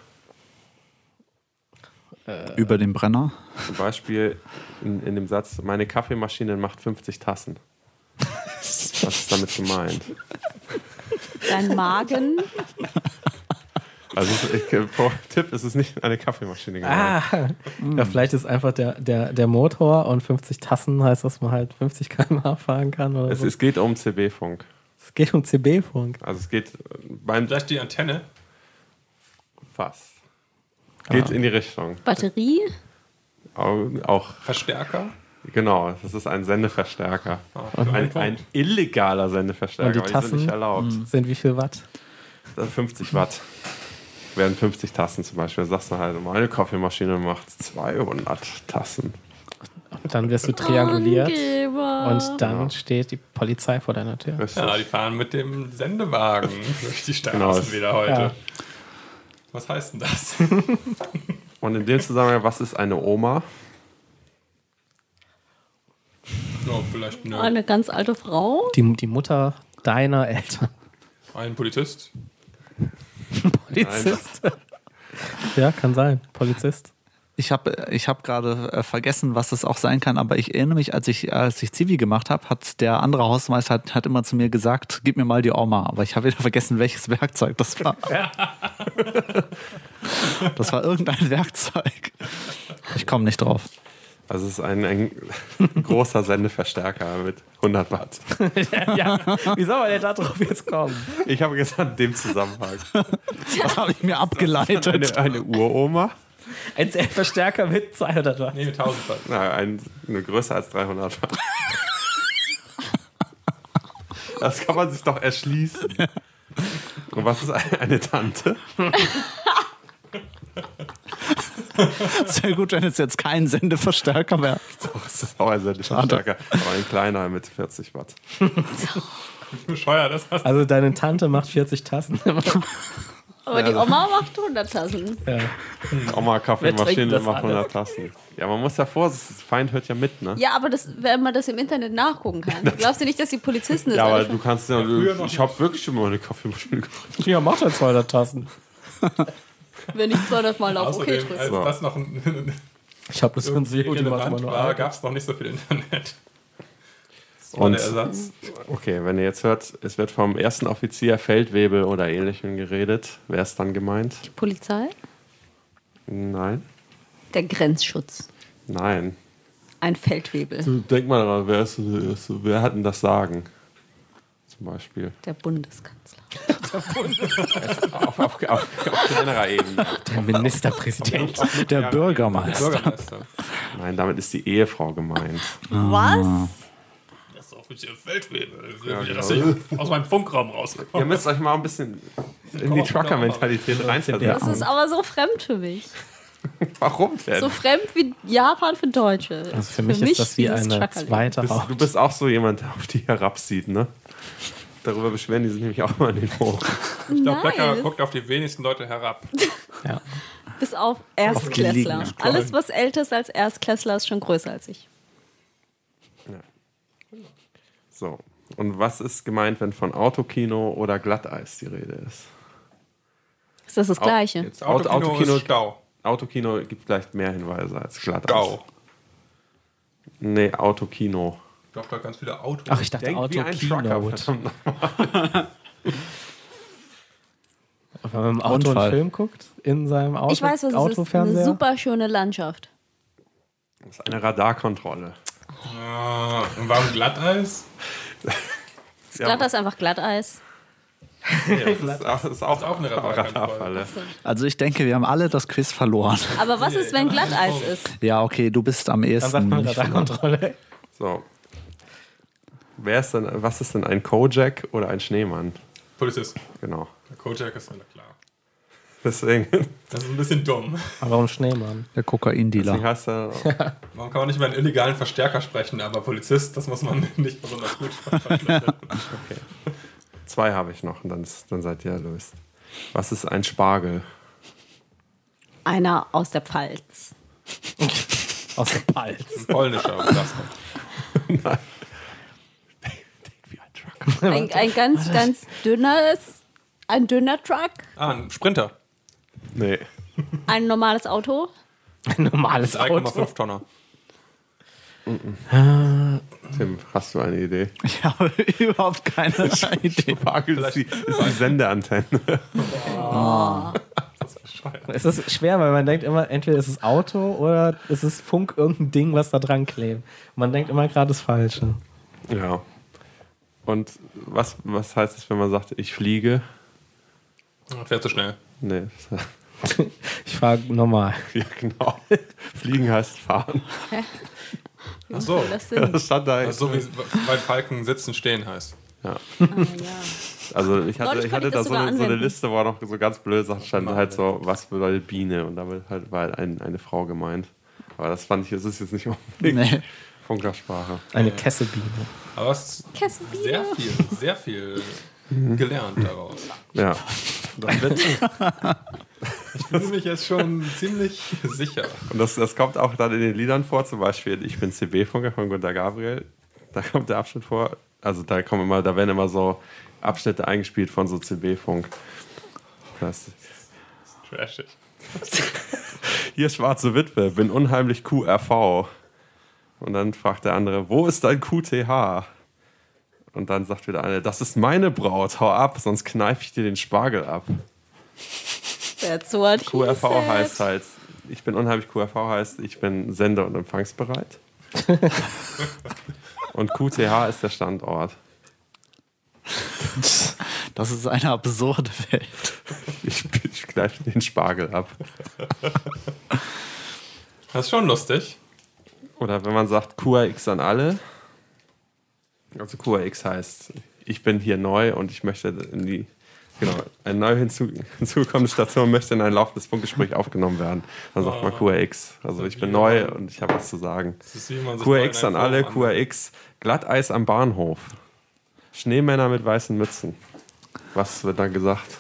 Über den Brenner. Zum Beispiel in dem Satz, meine Kaffeemaschine macht 50 Tassen. Was ist damit gemeint? Dein Magen. Also Tipp, es ist nicht eine Kaffeemaschine gemeint. Ja, vielleicht ist einfach der Motor und 50 Tassen heißt, dass man halt 50 km/h fahren kann. Oder so. Es geht um CB-Funk. Es geht um CB-Funk. Also es geht beim Vielleicht die Antenne? Fast. Geht in die Richtung. Batterie. Auch Verstärker? genau, das ist ein Sendeverstärker. Ein illegaler Sendeverstärker, Und die weil die Tassen? sind nicht erlaubt. Sind wie viel Watt? Das sind 50 Watt. Wären 50 Tassen zum Beispiel. Da sagst du halt, meine Kaffeemaschine macht 200 Tassen. Und dann wirst du trianguliert Angeber. und dann steht die Polizei vor deiner Tür. Richtig. Ja, die fahren mit dem Sendewagen durch die Straßen Genau. wieder heute. Ja. Was heißt denn das? Und in dem Zusammenhang, was ist eine Oma? Ja, vielleicht Eine ganz alte Frau. Die Mutter deiner Eltern. ein Polizist. Polizist. Ja, kann sein. Polizist. Ich hab gerade vergessen, was das auch sein kann, aber ich erinnere mich, als ich Zivi gemacht habe, hat der andere Hausmeister hat immer zu mir gesagt, gib mir mal die Oma. Aber ich habe wieder vergessen, welches Werkzeug das war. Das war irgendein Werkzeug. Ich komme nicht drauf. Also es ist ein großer Sendeverstärker mit 100 Watt. Ja, wie soll man denn da drauf jetzt kommen? Ich habe gesagt, in dem Zusammenhang. Das habe ich mir abgeleitet. Eine Uroma? Ein Verstärker mit 200 Watt. Nee, mit 1000 Watt. Na, eine größer als 300 Watt. Das kann man sich doch erschließen. Und was ist eine Tante? Sehr gut, wenn es jetzt kein Sendeverstärker wäre. Doch, es ist auch ein Sendeverstärker. Aber ein kleiner mit 40 Watt. Bescheuert ist das. Also deine Tante macht 40 Tassen. Aber die Oma macht 100 Tassen. Ja. Oma Wer Kaffeemaschine trinkt das macht alles? 100 Tassen. Ja, man muss ja vorsichtig, das Feind hört ja mit, ne? Ja, aber wenn man das im Internet nachgucken kann. Glaubst du nicht, dass die Polizisten das Ja, aber alle du kannst ja, früher noch ich habe wirklich schon mal eine Kaffeemaschine gemacht. Ja, macht halt 200 Tassen. wenn ich 200 Mal auf OK Außerdem, drücke? als das noch ein Ich habe das von SEO, die macht immer relevant nur war, ein. gab es noch nicht so viel Internet. Das war Und der Ersatz. okay, wenn ihr jetzt hört, es wird vom ersten Offizier Feldwebel oder ähnlichem geredet, wer ist dann gemeint? Polizei? Nein. Der Grenzschutz. Nein. Ein Feldwebel. Denk mal daran, wer hat denn das Sagen? Zum Beispiel. Der Bundeskanzler. Auf kleinerer Ebene. Der Ministerpräsident. Der Bürgermeister. Bürgermeister. Nein, damit ist die Ehefrau gemeint. Was? Das ist offiziell Feldwebel. Ja, dass genau. ich aus meinem Funkraum rauskomme. Ihr müsst euch mal ein bisschen in die Trucker-Mentalität Das reinversetzen. ist aber so fremd für mich. Warum denn? So fremd wie Japan für Deutsche. Also für mich ist das wie dieses eine Truckerleben. zweite Du Haut. bist auch so jemand, der auf die herabsieht, ne? Darüber beschweren die sich nämlich auch mal in den Foren. Ich glaube, Becker Nice. guckt auf die wenigsten Leute herab. Ja. Bis auf Erstklässler. gelegene Alles, was älter ist als Erstklässler, ist schon größer als ich. So, Und was ist gemeint, wenn von Autokino oder Glatteis die Rede ist? Ist das Gleiche? Jetzt Autokino ist Stau. Autokino gibt vielleicht mehr Hinweise als Glatteis. Stau. Nee, Autokino. Ich glaube, da ganz viele Autos. Ach, ich dachte Denk wie ein Trucker, Autokino. verdammt. Wenn man im Auto einen Film guckt, in seinem Auto, Ich weiß, was es ist. Eine Autofernseher. super schöne Landschaft. Das ist eine Radarkontrolle. Und warum Glatteis? Glatteis ist einfach Glatteis. Nee, das ist auch eine Radarfalle. Also ich denke, wir haben alle das Quiz verloren. Aber was ist, wenn Glatteis ist? Ja, okay, du bist am Dann ehesten. sagt man nicht verloren. Radarkontrolle. So. Was ist denn ein Kojak oder ein Schneemann? Polizist. Genau. Der Kojak ist ja klar. Deswegen Das ist ein bisschen dumm. Aber warum Schneemann? Der Kokaindealer. heißt er. Warum kann man nicht über einen illegalen Verstärker sprechen, aber Polizist, das muss man nicht besonders gut verstehen. 2 habe ich noch und dann seid ihr erlöst. Was ist ein Spargel? Einer aus der Pfalz. Aus der Palz. Ein polnischer Belastung. Nein. Wie ein Trucker. Ein ganz dünner Truck. Ein Sprinter. Nee. Ein normales Auto. Ein normales Auto. 3,5 Tonner. Tim, hast du eine Idee? Ich habe überhaupt keine Idee. Spargel ist die Sendeantenne. Es ist schwer, weil man denkt immer, entweder ist es Auto oder ist es Funk, irgendein Ding, was da dran klebt. Man denkt immer gerade das Falsche. Ja. Und was heißt es, wenn man sagt, ich fliege? Fährt zu schnell. Nee. Ich fahre normal. Ja, genau. Fliegen heißt fahren. Ach so. Das sind, Das stand da. Also so wie bei Falken sitzen, stehen heißt. Ja. ja. Also ich Neulich hatte konnte ich da das so sogar eine anwenden. Liste, wo noch so ganz blöde Sachen standen, halt so, was bedeutet Biene? Und damit war eine Frau gemeint. Aber das fand ich, das ist jetzt nicht unbedingt Nee. Funkersprache. Eine Kesselbiene. Aber es ist Kesselbiene. sehr viel gelernt daraus. Ja. Ich fühle mich jetzt schon ziemlich sicher. Und das kommt auch dann in den Liedern vor, zum Beispiel Ich bin CB-Funker von Gunter Gabriel. Da kommt der Abschnitt vor, also da werden immer so Abschnitte eingespielt von so CB-Funk. Trashig. Hier schwarze Witwe, bin unheimlich QRV. Und dann fragt der andere, wo ist dein QTH? Und dann sagt wieder eine, das ist meine Braut, hau ab, sonst kneife ich dir den Spargel ab. That's what he QRV said. heißt halt, ich bin unheimlich QRV heißt, ich bin sende- und empfangsbereit. Und QTH ist der Standort. Das ist eine absurde Welt. Ich kneife den Spargel ab. Das ist schon lustig. Oder wenn man sagt QRX an alle. Also QRX heißt, ich bin hier neu und ich möchte eine neu hinzukommende Station möchte in ein laufendes Funkgespräch aufgenommen werden. Dann sagt man QRX. Also ich bin neu und ich habe was zu sagen. Das ist, wie man sich QRX neu in an ein alle, Forum anmeldet. QRX, Glatteis am Bahnhof. Schneemänner mit weißen Mützen. Was wird dann gesagt?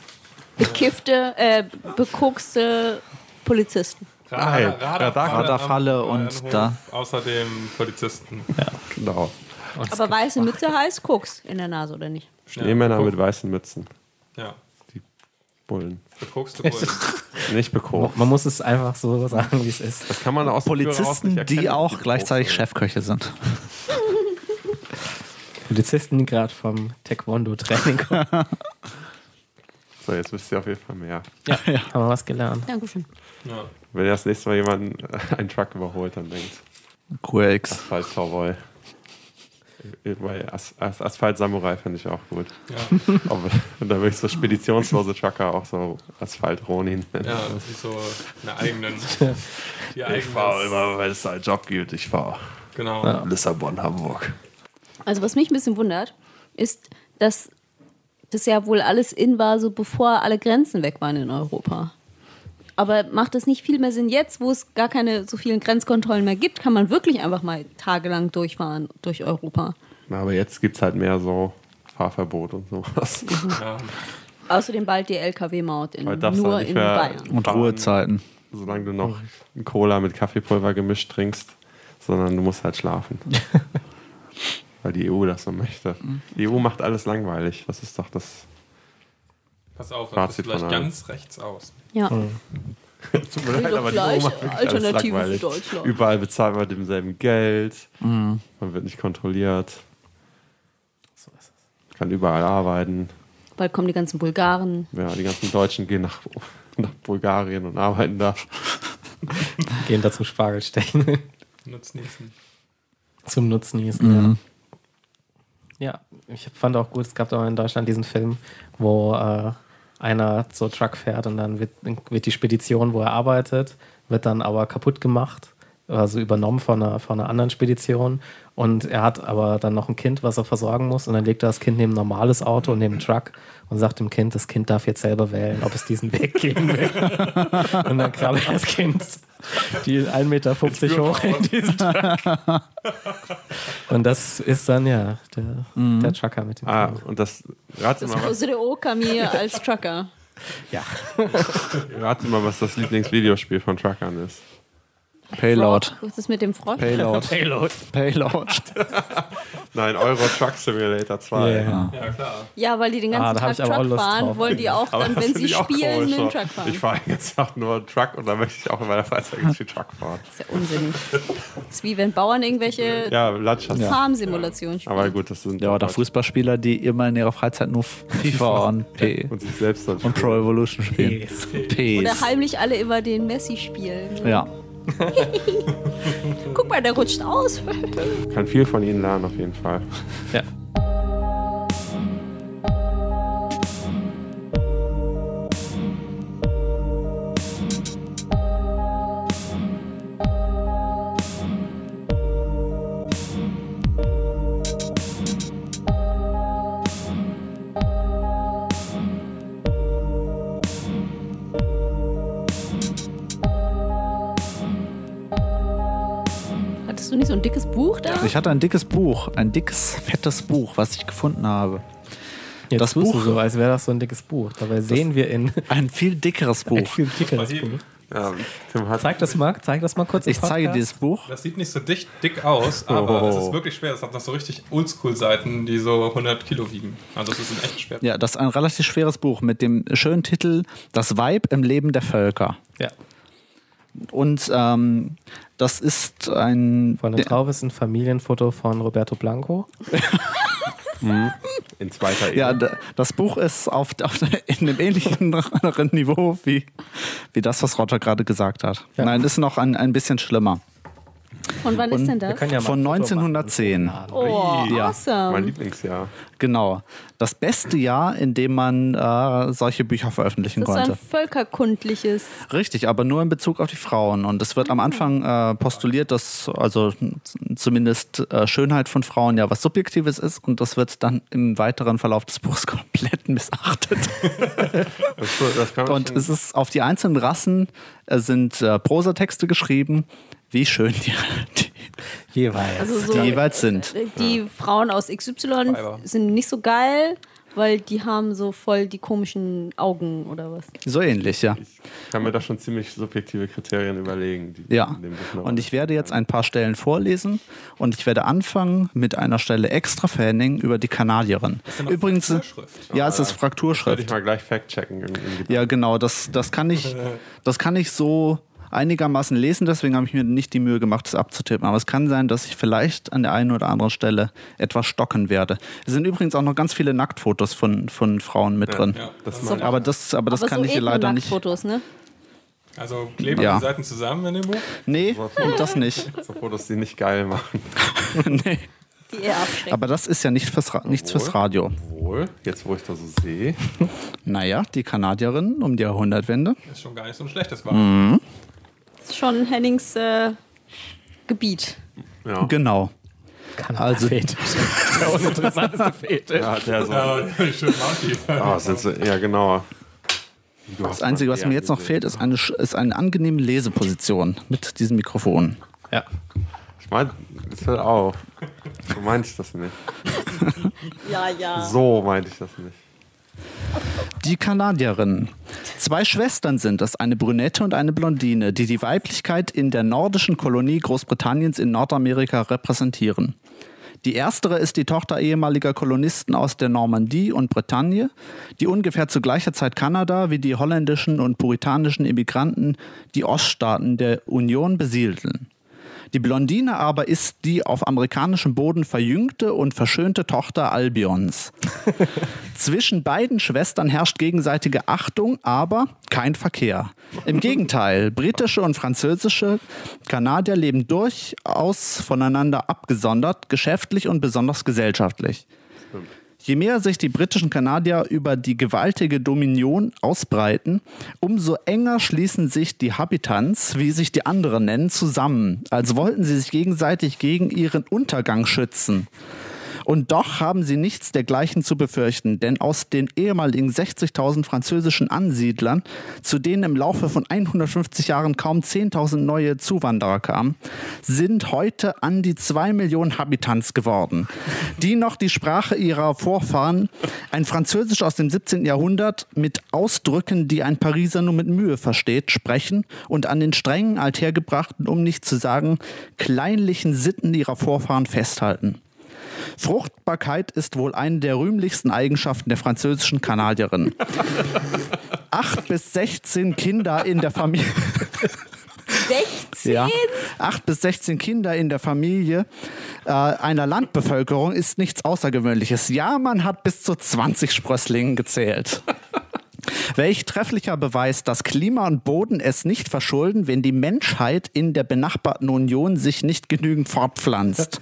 Bekokste Polizisten. Nein, Radarfalle am und Bahnhof, da. Außerdem Polizisten. Genau. Aber weiße Mütze heißt Koks in der Nase, oder nicht? Schneemänner Ja, mit weißen Mützen. Ja, Bullen. bekokste Bullen. Nicht bekocht. Man muss es einfach so sagen, wie es ist. Das kann man aus dem Führer raus Polizisten, nicht erkennen, die auch bekocht gleichzeitig sind. Chefköche sind. Polizisten, die gerade vom Taekwondo-Training kommen. So, jetzt wisst ihr auf jeden Fall mehr. Ja, haben wir was gelernt. Dankeschön. Ja. Wenn ihr das nächste Mal jemanden einen Truck überholt, dann denkt QRX. Asphalt Cowboy. Bei Asphalt Samurai finde ich auch gut. Ja. Und da würde ich so speditionslose Trucker auch so Asphalt Ronin nennen. Ja, das ist so eine eigenen. Die Ich fahre immer, weil es einen Job gibt. Ich fahre Genau. Lissabon, Hamburg. Also was mich ein bisschen wundert, ist, dass das ja wohl alles in war, so bevor alle Grenzen weg waren in Europa. Aber macht es nicht viel mehr Sinn jetzt, wo es gar keine so vielen Grenzkontrollen mehr gibt, kann man wirklich einfach mal tagelang durchfahren durch Europa. Aber jetzt gibt es halt mehr so Fahrverbot und sowas. Ja. Außerdem bald die LKW-Maut Weil darfst du nur halt nicht in mehr Bayern. Und fahren, Ruhezeiten. Solange du noch Cola mit Kaffeepulver gemischt trinkst, sondern du musst halt schlafen. weil die EU das so möchte. Die EU macht alles langweilig. Das ist doch das. Pass auf, das ist vielleicht ganz rechts aus. Ja. Tut mir leid, aber die EU macht wirklich alles langweilig. Überall bezahlt man mit demselben Geld. Man wird nicht kontrolliert. So ist es. Kann überall arbeiten. Bald kommen die ganzen Bulgaren. Ja, die ganzen Deutschen gehen nach Bulgarien und arbeiten da. Gehen da zum Spargelstechen. Nutznießen. Zum Nutznießen, ja. Ich fand auch gut, es gab auch in Deutschland diesen Film, wo einer so Truck fährt und dann wird die Spedition, wo er arbeitet, wird dann aber kaputt gemacht, also übernommen von einer anderen Spedition, und er hat aber dann noch ein Kind, was er versorgen muss, und dann legt er das Kind neben ein normales Auto und neben einen Truck und sagt dem Kind, das Kind darf jetzt selber wählen, ob es diesen Weg gehen will. Und dann krabbelt das Kind die 1,50 Meter hoch in diesen Truck. Und das ist dann der Trucker mit dem Kind. Und das rate mal, Also der Okami als Trucker. Ja. Rate mal, was das Lieblingsvideospiel von Truckern ist. Payload. Was ist das mit dem Frosch? Payload. Nein, Euro Truck Simulator 2. Yeah. Ja, klar. Ja, weil die den ganzen Tag Truck fahren, wollen die auch dann, wenn sie spielen, mit dem Truck fahren. Ich fahre jetzt auch nur Truck und dann möchte ich auch in meiner Freizeit ganz viel Truck fahren. Das ist ja unsinnig. Das ist wie wenn Bauern irgendwelche Farmsimulationen spielen. Aber gut, das sind Ja, oder Fußballspieler, die immer in ihrer Freizeit nur FIFA und sich selbst dann und Pro Evolution spielen. Oder heimlich alle immer den Messi spielen. Ja. Guck mal, der rutscht aus. Kann viel von ihnen lernen, auf jeden Fall. Ja. Hattest du nicht so ein dickes Buch da? Ich hatte ein dickes Buch, ein dickes, fettes Buch, was ich gefunden habe. Jetzt Das tust Buch- du so, als wäre das so ein dickes Buch. Dabei sehen wir in Ein viel dickeres ein Buch. viel dickeres Buch. Ja, Tim hat Zeig das mal kurz. im Ich zeige Podcast. dieses Buch. Das sieht nicht so dick aus, aber es ist wirklich schwer. Es hat noch so richtig Oldschool-Seiten, die so 100 Kilo wiegen. Also es ist ein echt schwer. Ja, das ist ein relativ schweres Buch mit dem schönen Titel Das Weib im Leben der Völker. Ja. Und das ist ein... Von der Traube ist ein Familienfoto von Roberto Blanco. in zweiter Ehe. Ja, das Buch ist in einem ähnlichen Niveau wie das, was Rotter gerade gesagt hat. Ja. Nein, ist noch ein bisschen schlimmer. Von wann ist denn das? können ja mal Von ein Foto 1910. machen. Oh, Ja. awesome. Mein Lieblingsjahr. Genau. Das beste Jahr, in dem man solche Bücher veröffentlichen Das ist konnte. ein völkerkundliches. Richtig, aber nur in Bezug auf die Frauen. Und es wird am Anfang postuliert, dass also zumindest Schönheit von Frauen ja was Subjektives ist. Und das wird dann im weiteren Verlauf des Buchs komplett missachtet. Das kann man Und schon- es ist auf die einzelnen Rassen sind Prosatexte geschrieben, wie schön die Jeweils. Also so, die jeweils sind. Die Frauen aus XY sind nicht so geil, weil die haben so voll die komischen Augen oder was. So ähnlich, ja. Ich kann mir da schon ziemlich subjektive Kriterien überlegen. Die Ja, in dem Buch noch- und ich werde jetzt ein paar Stellen vorlesen und ich werde anfangen mit einer Stelle extra Fanning über die Kanadierin. Übrigens, Frakturschrift? ja, es ist Würde ich Frakturschrift. mal gleich fact-checken. Ja, genau, das kann ich so einigermaßen lesen, deswegen habe ich mir nicht die Mühe gemacht, das abzutippen. Aber es kann sein, dass ich vielleicht an der einen oder anderen Stelle etwas stocken werde. Es sind übrigens auch noch ganz viele Nacktfotos von Frauen mit drin. Ja, Das So. Aber das kann so ich hier leider nicht. Fotos, ne? Also kleben Ja. die Seiten zusammen in dem Buch? Nee, das nicht. so Fotos, die nicht geil machen. Nee. Die eher abschrecken. Aber das ist ja nichts fürs Radio. Wohl, jetzt wo ich das so sehe. Naja, die Kanadierin um die Jahrhundertwende. Ist schon gar nicht so ein schlechtes Wahl. Das ist schon Hennings Gebiet. Ja. Genau. Also- Fetisch. Der uninteressanteste Fetisch. Ja, der so. Ja, schön Mounties. Sind sie, ja, genau. Das Einzige, was mir jetzt noch fehlt, ist eine angenehme Leseposition mit diesem Mikrofon. Ja. Ich meine, das hört auf. So meinte ich das nicht. Ja. So meinte ich das nicht. Die Kanadierin. 2 Schwestern sind es, eine Brünette und eine Blondine, die die Weiblichkeit in der nordischen Kolonie Großbritanniens in Nordamerika repräsentieren. Die erstere ist die Tochter ehemaliger Kolonisten aus der Normandie und Bretagne, die ungefähr zu gleicher Zeit Kanada wie die holländischen und puritanischen Immigranten die Oststaaten der Union besiedelten. Die Blondine aber ist die auf amerikanischem Boden verjüngte und verschönte Tochter Albions. Zwischen beiden Schwestern herrscht gegenseitige Achtung, aber kein Verkehr. Im Gegenteil, britische und französische Kanadier leben durchaus voneinander abgesondert, geschäftlich und besonders gesellschaftlich. Je mehr sich die britischen Kanadier über die gewaltige Dominion ausbreiten, umso enger schließen sich die Habitants, wie sich die anderen nennen, zusammen, als wollten sie sich gegenseitig gegen ihren Untergang schützen. Und doch haben sie nichts dergleichen zu befürchten, denn aus den ehemaligen 60.000 französischen Ansiedlern, zu denen im Laufe von 150 Jahren kaum 10.000 neue Zuwanderer kamen, sind heute an die 2 Millionen Habitants geworden, die noch die Sprache ihrer Vorfahren, ein Französisch aus dem 17. Jahrhundert, mit Ausdrücken, die ein Pariser nur mit Mühe versteht, sprechen und an den strengen, althergebrachten, um nicht zu sagen, kleinlichen Sitten ihrer Vorfahren festhalten. Fruchtbarkeit ist wohl eine der rühmlichsten Eigenschaften der französischen Kanadierin. 8 bis 16 Kinder in der Familie. 16? Ja, 8 bis 16 Kinder in der Familie einer Landbevölkerung ist nichts Außergewöhnliches. Ja, man hat bis zu 20 Sprösslingen gezählt. Welch trefflicher Beweis, dass Klima und Boden es nicht verschulden, wenn die Menschheit in der benachbarten Union sich nicht genügend fortpflanzt.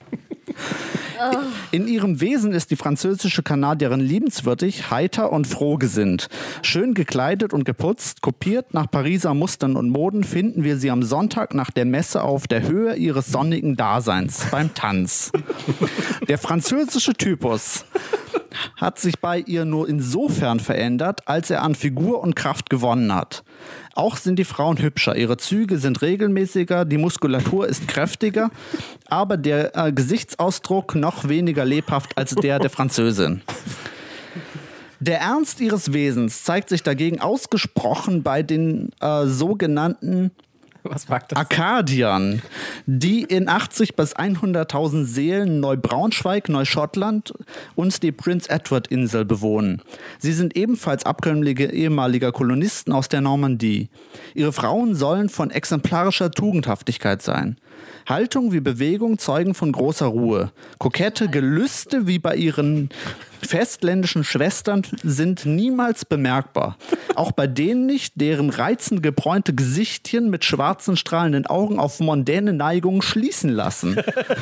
In ihrem Wesen ist die französische Kanadierin liebenswürdig, heiter und frohgesinnt. Schön gekleidet und geputzt, kopiert nach Pariser Mustern und Moden, finden wir sie am Sonntag nach der Messe auf der Höhe ihres sonnigen Daseins, beim Tanz. Der französische Typus hat sich bei ihr nur insofern verändert, als er an Figur und Kraft gewonnen hat. Auch sind die Frauen hübscher, ihre Züge sind regelmäßiger, die Muskulatur ist kräftiger, aber der Gesichtsausdruck noch weniger lebhaft als der Französin. Der Ernst ihres Wesens zeigt sich dagegen ausgesprochen bei den sogenannten Akadiern, die in 80 bis 100.000 Seelen Neubraunschweig, Neuschottland und die Prince Edward Insel bewohnen. Sie sind ebenfalls Abkömmlinge ehemaliger Kolonisten aus der Normandie. Ihre Frauen sollen von exemplarischer Tugendhaftigkeit sein. Haltung wie Bewegung zeugen von großer Ruhe. Kokette Gelüste wie bei ihren festländischen Schwestern sind niemals bemerkbar. Auch bei denen nicht, deren reizend gebräunte Gesichtchen mit schwarzen strahlenden Augen auf mondäne Neigungen schließen lassen.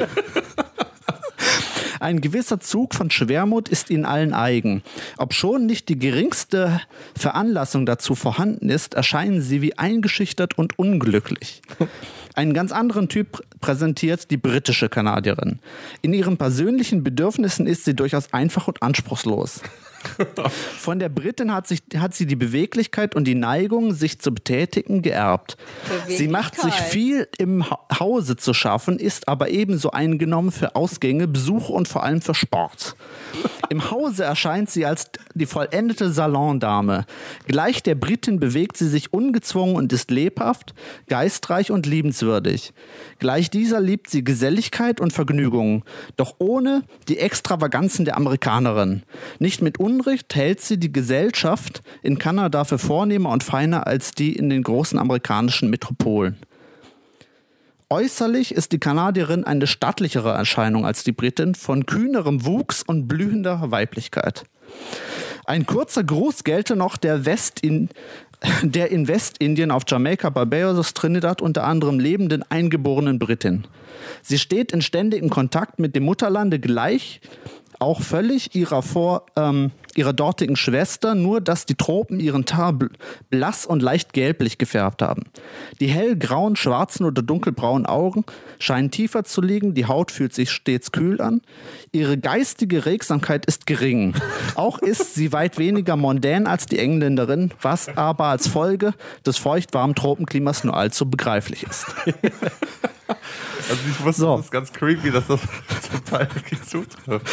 Ein gewisser Zug von Schwermut ist ihnen allen eigen. Obschon nicht die geringste Veranlassung dazu vorhanden ist, erscheinen sie wie eingeschüchtert und unglücklich. Einen ganz anderen Typ präsentiert die britische Kanadierin. In ihren persönlichen Bedürfnissen ist sie durchaus einfach und anspruchslos. Von der Britin hat sie die Beweglichkeit und die Neigung, sich zu betätigen, geerbt. Sie macht sich viel im Hause zu schaffen, ist aber ebenso eingenommen für Ausgänge, Besuche und vor allem für Sport. Im Hause erscheint sie als die vollendete Salondame. Gleich der Britin bewegt sie sich ungezwungen und ist lebhaft, geistreich und liebenswürdig. Gleich dieser liebt sie Geselligkeit und Vergnügung, doch ohne die Extravaganzen der Amerikanerin. Nicht mit Unrecht hält sie die Gesellschaft in Kanada für vornehmer und feiner als die in den großen amerikanischen Metropolen. Äußerlich ist die Kanadierin eine stattlichere Erscheinung als die Britin, von kühnerem Wuchs und blühender Weiblichkeit. Ein kurzer Gruß gelte noch der in Westindien auf Jamaika, Barbados, Trinidad unter anderem lebenden eingeborenen Britin. Sie steht in ständigem Kontakt mit dem Mutterlande, gleich auch völlig ihrer dortigen Schwester, nur dass die Tropen ihren Teint blass und leicht gelblich gefärbt haben. Die hellgrauen, schwarzen oder dunkelbraunen Augen scheinen tiefer zu liegen, die Haut fühlt sich stets kühl an. Ihre geistige Regsamkeit ist gering. Auch ist sie weit weniger mondän als die Engländerin, was aber als Folge des feuchtwarmen Tropenklimas nur allzu begreiflich ist. Also ich wusste, das ist ganz creepy, dass das zum Teil wirklich zutrifft.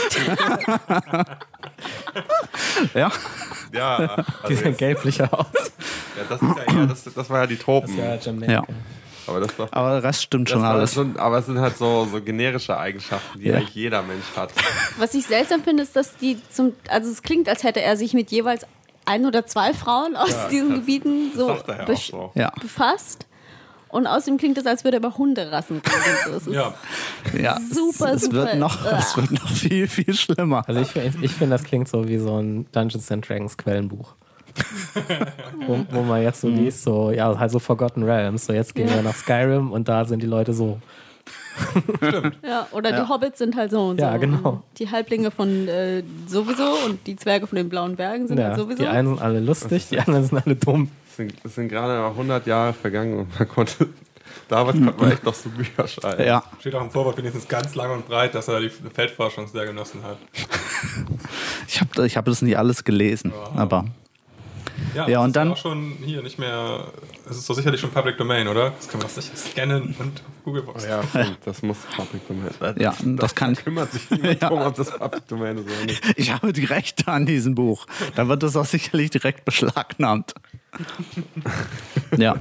Ja. Ja. Also Diese gelbliche Haut. Ja, das ist ja eher, das war ja die Tropen. Das ist ja Jamaika. Ja. Aber der Rest stimmt schon alles. Aber es sind halt so generische Eigenschaften, die eigentlich jeder Mensch hat. Was ich seltsam finde, ist, dass also es klingt, als hätte er sich mit jeweils 1 oder 2 Frauen aus diesen Gebieten so befasst. Und außerdem klingt es, als würde er über Hunderassen reden. Das ist super. Es wird noch viel, viel schlimmer. Also ich finde, das klingt so wie so ein Dungeons and Dragons Quellenbuch. wo man jetzt so liest, halt so Forgotten Realms. So, jetzt gehen wir nach Skyrim und da sind die Leute so. Stimmt. Ja, oder die Hobbits sind halt so und so. Ja, genau. Und die Halblinge von sowieso und die Zwerge von den blauen Bergen sind halt sowieso. Die einen sind alle lustig, die anderen sind alle dumm. Es sind gerade 100 Jahre vergangen und damals konnte man echt noch so Bücher schreiben. Ja. Steht auch im Vorwort wenigstens ganz lang und breit, dass er die Feldforschung sehr genossen hat. Ich hab das nicht alles gelesen, aber... Ja, und dann auch schon hier nicht mehr. Es ist doch sicherlich schon Public Domain, oder? Das kann man doch sicher scannen und auf Google Box. Ja, das muss Public Domain sein. Ja, das kann. Kümmert sich niemand darum, ob das Public Domain ist oder nicht. Ich habe die Rechte an diesem Buch. Dann wird das auch sicherlich direkt beschlagnahmt. Ja.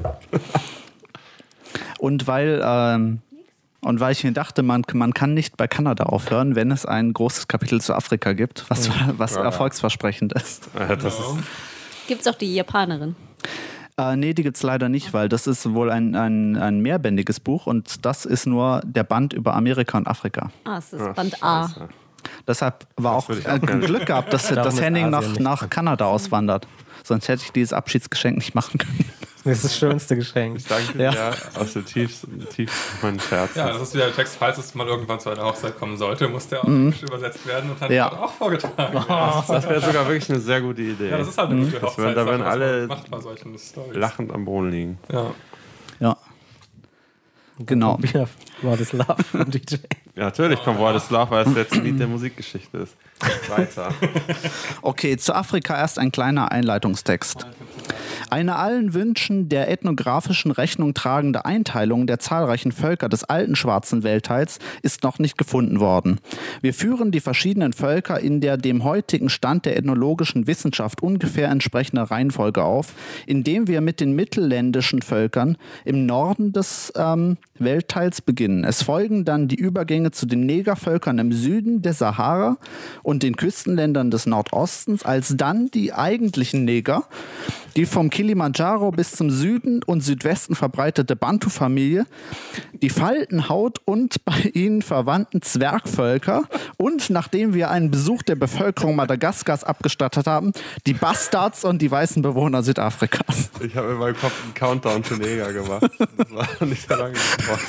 Und weil ich mir dachte, man kann nicht bei Kanada aufhören, wenn es ein großes Kapitel zu Afrika gibt, was erfolgsversprechend ist. Gibt es auch die Japanerin? Nee, die gibt es leider nicht, weil das ist wohl ein mehrbändiges Buch und das ist nur der Band über Amerika und Afrika. Es ist Band A. Scheiße. Deshalb war auch Glück gehabt, dass Henning nach Kanada auswandert. Sonst hätte ich dieses Abschiedsgeschenk nicht machen können. Das ist das schönste Geschenk. Ich danke dir aus dem tiefsten meines Herzens. Ja, das ist wieder der Text, falls es mal irgendwann zu einer Hochzeit kommen sollte, muss der auch übersetzt werden und dann auch vorgetragen werden. Das wäre sogar wirklich eine sehr gute Idee. Ja, das ist halt eine gute Hochzeit. Da werden alle macht bei solchen Storys. lachend am Boden liegen. Ja. Genau. What is Love von DJ. Ja, natürlich kommt What is Love, weil es das letzte Lied der Musikgeschichte ist. Weiter. Okay, zu Afrika erst ein kleiner Einleitungstext. Eine allen Wünschen der ethnografischen Rechnung tragende Einteilung der zahlreichen Völker des alten schwarzen Weltteils ist noch nicht gefunden worden. Wir führen die verschiedenen Völker in der dem heutigen Stand der ethnologischen Wissenschaft ungefähr entsprechender Reihenfolge auf, indem wir mit den mittelländischen Völkern im Norden des Weltteils beginnen. Es folgen dann die Übergänge zu den Negervölkern im Süden der Sahara und den Küstenländern des Nordostens, als dann die eigentlichen Neger, die vom Kilimanjaro bis zum Süden und Südwesten verbreitete Bantu-Familie, die Faltenhaut und bei ihnen verwandten Zwergvölker und, nachdem wir einen Besuch der Bevölkerung Madagaskars abgestattet haben, die Bastards und die weißen Bewohner Südafrikas. Ich habe in meinem Kopf einen Countdown zu Neger gemacht. Das war nicht so lange geworden.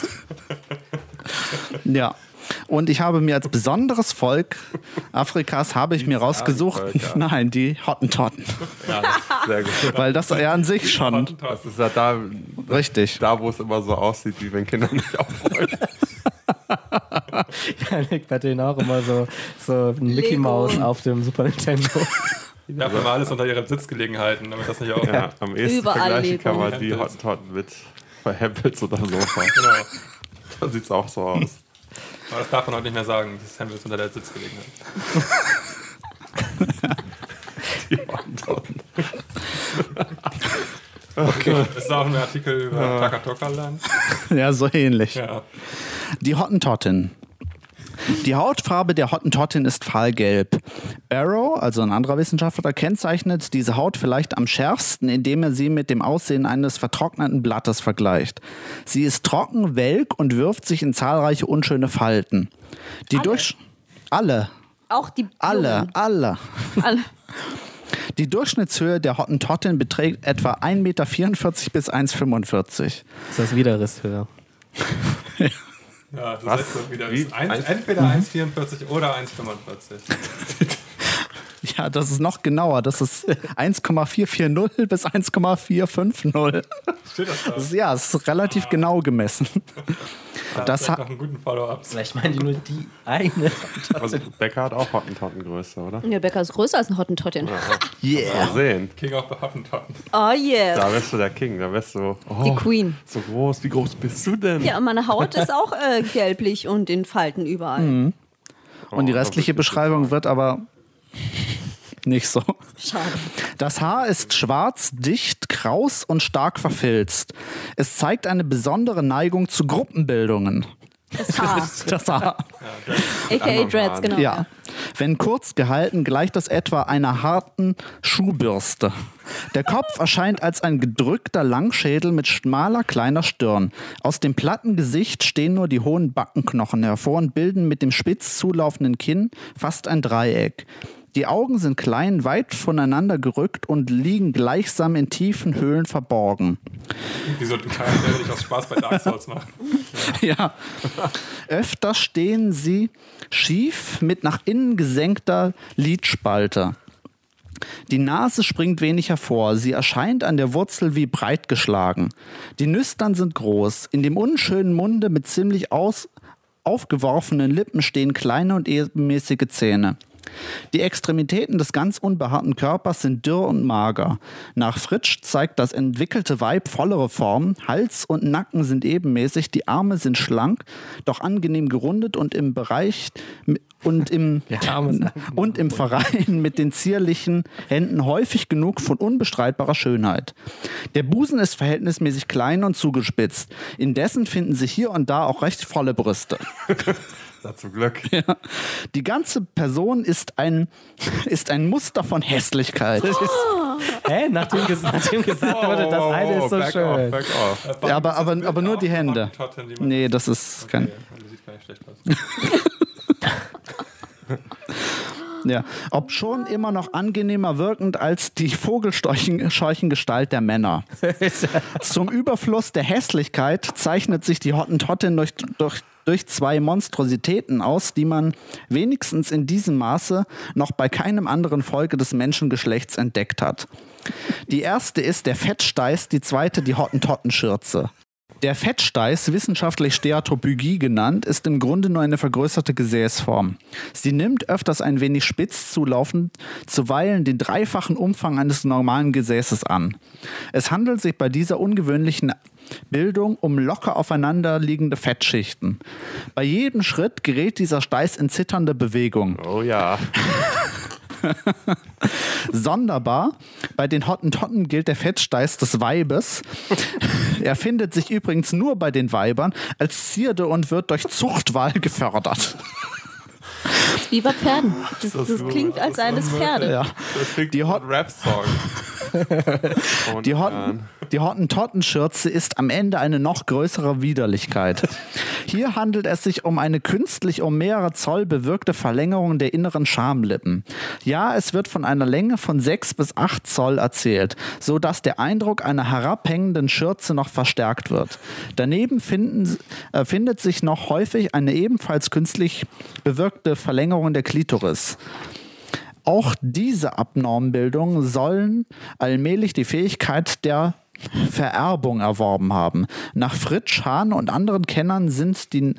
Ja. Und ich habe mir als besonderes Volk Afrikas rausgesucht, nein, die Hottentotten. Ja, sehr gut. Weil das ja an sich schon. Das ist ja da, richtig. Da, wo es immer so aussieht, wie wenn Kinder nicht aufräumen. Ja, ich bei denen auch immer so ein Mickey Mouse auf dem Super Nintendo. Die werfen immer alles unter ihre Sitzgelegenheiten, damit das nicht auch... Ja, am ehesten vergleichen kann man die Hottentotten mit Hempels oder Sofa. Genau. Da sieht es auch so aus. Aber das darf man heute nicht mehr sagen, das Hemd ist unter der Sitzgelegenheit. Die Hottentotten. Okay. Das ist auch ein Artikel über Takatoka-Land. Ja, so ähnlich. Ja. Die Hottentottin. Die Hautfarbe der Hottentottin ist fahlgelb. Barrow, also ein anderer Wissenschaftler, kennzeichnet diese Haut vielleicht am schärfsten, indem er sie mit dem Aussehen eines vertrockneten Blattes vergleicht. Sie ist trocken, welk und wirft sich in zahlreiche unschöne Falten. Alle. Auch die Alle. Die Durchschnittshöhe der Hottentottin beträgt etwa 1,44 Meter bis 1,45 Meter. Ist das Widerrisshöhe? Ja, das ist wieder entweder 1,44 oder 1,45. Ja, das ist noch genauer. Das ist 1,440 bis 1,450. Steht das da? Ja, es ist relativ genau gemessen. Das hat noch einen guten Follow-up. Vielleicht meinen die nur die eine. Also Becker hat auch Hottentottengröße, oder? Ja, Becker ist größer als ein Hottentottin. Yeah. Mal sehen. King of the Hottentotten. Oh yeah. Da wärst du der King, da wärst du die Queen. So groß. Wie groß bist du denn? Ja, und meine Haut ist auch gelblich und in Falten überall. Und die restliche Beschreibung wird aber Nicht so. Schade. Das Haar ist schwarz, dicht, kraus und stark verfilzt. Es zeigt eine besondere Neigung zu Gruppenbildungen. Das Haar. Das Haar. A.k.a. Dreads, genau. Ja. Wenn kurz gehalten, gleicht es etwa einer harten Schuhbürste. Der Kopf erscheint als ein gedrückter Langschädel mit schmaler, kleiner Stirn. Aus dem platten Gesicht stehen nur die hohen Backenknochen hervor und bilden mit dem spitz zulaufenden Kinn fast ein Dreieck. Die Augen sind klein, weit voneinander gerückt und liegen gleichsam in tiefen Höhlen verborgen. Wie so ein Charakter, der ich aus Spaß bei Dark Souls mache. Ja. Öfter stehen sie schief mit nach innen gesenkter Lidspalte. Die Nase springt wenig hervor, sie erscheint an der Wurzel wie breit geschlagen. Die Nüstern sind groß, in dem unschönen Munde mit ziemlich aufgeworfenen Lippen stehen kleine und ebenmäßige Zähne. Die Extremitäten des ganz unbehaarten Körpers sind dürr und mager. Nach Fritsch zeigt das entwickelte Weib vollere Formen, Hals und Nacken sind ebenmäßig, die Arme sind schlank, doch angenehm gerundet und im Verein mit den zierlichen Händen häufig genug von unbestreitbarer Schönheit. Der Busen ist verhältnismäßig klein und zugespitzt. Indessen finden sich hier und da auch recht volle Brüste. Na, zum Glück. Ja. Die ganze Person ist ein Muster von Hässlichkeit. Hä? Nachdem gesagt wurde, das eine ist so back schön. off. Ja, aber nur die Hände. Nee, das ist kein... Okay, das sieht gar nicht schlecht aus. Ja. Ob schon immer noch angenehmer wirkend als die Vogelscheuchengestalt der Männer. Zum Überfluss der Hässlichkeit zeichnet sich die Hottentottin durch zwei Monstrositäten aus, die man wenigstens in diesem Maße noch bei keinem anderen Volke des Menschengeschlechts entdeckt hat. Die erste ist der Fettsteiß, die zweite die Hottentottenschürze. Der Fettsteiß, wissenschaftlich Steatopygie genannt, ist im Grunde nur eine vergrößerte Gesäßform. Sie nimmt öfters ein wenig spitz zulaufend, zuweilen den dreifachen Umfang eines normalen Gesäßes an. Es handelt sich bei dieser ungewöhnlichen Bildung um locker aufeinander liegende Fettschichten. Bei jedem Schritt gerät dieser Steiß in zitternde Bewegung. Oh ja. Sonderbar, bei den Hottentotten gilt der Fettsteiß des Weibes. Er findet sich übrigens nur bei den Weibern als Zierde und wird durch Zuchtwahl gefördert. Das ist wie bei Pferden. Das klingt als eines Pferde. Ja. Das klingt Die wie ein Rap-Song. Die Hottentottenschürze ist am Ende eine noch größere Widerlichkeit. Hier handelt es sich um eine künstlich um mehrere Zoll bewirkte Verlängerung der inneren Schamlippen. Ja, es wird von einer Länge von 6 bis 8 Zoll erzählt, so dass der Eindruck einer herabhängenden Schürze noch verstärkt wird. Daneben findet sich noch häufig eine ebenfalls künstlich bewirkte Verlängerung der Klitoris. Auch diese Abnormbildungen sollen allmählich die Fähigkeit der Vererbung erworben haben. Nach Fritsch, Hahn und anderen Kennern sind die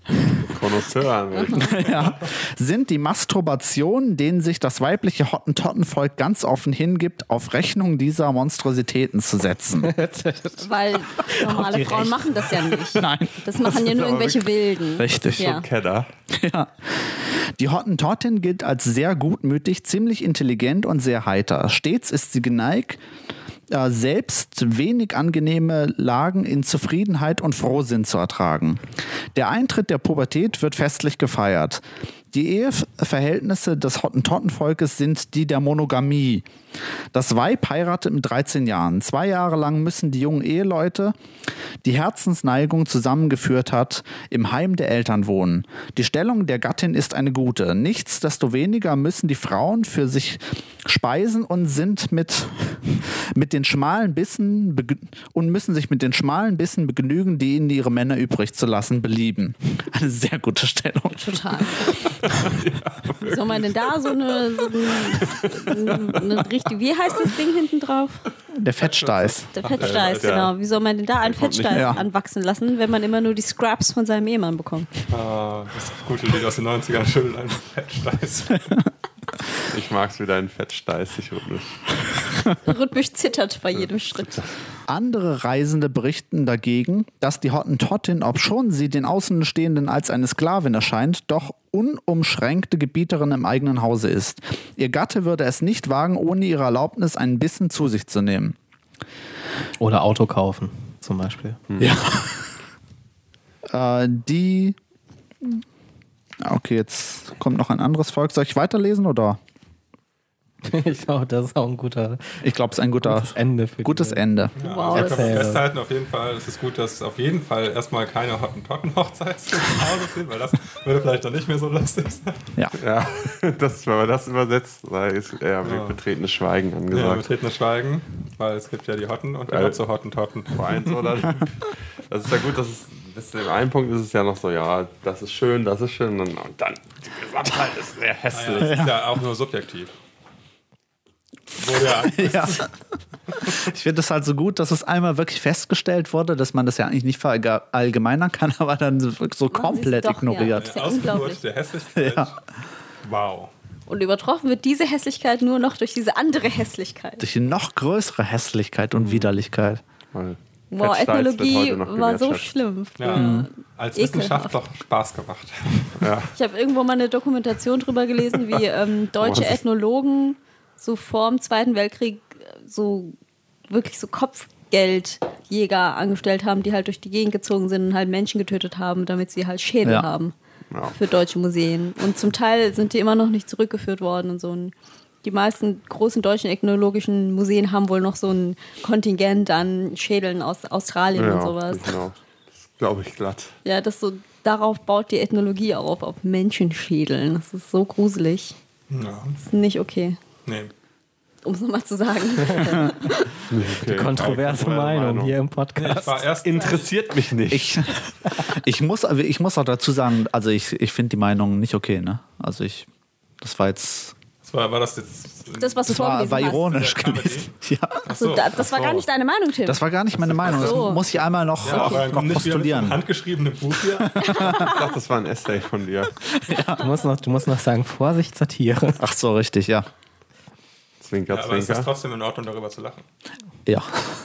Masturbationen, denen sich das weibliche Hottentottenvolk ganz offen hingibt, auf Rechnung dieser Monstrositäten zu setzen. Weil normale Frauen machen das ja nicht. Nein. Das machen ja nur irgendwelche Wilden. Richtig. Ja. Kenner. Ja. Die Hottentottin gilt als sehr gutmütig, ziemlich intelligent und sehr heiter. Stets ist sie geneigt, selbst wenig angenehme Lagen in Zufriedenheit und Frohsinn zu ertragen. Der Eintritt der Pubertät wird festlich gefeiert. Die Eheverhältnisse des Hottentottenvolkes sind die der Monogamie. Das Weib heiratet mit 13 Jahren. 2 Jahre lang müssen die jungen Eheleute, die Herzensneigung zusammengeführt hat, im Heim der Eltern wohnen. Die Stellung der Gattin ist eine gute. Nichtsdestoweniger müssen die Frauen für sich speisen und sind mit den schmalen Bissen müssen sich mit den schmalen Bissen begnügen, die ihnen ihre Männer übrig zu lassen belieben. Eine sehr gute Stellung. Total. Wie soll man denn da so eine richtig, wie heißt das Ding hinten drauf? Der Fettsteiß. Der Fettsteiß, genau. Wie soll man denn da einen Fettsteiß anwachsen lassen, wenn man immer nur die Scraps von seinem Ehemann bekommt? Das ist das gute Lied aus den 90ern, schön ein Fettsteiß. Ich mag's wieder, ein Fettsteiß, ich rhythmisch. rhythmisch zittert bei jedem Schritt. Andere Reisende berichten dagegen, dass die Hottentottin, obschon sie den Außenstehenden als eine Sklavin erscheint, doch unumschränkte Gebieterin im eigenen Hause ist. Ihr Gatte würde es nicht wagen, ohne ihre Erlaubnis einen Bissen zu sich zu nehmen. Oder Auto kaufen, zum Beispiel. Ja. Okay, jetzt kommt noch ein anderes Volk. Soll ich weiterlesen oder? Ich glaube, das ist auch ein gutes Ende. Ende. Ja, wow, ich kann festhalten, auf jeden Fall, es ist gut, dass auf jeden Fall erstmal keine Hottentotten-Hochzeit zu Hause sind, weil das würde vielleicht dann nicht mehr so lustig sein. Ja, wenn man das übersetzt, da ist eher betretenes Schweigen angesagt. Ja, betretenes Schweigen, weil es gibt ja die Hotten und die not so Hottentotten. Das ist ja gut, dass es bis zu dem einen Punkt ist es ja noch so, ja, das ist schön und dann die Gesamtheit ist sehr hässlich. Das ist ja auch nur subjektiv. Ja. Ich finde es halt so gut, dass es einmal wirklich festgestellt wurde, dass man das ja eigentlich nicht verallgemeinern kann, aber dann so komplett ignoriert. Ja, Ausgeburt der Hässlichkeit. Ja. Wow. Und übertroffen wird diese Hässlichkeit nur noch durch diese andere Hässlichkeit. Durch die noch größere Hässlichkeit und Widerlichkeit. Wow, Ethnologie war so schlimm. Ja. Als Wissenschaft doch Spaß gemacht. Ja. Ich habe irgendwo mal eine Dokumentation drüber gelesen, wie deutsche Ethnologen so vor dem Zweiten Weltkrieg so wirklich so Kopfgeldjäger angestellt haben, die halt durch die Gegend gezogen sind und halt Menschen getötet haben, damit sie halt Schädel haben für deutsche Museen. Und zum Teil sind die immer noch nicht zurückgeführt worden und so. Und die meisten großen deutschen ethnologischen Museen haben wohl noch so ein Kontingent an Schädeln aus Australien und sowas. Genau. Das glaube ich glatt. Ja, darauf baut die Ethnologie auf Menschenschädeln. Das ist so gruselig. Ja. Das ist nicht okay. Nee. Um es nochmal zu sagen. Die kontroverse Meinung hier im Podcast. Interessiert mich nicht. Ich muss auch dazu sagen, also ich finde die Meinung nicht okay, ne? Also das war jetzt... War das jetzt... Das, was du vorgelesen war ironisch gewesen. Ja. Achso, das war gar nicht deine Meinung, Tim. Das war gar nicht meine Meinung. Das muss ich einmal noch postulieren. Handgeschriebene Buch hier. Ich dachte, das war ein Essay von dir. Ja. Du musst noch sagen, Vorsicht, Satire. Ach so, richtig, ja. Zwinker, aber es ist trotzdem in Ordnung, darüber zu lachen. Ja.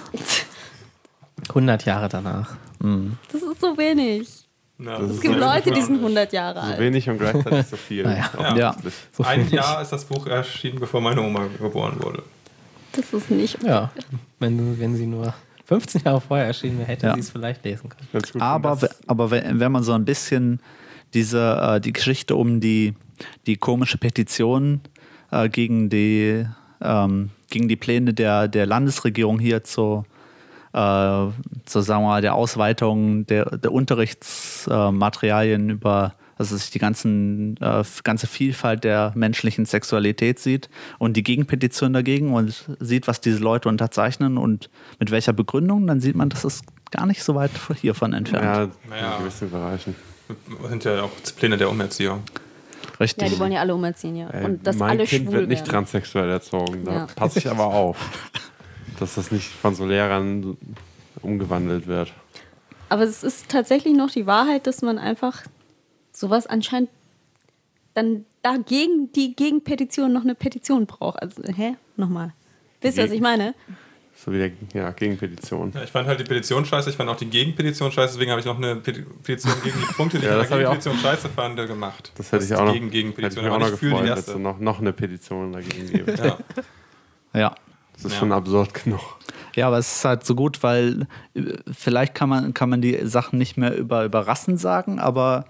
100 Jahre danach. Das ist so wenig. Ja, es gibt Leute, die sind 100 Jahre alt. So wenig und gleichzeitig so viel. Ja. So ein Jahr ist das Buch erschienen, bevor meine Oma geboren wurde. Das ist nicht okay. Ja, wenn sie nur 15 Jahre vorher erschienen wäre, hätte sie es vielleicht lesen können. Aber wenn man so ein bisschen die Geschichte um die komische Petition gegen die Pläne der Landesregierung hier zur sagen wir mal, der Ausweitung der Unterrichtsmaterialien über, also sich die ganze Vielfalt der menschlichen Sexualität sieht und die Gegenpetition dagegen und sieht, was diese Leute unterzeichnen und mit welcher Begründung, dann sieht man, das ist gar nicht so weit hiervon entfernt. Ja, in gewissen Bereichen. Das sind ja auch Pläne der Umerziehung. Richtig. Ja, die wollen ja alle umerziehen, ja. Und dass mein alle Kind schwul wird nicht werden. transsexuell erzogen, da passe ich aber auf. Dass das nicht von so Lehrern umgewandelt wird. Aber es ist tatsächlich noch die Wahrheit, dass man einfach sowas anscheinend dann dagegen die Gegenpetition noch eine Petition braucht. Also, nochmal. Wisst ihr, was ich meine? So wie Gegenpetition. Ja, ich fand halt die Petition scheiße, ich fand auch die Gegenpetition scheiße, deswegen habe ich noch eine Petition gegen die Punkte, die ich in der Gegenpetition scheiße fand, gemacht. Das hätte ich auch noch, Gegenpetition, hätte ich auch noch gefreut, dass es noch eine Petition dagegen gibt. Ja. Das ist schon absurd genug. Ja, aber es ist halt so gut, weil vielleicht kann man die Sachen nicht mehr über Rassen sagen, aber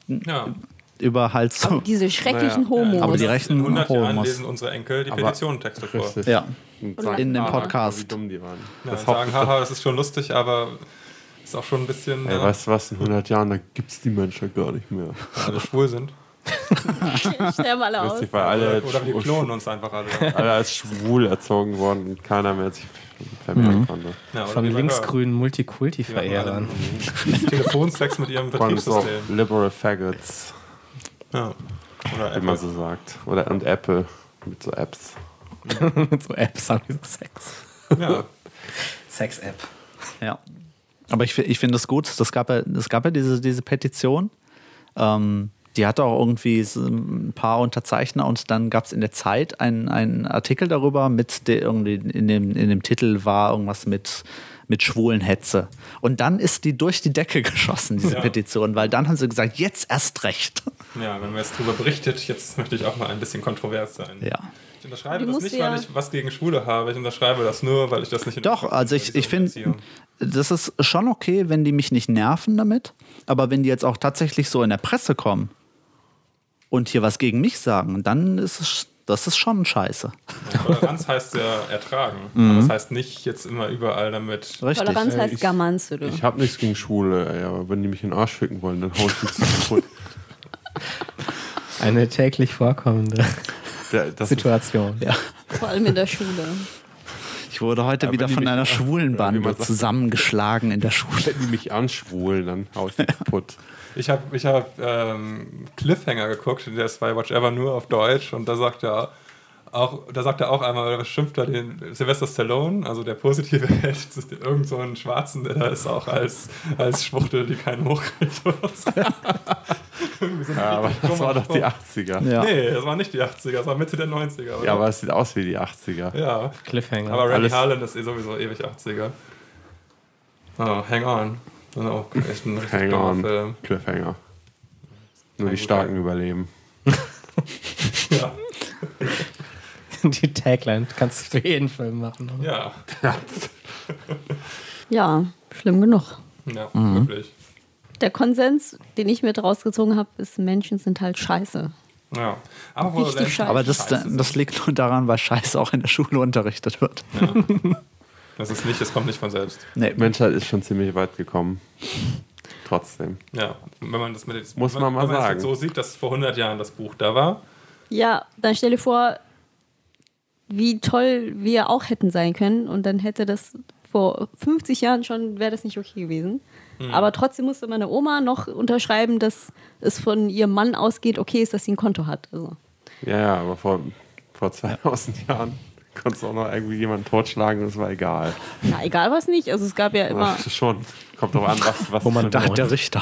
über halt so... Aber diese schrecklichen Homos. Aber die rechten 100 Homos. Jahren lesen unsere Enkel die Petitionentexte vor. Ja, und sagen, in dem Podcast. Wie dumm die waren. Ja, sagen, haha, das ist schon lustig, aber ist auch schon ein bisschen... Ey, weißt du was, in 100 Jahren, da gibt es die Menschen gar nicht mehr. Alle schwul sind. Sterben alle aus. Weil alle oder wir klonen uns einfach alle. Alle als schwul erzogen worden und keiner mehr sich vermehren konnte. Ja, von linksgrünen Multikulti-Verehrern. Telefonsex mit ihrem Betriebssystem. So liberal Faggots. Ja. Oder wie man so sagt. Und Apple mit so Apps. Mit so Apps haben die so Sex. Ja. Sex-App. Ja. Aber ich finde das gut. Es gab ja diese Petition, Die hatte auch irgendwie so ein paar Unterzeichner und dann gab es in der Zeit einen Artikel darüber, irgendwie in dem Titel war irgendwas mit Schwulenhetze. Und dann ist die durch die Decke geschossen, diese Petition, weil dann haben sie gesagt, jetzt erst recht. Ja, wenn man jetzt darüber berichtet, jetzt möchte ich auch mal ein bisschen kontrovers sein. Ja. Ich unterschreibe das nicht, weil ich was gegen Schwule habe. Ich unterschreibe das nur, weil ich das nicht... Doch, also ich finde, das ist schon okay, wenn die mich nicht nerven damit. Aber wenn die jetzt auch tatsächlich so in der Presse kommen und hier was gegen mich sagen, dann ist das ist schon scheiße. Ja, Toleranz heißt ja ertragen. Aber das heißt nicht jetzt immer überall damit... Richtig. Toleranz heißt Gamanze, du. Ich habe nichts gegen Schwule, ey, aber wenn die mich in den Arsch ficken wollen, dann hau ich die kaputt. Eine täglich vorkommende Situation. Ja. Vor allem in der Schule. Ich wurde heute wieder von einer Schwulenbande zusammengeschlagen in der Schule. Wenn die mich anschwulen, dann hau ich die kaputt. Ich hab Cliffhanger geguckt, der ist bei Watch Ever nur auf Deutsch und da sagt er auch einmal, schimpft er den Sylvester Stallone, also der positive Held, irgend so einen Schwarzen, der da ist auch als Schwuchtel, die keinen hochkriegt oder so. Aber das war doch die 80er. Ja. Nee, das war nicht die 80er, das war Mitte der 90er. Oder? Ja, aber es sieht aus wie die 80er. Ja. Cliffhanger. Aber Rennie Harlan ist sowieso ewig 80er. Oh, Hang On. Das ist auch echt ein richtig Hang dummer on, Film. Cliffhanger. Nur die Starken überleben. Ja. Die Tagline kannst du für jeden Film machen. Oder? Ja. Ja, schlimm genug. Ja, wirklich. Der Konsens, den ich mit rausgezogen habe, ist, Menschen sind halt scheiße. Ja. Aber Richtig scheiße. Aber das liegt nur daran, weil Scheiße auch in der Schule unterrichtet wird. Ja. Das kommt nicht von selbst. Nee. Menschheit ist schon ziemlich weit gekommen. Trotzdem. Ja, wenn man das Muss man mal sagen. So sieht, dass vor 100 Jahren das Buch da war. Ja, dann stell dir vor, wie toll wir auch hätten sein können und dann hätte das vor 50 Jahren schon, wäre das nicht okay gewesen. Aber trotzdem musste meine Oma noch unterschreiben, dass es von ihrem Mann ausgeht, okay ist, dass sie ein Konto hat. Also. Ja, aber vor 2000 Jahren konntest du auch noch irgendwie jemanden totschlagen und es war egal. Na, egal was nicht. Also es gab ja immer... Das ist schon. Kommt drauf an, was Wo man Da hat der Richter.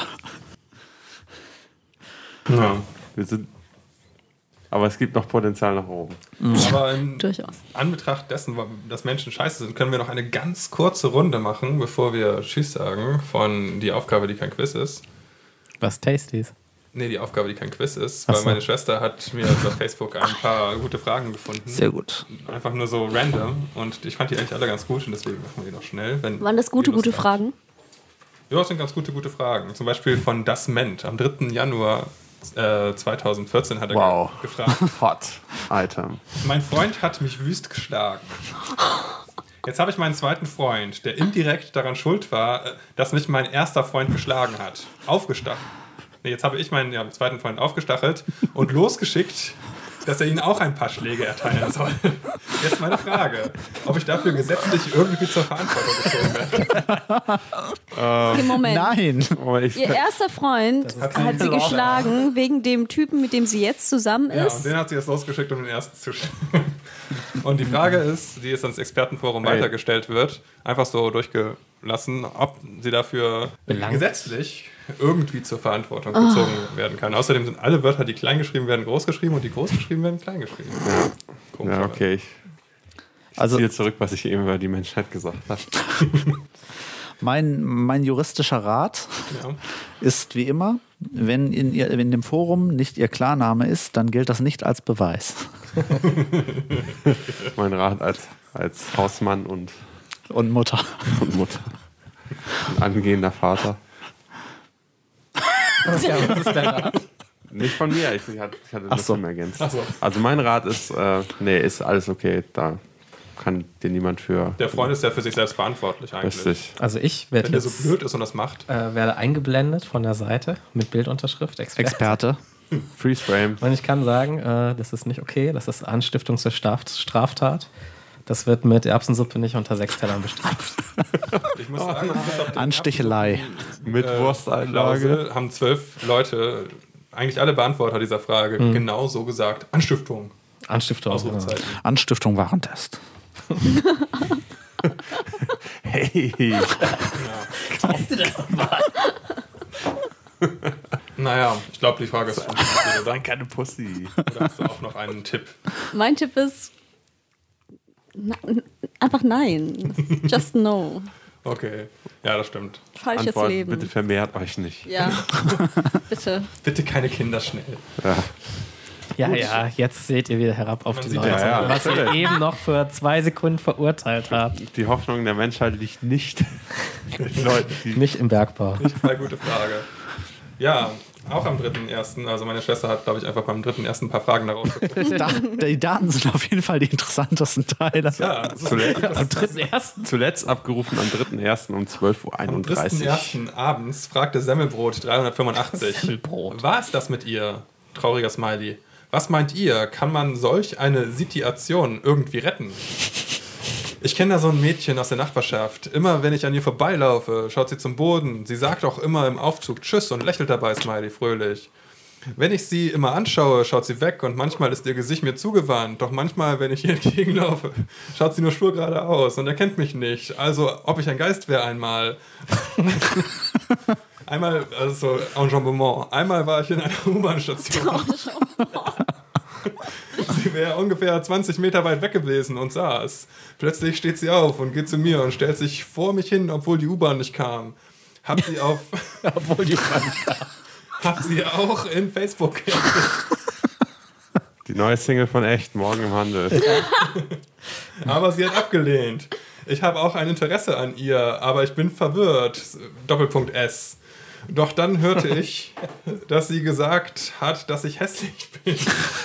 Ja. Aber es gibt noch Potenzial nach oben. Aber in Durchaus. Anbetracht dessen, dass Menschen scheiße sind, können wir noch eine ganz kurze Runde machen, bevor wir Tschüss sagen, von die Aufgabe, die kein Quiz ist. Was Tasties? Nee, die Aufgabe, die kein Quiz ist, Ach weil so. meine Schwester hat mir über Facebook ein paar gute Fragen gefunden. Sehr gut. Einfach nur so random und ich fand die eigentlich alle ganz gut und deswegen machen wir die noch schnell. Waren das gute ihr Lust habt. Fragen? Ja, das sind ganz gute Fragen. Zum Beispiel von Das Ment. Am 3. Januar 2014 hat er gefragt. Hot Item. Mein Freund hat mich wüst geschlagen. Jetzt habe ich meinen zweiten Freund, der indirekt daran schuld war, dass mich mein erster Freund geschlagen hat, aufgestachelt. Nee, jetzt habe ich meinen zweiten Freund aufgestachelt und losgeschickt, dass er ihnen auch ein paar Schläge erteilen soll. Jetzt meine Frage, ob ich dafür gesetzlich irgendwie zur Verantwortung gezogen werde. Moment. Nein. Oh, Ihr erster Freund hat sie geschlagen wegen dem Typen, mit dem sie jetzt zusammen Ja, ist. und den hat sie jetzt losgeschickt, um den ersten zu schlagen. Und die Frage ist, die jetzt ans Expertenforum weitergestellt wird, einfach so durchgelassen, ob sie dafür gesetzlich irgendwie zur Verantwortung gezogen werden kann. Außerdem sind alle Wörter, die klein geschrieben werden, groß geschrieben und die groß geschrieben werden, klein geschrieben. Ja, okay. Ich ziehe zurück, was ich eben über die Menschheit gesagt habe. Mein juristischer Rat ist wie immer, wenn in dem Forum nicht Ihr Klarname ist, dann gilt das nicht als Beweis. Mein Rat als Hausmann und Mutter. Ein angehender Vater. Was ist dein Rat? Nicht von mir, ich hatte das schon ergänzt. Ach so. Also mein Rat ist, ist alles okay, da kann dir niemand für... Der Freund ist ja für sich selbst verantwortlich eigentlich. Richtig. Also ich werde Wenn der jetzt so blöd ist und das macht. werde eingeblendet von der Seite mit Bildunterschrift. Experte. Freeze Frame. Und ich kann sagen, das ist nicht okay. Das ist Anstiftung zur Straftat. Das wird mit Erbsensuppe nicht unter 6 Tellern bestraft. Ich muss sagen, bis auf die Anstichelei. Mit Wursteinlage. Klausel haben 12 Leute, eigentlich alle Beantworter dieser Frage, genau so gesagt. Anstiftung. Anstiftung. Ausrufezeichen. Anstiftung Warentest. Hey. Weißt du das nochmal? Naja, ich glaube, die Frage ist schon. Sei keine Pussy. Oder hast du auch noch einen Tipp? Mein Tipp ist einfach nein. Just no. Okay, ja, das stimmt. Falsches Antwort, Leben. bitte vermehrt euch nicht. Ja, bitte. Bitte keine Kinder schnell. Ja. Ja, jetzt seht ihr wieder herab auf Man die sieht Leute, ja, was ihr eben noch für 2 Sekunden verurteilt habt. Die Hoffnung der Menschheit liegt nicht in den Leuten, die Nicht im Bergbau. Nicht eine gute Frage. Ja, auch am 3.1. Also meine Schwester hat, glaube ich, einfach beim 3.1. ein paar Fragen daraus gefunden. Die Daten sind auf jeden Fall die interessantesten Teile. Ja, zuletzt, Am 3.1. zuletzt abgerufen am 3.1. um 12.31 Uhr. Am 3.1. abends fragte Semmelbrot 385. Semmelbrot. War es das mit ihr? Trauriger Smiley. Was meint ihr? Kann man solch eine Situation irgendwie retten? Ich kenne da so ein Mädchen aus der Nachbarschaft. Immer wenn ich an ihr vorbeilaufe, schaut sie zum Boden. Sie sagt auch immer im Aufzug Tschüss und lächelt dabei, Smiley, fröhlich. Wenn ich sie immer anschaue, schaut sie weg und manchmal ist ihr Gesicht mir zugewandt. Doch manchmal, wenn ich ihr entgegenlaufe, schaut sie nur stur geradeaus und erkennt mich nicht. Also, ob ich ein Geist wäre einmal. Einmal, also Enjambement. Einmal war ich in einer U-Bahn-Station. Sie wäre ungefähr 20 Meter weit weg gewesen und saß. Plötzlich steht sie auf und geht zu mir und stellt sich vor mich hin, obwohl die U-Bahn nicht kam. Hab sie auf... Obwohl die Frage Hab sie auch in Facebook Die neue Single von Echt, morgen im Handel. Aber sie hat abgelehnt. Ich habe auch ein Interesse an ihr, aber ich bin verwirrt. Doppelpunkt S. Doch dann hörte ich, dass sie gesagt hat, dass ich hässlich bin.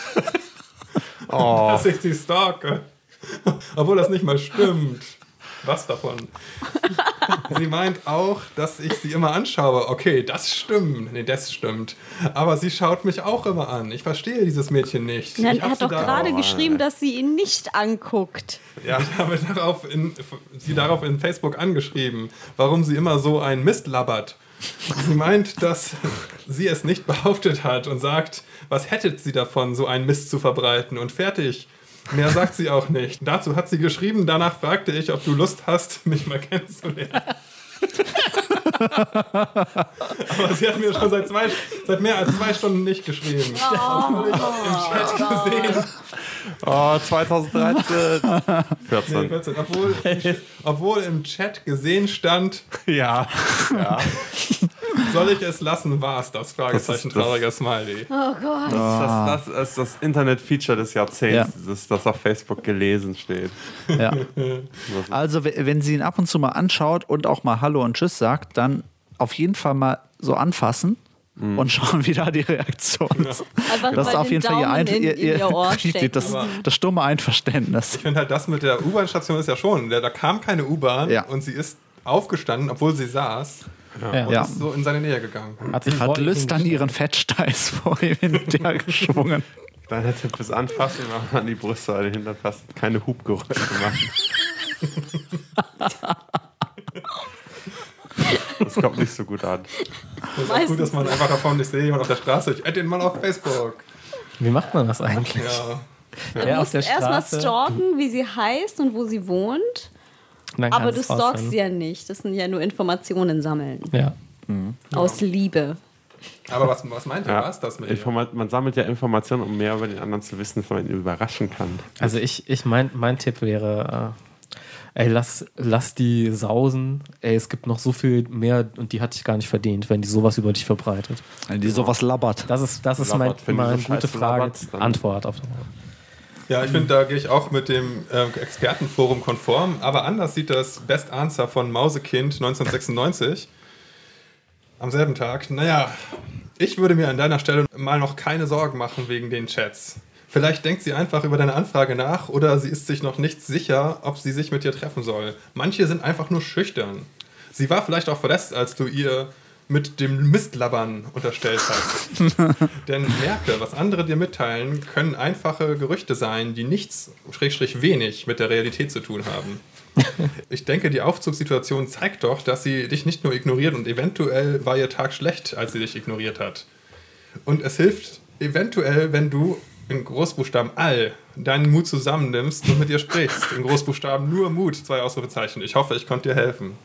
Oh, Dass ich sie stalke. Obwohl das nicht mal stimmt. Was davon? Sie meint auch, dass ich sie immer anschaue. Okay, das stimmt. Nee, das stimmt. Aber sie schaut mich auch immer an. Ich verstehe dieses Mädchen nicht. Nein, Ich er hab hat sie doch da- gerade geschrieben, dass sie ihn nicht anguckt. Ja, ich habe sie darauf in Facebook angeschrieben, warum sie immer so einen Mist labbert. Sie meint, dass sie es nicht behauptet hat und sagt, was hätte sie davon, so einen Mist zu verbreiten und fertig. Mehr sagt sie auch nicht. Dazu hat sie geschrieben, danach fragte ich, ob du Lust hast, mich mal kennenzulernen. Aber sie hat mir schon seit mehr als 2 Stunden nicht geschrieben. Obwohl ich im Chat gesehen. oh 2013. Nee, 14. 14. Obwohl im Chat gesehen stand, Ja. soll ich es lassen, war es das? Fragezeichen, Das ist- trauriger Smiley. Oh Gott. Das ist das Internet-Feature des Jahrzehnts, das auf Facebook gelesen steht. Ja. Also, wenn sie ihn ab und zu mal anschaut und auch mal Hallo und Tschüss sagt, dann auf jeden Fall mal so anfassen und schauen, wie da die Reaktion ist. Einfach Das ist mal auf den jeden Fall Daumen in ihr Ohr stecken. das stumme Einverständnis. Ich finde halt, das mit der U-Bahn-Station ist ja schon. Da kam keine U-Bahn Ja. und sie ist aufgestanden, obwohl sie saß Ja. und Ja. ist so in seine Nähe gegangen. Hat sich Hat vor ihm lüstern ihren Fettsteiß vor ihm hinterher geschwungen. Deiner Tipp ist anfassen, an die Brüste, an den Hintern fassen, keine Hubgeräusche machen. Das kommt nicht so gut an. Das ist auch gut, dass man einfach davon nicht sehe, jemand auf der Straße. Ich add den Mann auf Facebook. Wie macht man das eigentlich? Ja. Wer auf der Erstmal Straße? stalken, wie sie heißt und wo sie wohnt. Und dann Aber kannst du es stalkst rausfinden. sie ja nicht. Das sind ja nur Informationen sammeln. Ja. Aus Liebe. Aber was meint ihr? Ja. Was das mit ihr? Man sammelt ja Informationen, um mehr über den anderen zu wissen, dass man ihn überraschen kann. Also mein Tipp wäre, ey, lass die sausen. Ey, es gibt noch so viel mehr und die hat dich gar nicht verdient, wenn die sowas über dich verbreitet. Die sowas labbert. Das ist Labbert, meine wenn die so gute scheiße Frage, labbert, dann- Antwort auf. Ja, ich finde, da gehe ich auch mit dem Expertenforum konform. Aber anders sieht das Best Answer von Mausekind 1996 am selben Tag. Naja, ich würde mir an deiner Stelle mal noch keine Sorgen machen wegen den Chats. Vielleicht denkt sie einfach über deine Anfrage nach oder sie ist sich noch nicht sicher, ob sie sich mit dir treffen soll. Manche sind einfach nur schüchtern. Sie war vielleicht auch verletzt, als du ihr mit dem Mistlabbern unterstellt hast. Denn merke, was andere dir mitteilen, können einfache Gerüchte sein, die nichts, / wenig mit der Realität zu tun haben. Ich denke, die Aufzugssituation zeigt doch, dass sie dich nicht nur ignoriert und eventuell war ihr Tag schlecht, als sie dich ignoriert hat. Und es hilft eventuell, wenn du in Großbuchstaben all deinen Mut zusammennimmst und mit ihr sprichst. In Großbuchstaben nur Mut, 2 Ausrufezeichen. Ich hoffe, ich konnte dir helfen.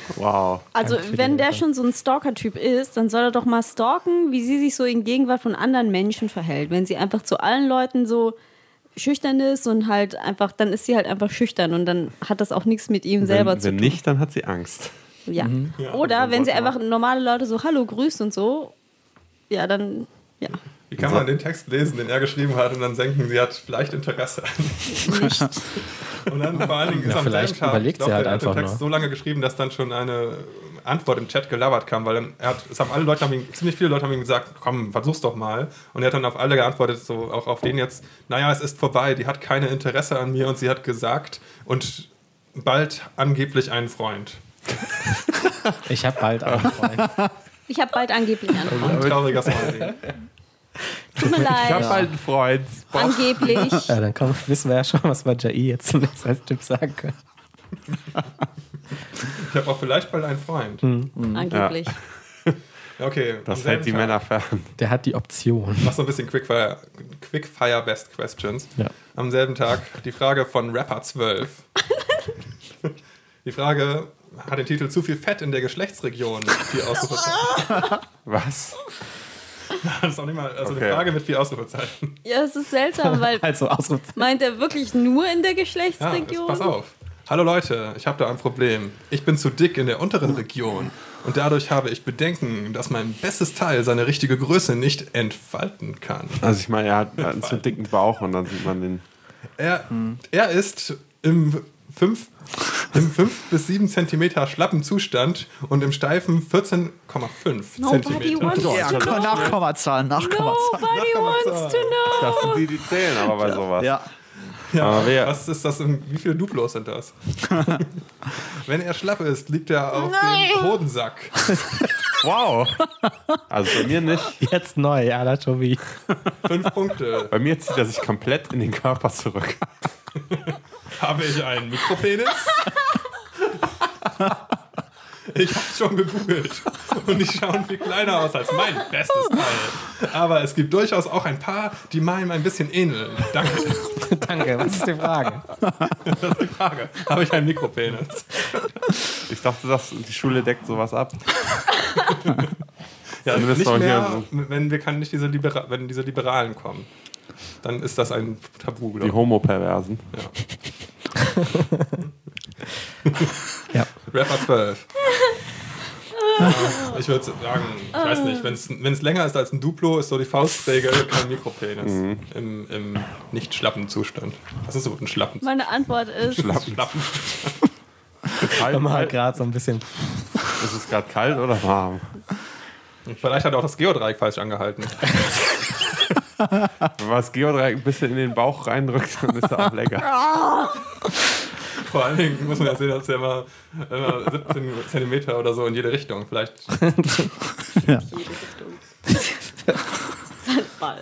Wow. Also wenn der schon so ein Stalker-Typ ist, dann soll er doch mal stalken, wie sie sich so in Gegenwart von anderen Menschen verhält. Wenn sie einfach zu allen Leuten so schüchtern ist und halt einfach, dann ist sie halt einfach schüchtern und dann hat das auch nichts mit ihm selber zu tun. Wenn nicht, dann hat sie Angst. Ja. Ja, Oder wenn sie einfach normale Leute so Hallo grüßt und so, ja, dann, ja. Wie kann man den Text lesen, den er geschrieben hat, und dann denken, sie hat vielleicht Interesse an Nicht. Und dann vor allen Dingen ist am vielleicht selben Tag, überlegt ich glaub, sie halt er hat den einfach Text nur. so lange geschrieben, dass dann schon eine Antwort im Chat gelabert kam, weil dann es haben alle Leute, ziemlich viele Leute haben ihm gesagt, komm, versuch's doch mal. Und er hat dann auf alle geantwortet, so auch auf den jetzt, naja, es ist vorbei, die hat keine Interesse an mir und sie hat gesagt und bald angeblich einen Freund. Ich habe bald einen Freund. Ich habe bald angeblich einen Freund. Ein trauriger Smiley. Tut mir leid. Ich habe halt einen Freund. Angeblich. Ja, dann wissen wir ja schon, was wir Jai jetzt zunächst als Tipp sagen können. Ich habe auch vielleicht bald einen Freund. Angeblich. Okay, Das am hält selben die Tag. Männer fern. Der hat die Option. Mach so ein bisschen Quickfire Best Questions. Ja. Am selben Tag die Frage von Rapper 12. Die Frage hat den Titel Zu viel Fett in der Geschlechtsregion. 4 Ausrufezeichen. Was? Das ist auch nicht mal, also Okay. eine Frage mit 4 Ausrufezeichen. Ja, es ist seltsam, weil Also Ausrufezeichen. meint er wirklich nur in der Ja, Geschlechtsregion? pass auf. Hallo Leute, ich habe da ein Problem. Ich bin zu dick in der unteren Region und dadurch habe ich Bedenken, dass mein bestes Teil seine richtige Größe nicht entfalten kann. Also ich meine, er hat einen zu dicken Bauch und dann sieht man den. Er ist im 5 bis 7 Zentimeter schlappen Zustand und im steifen 14,5 Nobody Zentimeter. wants to Ja, know. Nachkommazahlen. Nobody wants to know. Das sind die zählen aber bei sowas. Ja. Ja, Aber was ist das? Wie viele Duplos sind das? Wenn er schlapp ist, liegt er auf dem Hodensack. Wow. Also bei mir nicht. Jetzt neu, Anatomie. 5 Punkte. Bei mir zieht er sich komplett in den Körper zurück. Habe ich einen Mikropenis? Ich habe schon gegoogelt und die schauen viel kleiner aus als mein bestes Teil. Aber es gibt durchaus auch ein paar, die meinem ein bisschen ähneln. Danke. Danke, was ist die Frage? Das ist die Frage. Habe ich einen Mikropenis? Ich dachte, die Schule deckt sowas ab. Ja, Zumindest nicht auch mehr, hier wenn diese Liberalen kommen. Dann ist das ein Tabu, glaube Die ich. Homo-Perversen. Ja. Rapper 12. Ich würde sagen, ich weiß nicht, wenn es länger ist als ein Duplo, ist so die Faustregel kein Mikropenis im nicht schlappen Zustand. Was ist so ein schlappen Meine Antwort ist Schlappen. Kalt, Wenn man halt gerade so ein bisschen. ist es gerade kalt oder warm? Vielleicht hat er auch das Geodreieck falsch angehalten. Wenn man das Geodreieck ein bisschen in den Bauch reindrückt, dann ist er auch lecker. Vor allen Dingen muss man ja sehen, dass er immer 17 Zentimeter oder so in jede Richtung. Vielleicht. Ball.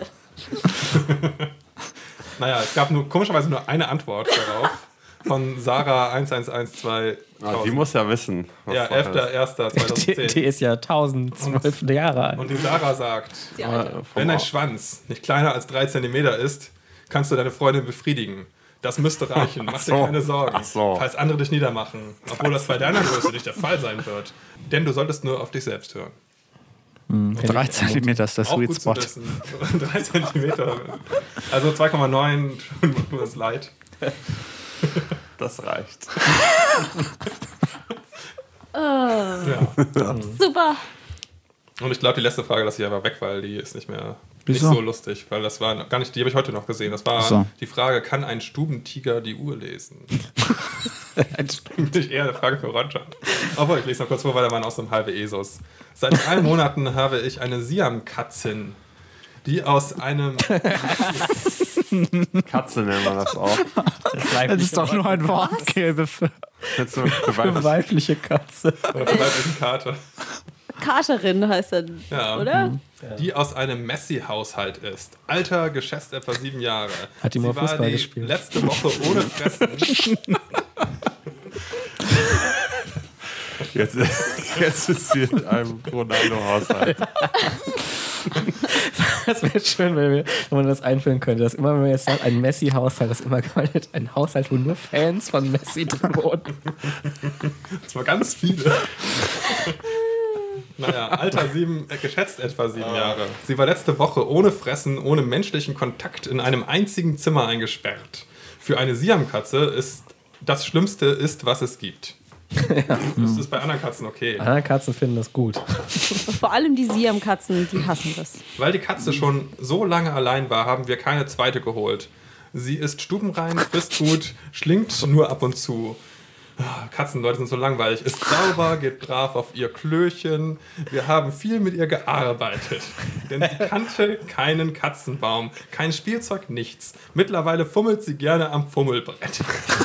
Naja, es gab komischerweise nur eine Antwort darauf. Von Sarah 1112. Die muss ja wissen. Was Ja, vorher ist. 11.01.2010. Die ist ja 1012 Jahre alt. Und die Sarah sagt, Die Alte. wenn dein Schwanz nicht kleiner als 3 Zentimeter ist, kannst du deine Freundin befriedigen. Das müsste reichen. Mach dir keine Sorgen, Ach so. falls andere dich niedermachen. Obwohl das bei deiner Größe nicht der Fall sein wird. Denn du solltest nur auf dich selbst hören. 3 Zentimeter ist der Auch Sweet gut Spot. zu wissen. 3 Zentimeter. Also 2,9 tut mir das leid. Das reicht. Ja. Super. Und ich glaube, die letzte Frage lasse ich aber weg, weil die ist nicht Wieso? so lustig. Weil das war gar nicht, die habe ich heute noch gesehen. Das war So. die Frage, kann ein Stubentiger die Uhr lesen? Nicht eher eine Frage für Roger. Aber ich lese noch kurz vor, weil da waren auch so ein halbe ESOs. Seit 3 Monaten habe ich eine Siamkatzin, die aus einem... Katze nennen wir das auch. Das ist doch nur ein Wortgilbe für. Jetzt so Eine weibliche Katze. oder weiblichen Kater. Katerin heißt er, Ja. oder? Die aus einem Messi-Haushalt ist. Alter, geschätzt etwa 7 Jahre. Hat die mal war Fußball die gespielt? letzte Woche ohne Fressen. Jetzt ist sie in einem Ronaldo-Haushalt. Das wäre schön, wenn man das einführen könnte. Dass immer, wenn man jetzt sagt, ein Messi-Haushalt, das immer gemeint ein Haushalt, wo nur Fans von Messi drin wohnen. Das war ganz viele. Naja, Alter 7, geschätzt etwa 7 Jahre. Sie war letzte Woche ohne Fressen, ohne menschlichen Kontakt in einem einzigen Zimmer eingesperrt. Für eine Siamkatze ist das Schlimmste, was es gibt. Ja. Das ist bei anderen Katzen okay. Andere Katzen finden das gut. Vor allem die Siamkatzen, die hassen das. Weil die Katze schon so lange allein war, haben wir keine zweite geholt. Sie ist stubenrein, frisst gut, schlingt nur ab und zu. Katzenleute sind so langweilig. Ist sauber, geht brav auf ihr Klöchen. Wir haben viel mit ihr gearbeitet. Denn sie kannte keinen Katzenbaum, kein Spielzeug, nichts. Mittlerweile fummelt sie gerne am Fummelbrett.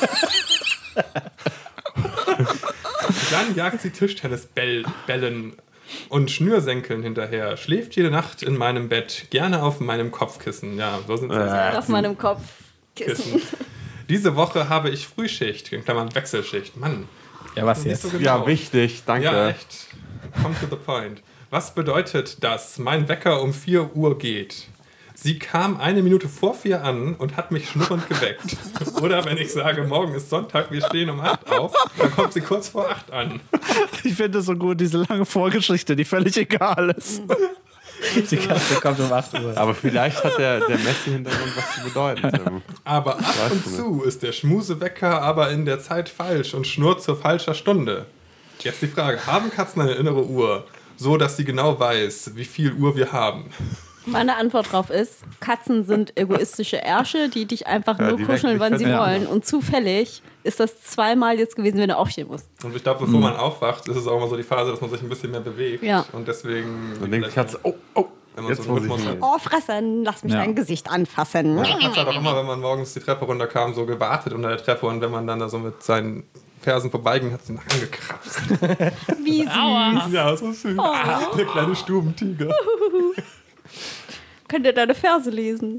Dann jagt sie Tischtennisbällen und Schnürsenkeln hinterher. Schläft jede Nacht in meinem Bett, gerne auf meinem Kopfkissen. Ja, so sind sie. Auf meinem Kopfkissen. Diese Woche habe ich Frühschicht, in Klammern Wechselschicht. Mann. Ja, was jetzt? So genau. Ja, wichtig, danke. Ja, echt. Come to the point. Was bedeutet das? Mein Wecker um 4 Uhr geht. Sie kam 1 Minute vor 4 an und hat mich schnurrend geweckt. Oder wenn ich sage, morgen ist Sonntag, wir stehen um 8 auf, dann kommt sie kurz vor 8 an. Ich finde es so gut, diese lange Vorgeschichte, die völlig egal ist. Die Katze kommt um 8 Uhr. Aber vielleicht hat der Messi-Hintergrund was zu bedeuten. Aber ab und zu ist der Schmusewecker aber in der Zeit falsch und schnurrt zur falscher Stunde. Jetzt die Frage, haben Katzen eine innere Uhr, so dass sie genau weiß, wie viel Uhr wir haben? Meine Antwort darauf ist, Katzen sind egoistische Ärsche, die dich einfach nur kuscheln, wann sie wollen. Und zufällig ist das 2-mal jetzt gewesen, wenn du aufstehen musst. Und ich glaube, bevor man aufwacht, ist es auch immer so die Phase, dass man sich ein bisschen mehr bewegt. Ja. Und deswegen... Dann denkt die Katze, jetzt muss ich hat. Oh, fressen, lass mich dein Gesicht anfassen. Ja, die Katze hat auch immer, wenn man morgens die Treppe runterkam, so gewartet unter der Treppe. Und wenn man dann da so mit seinen Fersen vorbeiging, hat sie den Nacken gekratzt. Wie süß. Ja, so süß. Oh. Der kleine Stubentiger. Könnt ihr deine Verse lesen?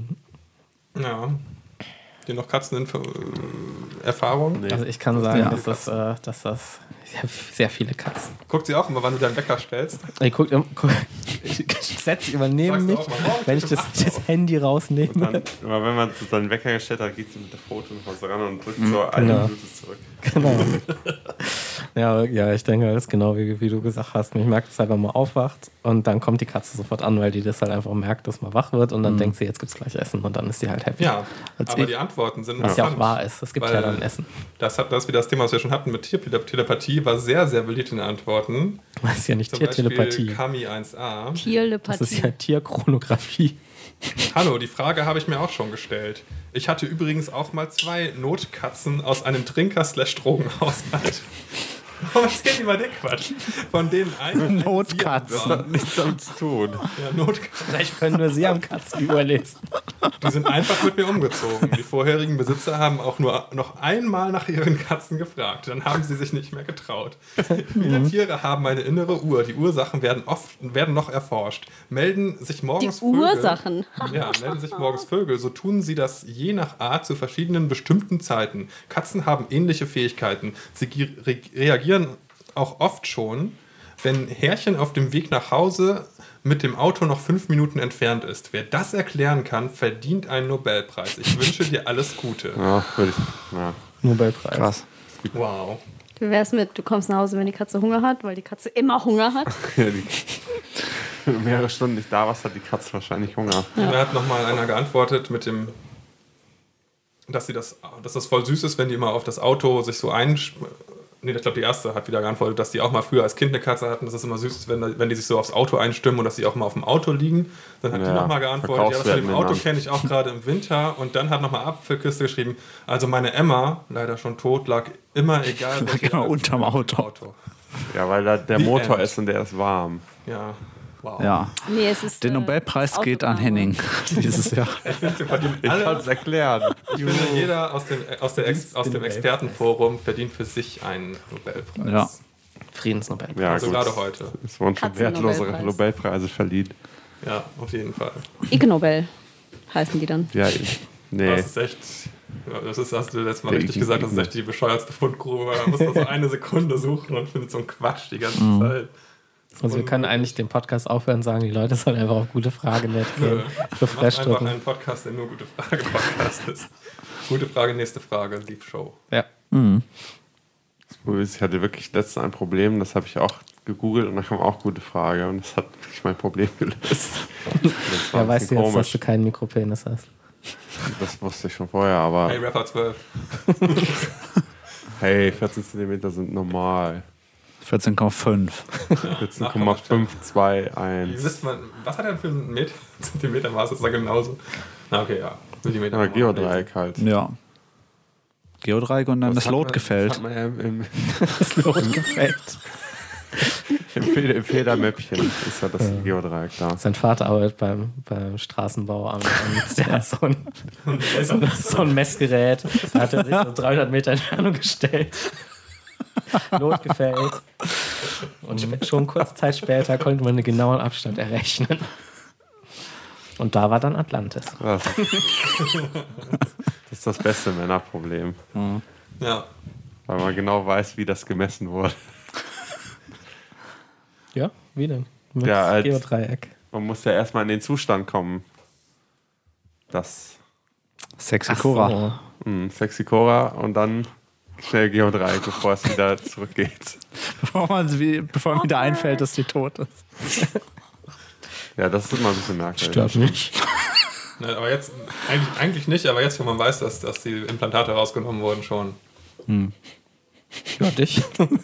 Ja. Dir noch Katzenerfahrung? Nee. Also ich kann sagen, dass das sehr viele Katzen. Guckt sie auch immer, wann du deinen Wecker stellst? Ich setze sie immer neben mich, wenn ich das Handy rausnehme. Und dann, immer wenn man seinen Wecker gestellt hat, geht sie mit der Foto ran und drückt so eine Minute zurück. Genau. Ja, ich denke, das ist genau wie du gesagt hast. Ich merke das halt, wenn man aufwacht und dann kommt die Katze sofort an, weil die das halt einfach merkt, dass man wach wird und dann denkt sie, jetzt gibt's gleich Essen und dann ist sie halt happy. Ja, aber die Antworten sind was ja auch wahr ist. Es gibt ja dann Essen. Das ist wieder das Thema, was wir schon hatten mit Tiertelepathie, war sehr, sehr beliebt in den Antworten. Das ist ja nicht Zum Tiertelepathie. Beispiel Kami 1a. Tierlepathie. Das ist ja Tierchronographie. Hallo, die Frage habe ich mir auch schon gestellt. Ich hatte übrigens auch mal 2 Notkatzen aus einem Trinker/Drogenhaushalt. Warum erzählen die mal den Quatsch? Von denen einen Notkatzen. Das hat nichts damit zu tun. Ja, Notkatzen. Vielleicht können nur Siamkatzen überlesen. Die sind einfach mit mir umgezogen. Die vorherigen Besitzer haben auch nur noch einmal nach ihren Katzen gefragt. Dann haben sie sich nicht mehr getraut. Viele Tiere haben eine innere Uhr. Die Ursachen werden noch erforscht. Melden sich morgens Vögel. Ursachen? Ja, melden sich morgens Vögel. So tun sie das je nach Art zu verschiedenen bestimmten Zeiten. Katzen haben ähnliche Fähigkeiten. Sie reagieren auch oft schon, wenn Härchen auf dem Weg nach Hause mit dem Auto noch 5 Minuten entfernt ist. Wer das erklären kann, verdient einen Nobelpreis. Ich wünsche dir alles Gute. Ja. Nobelpreis. Krass. Wow. Wie wär's mit, du kommst nach Hause, wenn die Katze Hunger hat, weil die Katze immer Hunger hat? Wenn du mehrere Stunden nicht da warst, hat die Katze wahrscheinlich Hunger. Ja. Da hat nochmal einer geantwortet mit dem, dass das voll süß ist, wenn die immer auf das Auto sich so Nee, ich glaube, die erste hat wieder geantwortet, dass die auch mal früher als Kind eine Katze hatten, dass es immer süß ist, wenn die sich so aufs Auto einstimmen und dass die auch mal auf dem Auto liegen. Dann hat die nochmal geantwortet, ja, das mit dem Auto kenne ich auch gerade im Winter. Und dann hat nochmal Apfelkiste geschrieben, also meine Emma, leider schon tot, lag immer egal. Genau, unterm Auto. Ja, weil da der Motor ist und der ist warm. Ja. Wow. Ja. Nee, es ist, der Nobelpreis geht an Henning dieses Jahr. Ich kann es erklären. Ich finde, jeder aus dem Expertenforum verdient für sich einen Nobelpreis. Ja. Friedensnobelpreis. Ja, also gut. gerade heute. Es wurden schon wertlosere Nobelpreise verliehen. Ja, auf jeden Fall. Ig Nobel heißen die dann. Ja, nee. Das ist echt... hast du letztes Mal richtig gesagt, das ist echt die bescheuertste Fundgrube, weil man muss da so 1 Sekunde suchen und findet so einen Quatsch die ganze Zeit. Also wir können eigentlich den Podcast aufhören und sagen, die Leute sollen einfach auf gute Frage nicht gehen. Refresh drücken. Einfach einen Podcast, der nur gute Frage Podcast ist. Gute Frage, nächste Frage, Live Show. Ja. Ich hatte wirklich letztens ein Problem, das habe ich auch gegoogelt und da kam auch gute Frage und das hat wirklich mein Problem gelöst. Ja, weißt du jetzt, dass du keinen Mikropenis hast? Das wusste ich schon vorher, aber... Hey, Rapper 12. Hey, 14 cm sind normal. 14,5. 14,521. Wie wisst man, was hat er für ein Zentimetermaß? Ist da genauso? Na, okay, ja. Millimeter. Ja, Geodreieck halt. Ja. Geodreieck und dann das Lotgefällt. Das hat man ja das Lotgefällt. Im Federmäppchen ist ja das Geodreieck da. Sein Vater arbeitet beim Straßenbauamt und der hat so ein Messgerät. Da hat er sich so 300 Meter Entfernung gestellt. Lotgefällt. Und schon kurze Zeit später konnte man einen genauen Abstand errechnen. Und da war dann Atlantis. Das ist das beste Männerproblem. Ja. Weil man genau weiß, wie das gemessen wurde. Ja, wie denn? Mit Ja, Geodreieck. Man muss ja erstmal in den Zustand kommen. Das Sexy Cora. Sexy Cora und dann schnell Geodreieck, bevor es wieder zurückgeht. Bevor ihm wieder einfällt, dass sie tot ist. Ja, das ist immer ein bisschen merkwürdig. Stört mich. Nein, aber jetzt, eigentlich nicht, aber jetzt, wo man weiß, dass die Implantate rausgenommen wurden, schon. Ja, dich.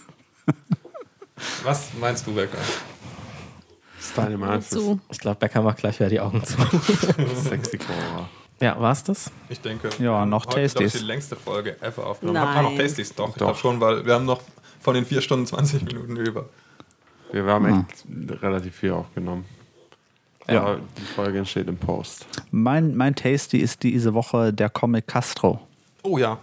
Was meinst du, Becker? Das ist deine Meinung. Ich glaube, Becker macht gleich wieder die Augen zu. Sexy Cora. Ja, war's das? Ich denke. Ja, noch Tasties. Das ist die längste Folge ever aufgenommen. Nein. Habt ihr noch Tasties? Doch, ich glaube schon, weil wir haben noch von den 4 Stunden 20 Minuten über. Wir haben echt relativ viel aufgenommen. Ja. Aber die Folge entsteht im Post. Mein Tasty ist diese Woche der Comic Castro. Oh ja.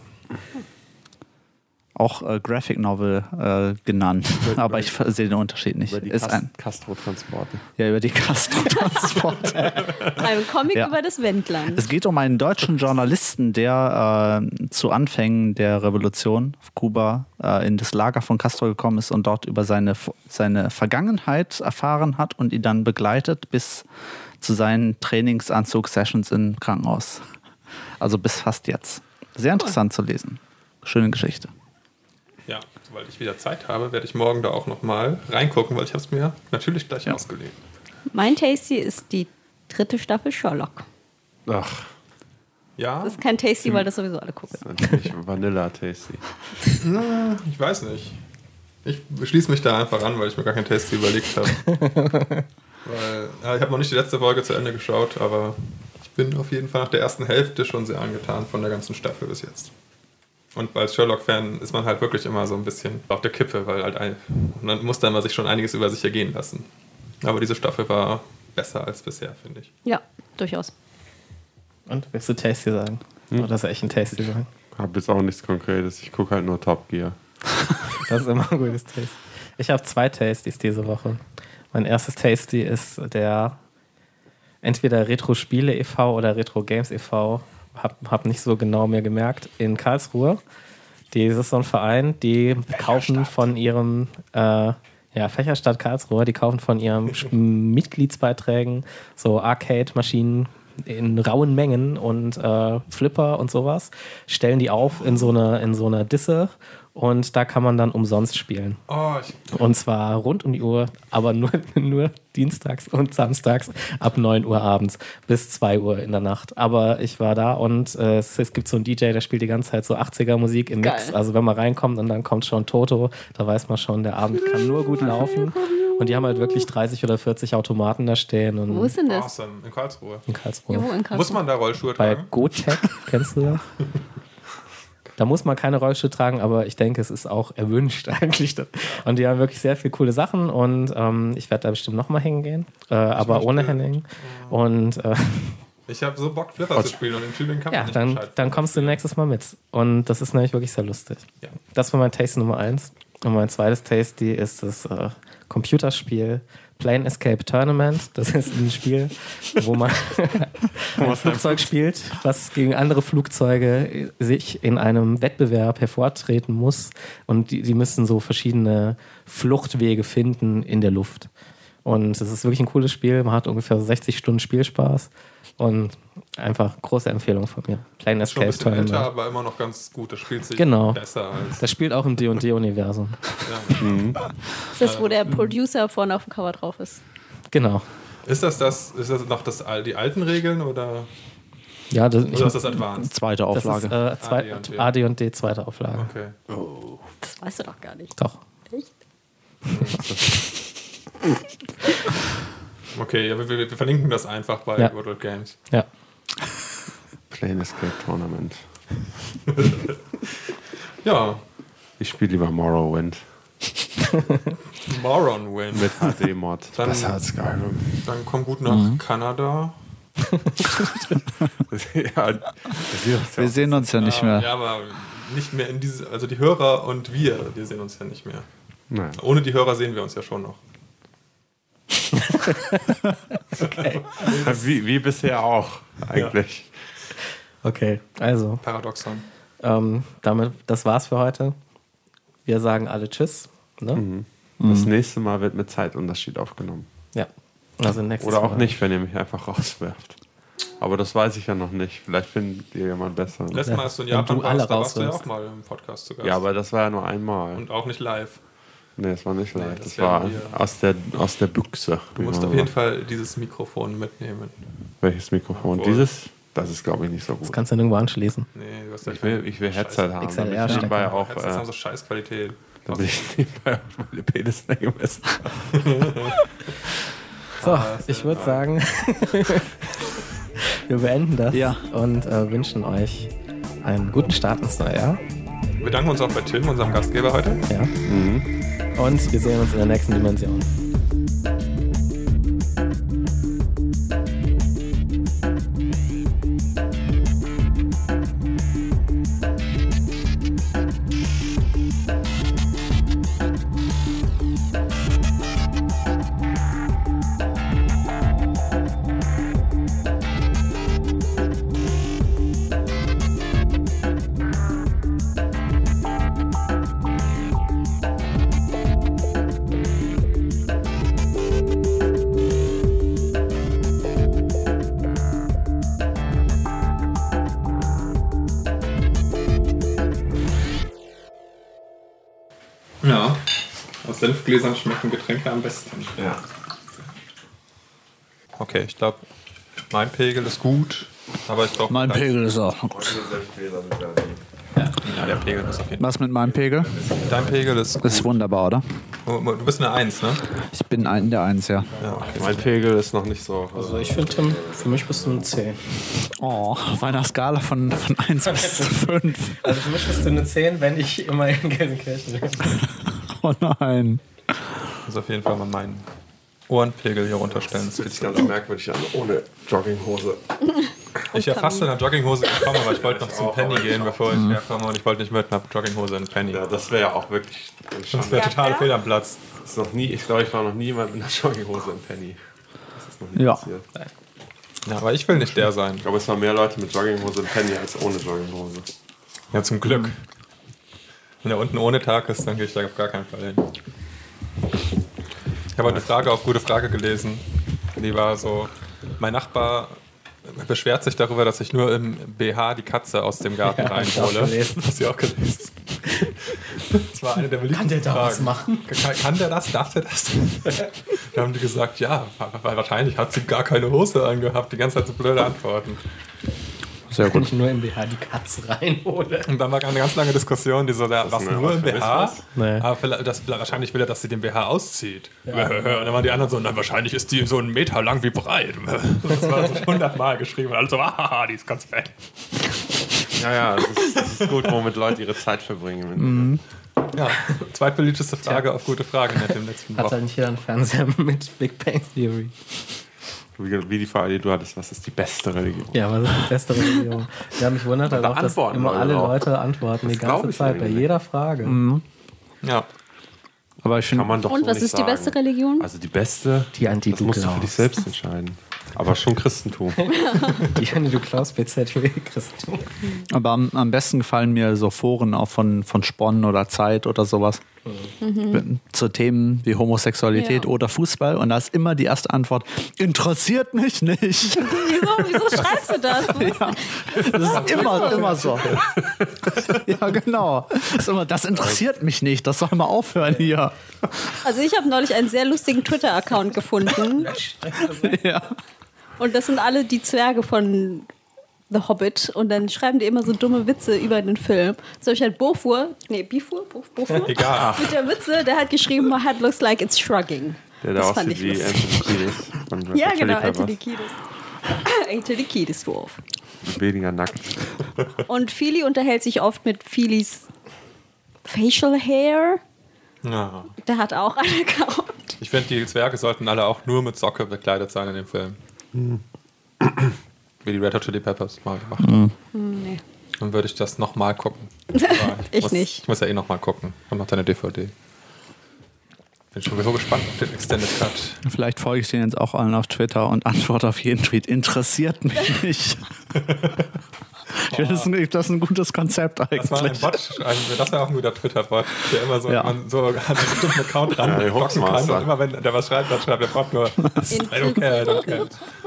Auch Graphic Novel genannt. Aber ich sehe den Unterschied nicht. Über die Ist Castro-Transporte. Ja, über die Castro-Transporte. Ein Comic Ja. über das Wendland. Es geht um einen deutschen Journalisten, der zu Anfängen der Revolution auf Kuba in das Lager von Castro gekommen ist und dort über seine Vergangenheit erfahren hat und ihn dann begleitet bis zu seinen Trainingsanzug-Sessions im Krankenhaus. Also bis fast jetzt. Sehr interessant zu lesen. Schöne Geschichte. Ja, sobald ich wieder Zeit habe, werde ich morgen da auch nochmal reingucken, weil ich habe es mir natürlich gleich ausgelegt. Mein Tasty ist die 3. Staffel Sherlock. Ach, Ja, Das ist kein Tasty, weil das sowieso alle gucken. natürlich Vanilla-Tasty. ich weiß nicht. Ich schließe mich da einfach an, weil ich mir gar kein Tasty überlegt habe. Ich habe noch nicht die letzte Folge zu Ende geschaut, aber ich bin auf jeden Fall nach der ersten Hälfte schon sehr angetan von der ganzen Staffel bis jetzt. Und als Sherlock-Fan ist man halt wirklich immer so ein bisschen auf der Kippe, weil halt man muss da immer sich schon einiges über sich ergehen lassen. Aber diese Staffel war besser als bisher, finde ich. Ja, durchaus. Und willst du Tasty sagen? Oder soll ich ein Tasty sagen? Ich habe jetzt auch nichts Konkretes. Ich gucke halt nur Top Gear. Das ist immer ein gutes Tasty. Ich habe 2 Tasties diese Woche. Mein erstes Tasty ist der entweder Retro Spiele e.V. oder Retro Games e.V. Hab nicht so genau mir gemerkt, in Karlsruhe. Das ist so ein Verein, die kaufen von ihrem Fächerstadt Karlsruhe, die kaufen von ihren Mitgliedsbeiträgen so Arcade-Maschinen in rauen Mengen und Flipper und sowas, stellen die auf in so einer Disse und da kann man dann umsonst spielen. Und zwar rund um die Uhr, aber nur dienstags und samstags ab 9 Uhr abends bis 2 Uhr in der Nacht. Aber ich war da und es gibt so einen DJ, der spielt die ganze Zeit so 80er Musik im Mix. Geil. Also wenn man reinkommt und dann kommt schon Toto, da weiß man schon, der Abend kann nur gut laufen. Und die haben halt wirklich 30 oder 40 Automaten da stehen. Und Wo ist denn das? Awesome, in Karlsruhe. in Karlsruhe. Ja, wo in Karlsruhe? Muss man da Rollschuhe Bei tragen? GoCheck, kennst du das? Da muss man keine Rollschuhe tragen, aber ich denke, es ist auch erwünscht eigentlich. Und die haben wirklich sehr viele coole Sachen und ich werde da bestimmt nochmal hingehen, aber ohne Henning. Und Ich habe so Bock, Flipper zu spielen und in Tübingen kann man ja, nicht dann kommst du nächstes Mal mit. Und das ist nämlich wirklich sehr lustig. Ja. Das war mein Tasty Nummer 1. Und mein zweites Tasty ist das Computerspiel Plane Escape Tournament. Das ist ein Spiel, wo man ein Flugzeug spielt, was gegen andere Flugzeuge sich in einem Wettbewerb hervortreten muss. Und sie müssen so verschiedene Fluchtwege finden in der Luft. Und es ist wirklich ein cooles Spiel. Man hat ungefähr 60 Stunden Spielspaß. Und einfach große Empfehlung von mir. Plane Escape Tournament. Schon ein bisschen älter, aber immer noch ganz gut. Das spielt sich besser als... Das spielt auch im D&D-Universum. Ja. Ist das, wo der Producer vorne auf dem Cover drauf ist? Genau. Ist das noch die alten Regeln oder... Ja, oder ist das Advanced? Zweite Auflage. Das ist AD&D zweite Auflage. Okay. Oh. Das weißt du doch gar nicht. Doch. Echt? Okay, ja, wir verlinken das einfach bei World Games. Ja. Plane Escape Tournament. Ja. Ich spiele lieber Morrowind. Morrowind. Mit HD-Mod. Besser als Skyrim. Dann komm gut nach Kanada. Wir sehen uns ja nicht mehr. Ja, aber nicht mehr in also die Hörer und wir sehen uns ja nicht mehr. Nein. Ohne die Hörer sehen wir uns ja schon noch. Okay. Wie bisher auch, eigentlich. Okay, also. Paradoxon. Das war's für heute. Wir sagen alle Tschüss. Ne? Das nächste Mal wird mit Zeitunterschied aufgenommen. Ja. Also nächstes Oder auch Mal. nicht, wenn ihr mich einfach rauswerft. Aber das weiß ich ja noch nicht. Vielleicht findet ihr jemand besser. Letztes Mal, als du in Wenn Japan du alle warst, da warst du ja rauswirfst. auch mal im Podcast zu Gast. Ja, aber das war ja nur einmal. Und auch nicht live. Nee, es war nicht live. das Das war werden wir- aus der Büchse. Du musst auf jeden Fall dieses Mikrofon mitnehmen. Welches Mikrofon? Obwohl- Dieses? Das ist, glaube ich, nicht so Das gut. kannst du nirgendwo anschließen. Nee, du hast ja Ich will Headset haben. XLR Damit ich nebenbei auch, Headsets haben so scheiß Qualität. damit ich nebenbei auch meine Penislänge messen kann. So, ich würde sagen, wir beenden das und wünschen euch einen guten Start ins neue Jahr. Wir bedanken uns auch bei Tim, unserem Gastgeber heute. Ja. Und wir sehen uns in der nächsten Dimension. Ja, aus Senfgläsern schmecken Getränke am besten. Ja. Okay, ich glaube, mein Pegel ist gut, aber ich glaube... Mein Pegel ist auch gut. Ja, der Pegel ist auf jeden Fall... Was mit meinem Pegel? Dein Pegel ist gut. Das ist wunderbar, oder? Du bist eine 1, ne? Ich bin der Eins, ja. Ja, okay. Mein Pegel ist noch nicht so. Also ich finde, Tim, für mich bist du eine 10. Oh, auf einer Skala von 1 bis 5. Also für mich bist du eine 10, wenn ich immer in Gelsenkirchen bin. Oh nein. Ich muss auf jeden Fall mal meinen Ohrenpegel hier runterstellen. Das fühlt sich ganz merkwürdig an, ohne Jogginghose. Ich wäre fast in einer Jogginghose gekommen, aber ich wollte noch zum Penny gehen, bevor ich herkomme, und ich wollte nicht mit einer Jogginghose in Penny. Ja, das wäre ja auch wirklich ein Das wäre total fehl am Platz. Das ist noch nie, ich glaube, ich war noch nie jemand mit einer Jogginghose im Penny. Das ist noch nie Ja. passiert. Ja, aber ich will nicht der sein. Ich glaube, es waren mehr Leute mit Jogginghose im Penny als ohne Jogginghose. Ja, zum Glück. Wenn er unten ohne Tag ist, dann gehe ich da auf gar keinen Fall hin. Ich habe heute eine Frage auf Gute Frage gelesen. Die war so, mein Nachbar beschwert sich darüber, dass ich nur im BH die Katze aus dem Garten reinhole. Hast du auch gelesen? Das war eine der beliebtesten Kann der da Fragen. was machen? Kann der das? Darf der das? Da haben die gesagt, ja, weil wahrscheinlich hat sie gar keine Hose angehabt. Die ganze Zeit so blöde Antworten. Sehr Wenn ich nur im BH die Katze reinhole. Und dann war eine ganz lange Diskussion, die so, was nur im BH? Nee. Aber wahrscheinlich will er, dass sie den BH auszieht. Und dann waren die anderen so, na, wahrscheinlich ist die so 1 Meter lang wie breit. Das war so 100-mal geschrieben. Und alle so, haha, die ist ganz fett. Ja, das ist gut, womit Leute ihre Zeit verbringen. Ja, zweitbeliebteste Frage auf Gute Frage in dem letzten Hat Woche. halt nicht jeder einen Fernseher mit Big Bang Theory. Wie die Frage, die du hattest, was ist die beste Religion? Ja, was ist die beste Religion? Ja, mich wundert halt Da auch, dass antworten immer Leute alle auch. Leute antworten die Das glaub ganze ich Zeit bei irgendwie. jeder Frage. Ja. Aber ich finde, und so was ist die beste Religion? Also die beste, Die, an die das du musst du für dich glaubst. selbst entscheiden. Aber schon Christentum. Die, an die du glaubst, BZW, Christentum. aber am besten gefallen mir so Foren auch von Spon oder Zeit oder sowas. Zu Themen wie Homosexualität oder Fußball. Und da ist immer die erste Antwort, interessiert mich nicht. Wieso schreibst du das? Das ist immer so. Ja, genau. Das interessiert mich nicht. Das soll mal aufhören hier. Also ich habe neulich einen sehr lustigen Twitter-Account gefunden. Ja. Und das sind alle die Zwerge von The Hobbit. Und dann schreiben die immer so dumme Witze über den Film. So habe ich halt Bofur. Egal. Mit der Witze, der hat geschrieben, my head looks like it's shrugging. Der da Das fand aussieht ich wie lustig. Anthony Kiedis. von Ja, Red genau, Chili Anthony Peppers. Kiedis. Anthony Kiedis Dwarf. Weniger nackt. Und Feely unterhält sich oft mit Feelys Facial Hair. Ja. Der hat auch einen Account. Ich finde, die Zwerge sollten alle auch nur mit Socke bekleidet sein in dem Film. Wie die Red Hot Chili Peppers mal gemacht haben. Nee. Dann würde ich das nochmal gucken. Ich nicht. Ich muss ja eh nochmal gucken. Und noch deine DVD. Bin schon so gespannt auf den Extended Cut. Vielleicht folge ich denen jetzt auch allen auf Twitter und antworte auf jeden Tweet. Interessiert mich nicht. Das ist ein gutes Konzept eigentlich. Das war ein Bot, das war auch ein guter Twitter-Bot, der immer so, man so an einen bestimmten Account ranblocken kann. Und immer wenn der was schreibt, dann schreibt der Bot nur, I don't care.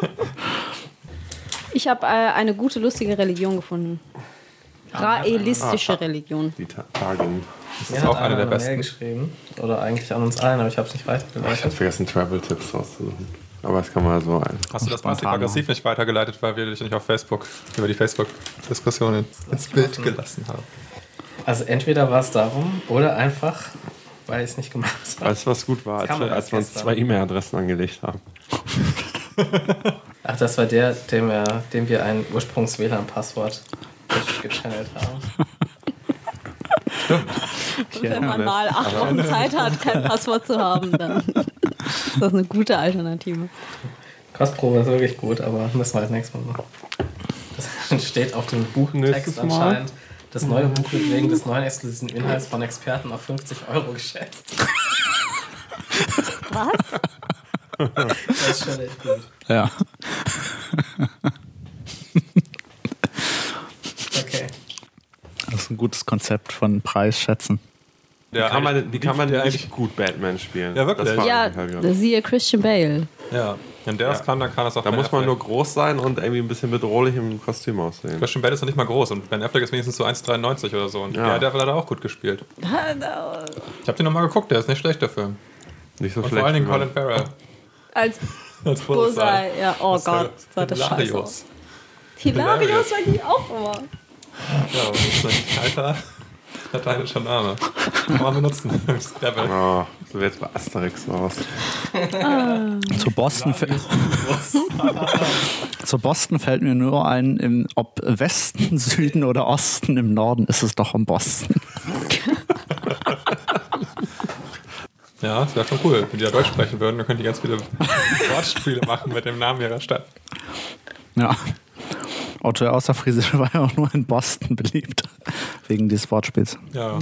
Ich habe eine gute, lustige Religion gefunden. Raelistische Religion. Die Tagen. Das ist auch eine der Mail besten. geschrieben. Oder eigentlich an uns allen, aber ich habe es nicht Ich habe weitergeleitet. vergessen, Travel-Tipps rauszusuchen. Aber das kann man so ein. Hast du das passiv-aggressiv nicht weitergeleitet, weil wir dich nicht auf Facebook über die Facebook-Diskussionen ins Bild gelassen haben? Also entweder war es darum oder einfach, weil ich es nicht gemacht habe. Weißt du, was gut war, kam als wir uns gestern. 2 E-Mail-Adressen angelegt haben? Ach, das war der, dem wir ein Ursprungs-WLAN-Passwort gechannelt haben. Wenn man mal 8 Wochen Zeit hat, kein Passwort zu haben, dann ist das eine gute Kostprobe ist wirklich gut, aber müssen wir als nächstes Mal machen. Das steht auf dem Nächstes Buchtext Mal. anscheinend. Das neue Buch wird wegen des neuen exklusiven Inhalts von Experten auf 50 € geschätzt. Was? Das ist schon echt gut. Ja. Okay. Das ist ein gutes Konzept von Preisschätzen. Wie kann man denn eigentlich gut Batman spielen? Ja, wirklich. Das war Ja, eigentlich halt gerade. siehe Christian Bale. Ja, wenn der das kann, dann kann das auch Da Ben muss man Affleck. nur groß sein und irgendwie ein bisschen bedrohlich im Kostüm aussehen. Christian Bale ist noch nicht mal groß und Ben Affleck ist wenigstens so 1,93 oder so. Und Ja. der hat leider auch gut gespielt. Ich habe den nochmal geguckt, der ist nicht schlecht, der Film. Nicht so Und schlecht. vor allen Dingen wie man- Colin Farrell. Als Als Bullseye. Ja, oh Das Gott, sah das scheiße Hilarious. aus. Hilarious war die auch immer. Ja, das ist ein alter lateinischer Name. Kann man benutzen. Scrabble. Oh, so wird jetzt bei Asterix raus. Zu Boston, zu Boston fällt mir nur ein, ob Westen, Süden oder Osten, im Norden ist es doch im Boston. Ja, das wäre schon cool, wenn die da Deutsch sprechen würden. Dann könnten die ganz viele Wortspiele machen mit dem Namen ihrer Stadt. Ja. Otto der Außerfriesische war ja auch nur in Boston beliebt, wegen dieses Wortspiels. Ja.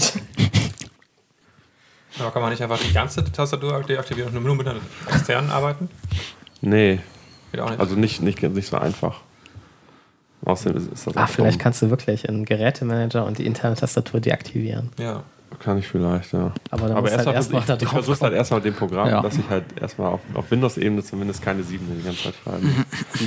Aber kann man nicht einfach die ganze Tastatur deaktivieren und nur mit einer externen arbeiten? Nee, Geht auch nicht. also nicht so einfach. Außerdem ist das auch Vielleicht dumm. kannst du wirklich einen Gerätemanager und die interne Tastatur deaktivieren. Ja. Kann ich vielleicht, ja. Aber dann musst du halt erstmal da ich drauf versuche halt erstmal mit dem Programm, Ja. dass ich halt erstmal auf Windows-Ebene zumindest keine 7 die ganze Zeit schreiben.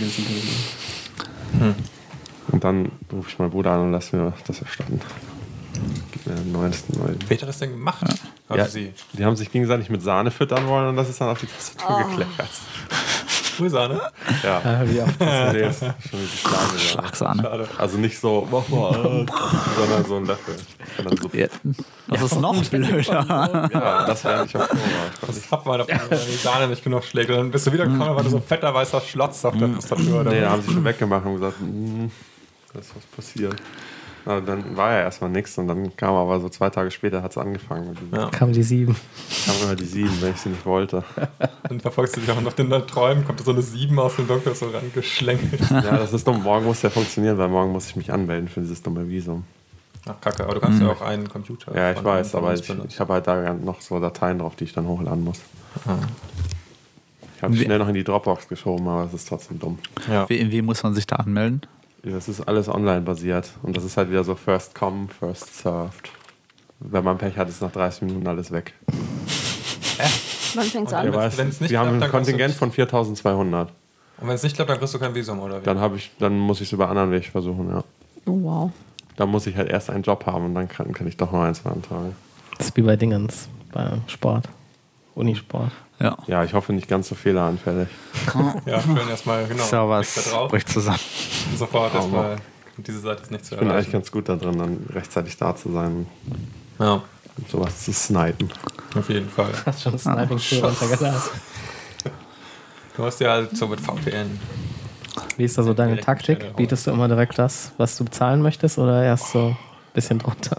777. Und dann rufe ich meinen Bruder an und lasse mir das erstatten. Gib mir einen neuesten. Wer hat das denn gemacht? Also Ja, sie. die haben sich gegenseitig mit Sahne füttern wollen und das ist dann auf die Tastatur gekleckert. Frühsahne? Ja. Wie oft? Nee, ist schon die Schlagsahne. Schlagsahne. Schade. Also nicht so, mach mal, sondern so ein Löffel. Und dann so, Ja, das ist noch blöder. ja, das wäre nicht auf Das hat meine Frau, wenn die Sahne nicht genug schlägt. Und dann bist du wieder gekommen, da war so ein fetter weißer Schlotz auf der Tastatur. Oder Nee, da was? haben sie schon weggemacht und gesagt, da ist was passiert. Aber dann war ja erstmal nichts und dann kam aber so 2 Tage später hat es angefangen. Und Ja. Kam die 7. kam immer die 7, wenn ich sie nicht wollte. Dann verfolgst du dich auch noch in deinen Träumen, kommt so eine 7 aus dem Dunkel so rangeschlängelt. Ja, das ist dumm. Morgen muss der funktionieren, weil morgen muss ich mich anmelden für dieses dumme Visum. Ach, kacke, aber du kannst ja auch einen Computer. Ja, ich weiß, aber ich habe halt da noch so Dateien drauf, die ich dann hochladen muss. Ich habe schnell noch in die Dropbox geschoben, aber es ist trotzdem dumm. Ja. Wie muss man sich da anmelden? Das ist alles online basiert und das ist halt wieder so first come, first served. Wenn man Pech hat, ist nach 30 Minuten alles weg. Wann fängt's an? Wir haben ein Kontingent von 4.200. Und wenn es nicht klappt, dann kriegst du kein Visum, oder wie? Dann muss ich es über einen anderen Weg versuchen, ja. Oh, wow. Da muss ich halt erst einen Job haben und dann kann ich doch noch eins beantragen. Das ist wie bei Dingens, beim Sport. Unisport. Ja, ich hoffe nicht ganz so fehleranfällig. Ja, schön erstmal, genau. Servers bricht zusammen. Sofort erstmal. Diese Seite ist nicht zu erreichen. Ich bin eigentlich ganz gut da drin, dann rechtzeitig da zu sein. Ja. Und sowas zu snipen. Auf jeden Fall. Hast schon Sniping-Tool runtergeladen. Du hast ja halt so mit VPN. Wie ist da so deine Taktik? Bietest du immer direkt das, was du bezahlen möchtest, oder erst so ein bisschen drunter?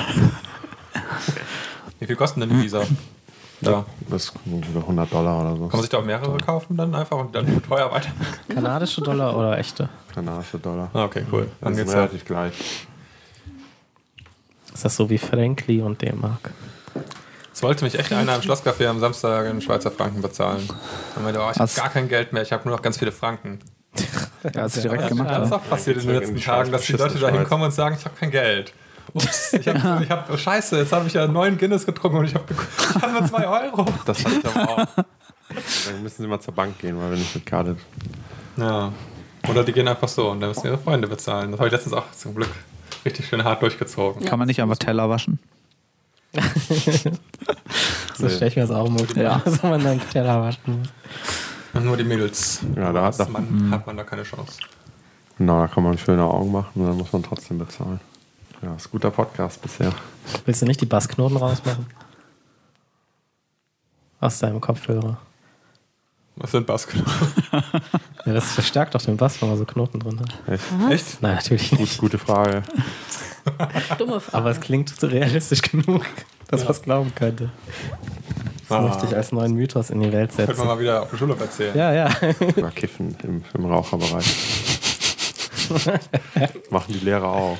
Wie viel kosten denn die Visa? Ja. Das ist über $100 oder so. Kann man sich da auch mehrere kaufen dann einfach und dann teuer weiter? Kanadische Dollar oder echte? Kanadische Dollar. Ah, okay, cool. Dann geht's relativ gleich. Ist das so wie Frankli und D-Mark? Es wollte mich echt einer im Schlosscafé am Samstag in Schweizer Franken bezahlen. Dann meinte, ich habe gar kein Geld mehr, ich habe nur noch ganz viele Franken. Ja, hast du direkt gemacht. Das ist auch passiert in den letzten Tagen, dass die Leute da hinkommen und sagen, ich habe kein Geld. Ups, ich hab scheiße, jetzt habe ich ja 9 Guinness getrunken und ich habe nur 2 Euro. Das hatte ich aber auch. Dann müssen sie mal zur Bank gehen, weil wir nicht mit Karte. Ja. Oder die gehen einfach so und dann müssen ihre Freunde bezahlen. Das habe ich letztens auch zum Glück richtig schön hart durchgezogen. Ja. Kann man nicht einfach Teller waschen? So stelle ich mir das auch möglich. Ja. Dass man dann Teller waschen muss. Und nur die Mädels. Ja, da hat man da keine Chance. Genau, da kann man schöne Augen machen und dann muss man trotzdem bezahlen. Ja, ist ein guter Podcast bisher. Willst du nicht die Bassknoten rausmachen? Aus deinem Kopfhörer. Was sind Bassknoten? Ja, das verstärkt doch den Bass, wenn man so Knoten drin hat. Echt? Nein, natürlich nicht. Gute Frage. Dumme Frage. Aber es klingt so realistisch genug, dass man es glauben könnte. Das möchte ich als neuen Mythos in die Welt setzen. Könnte man mal wieder auf der Schule erzählen. Ja. Über Kiffen im Raucherbereich. Machen die Lehrer auch.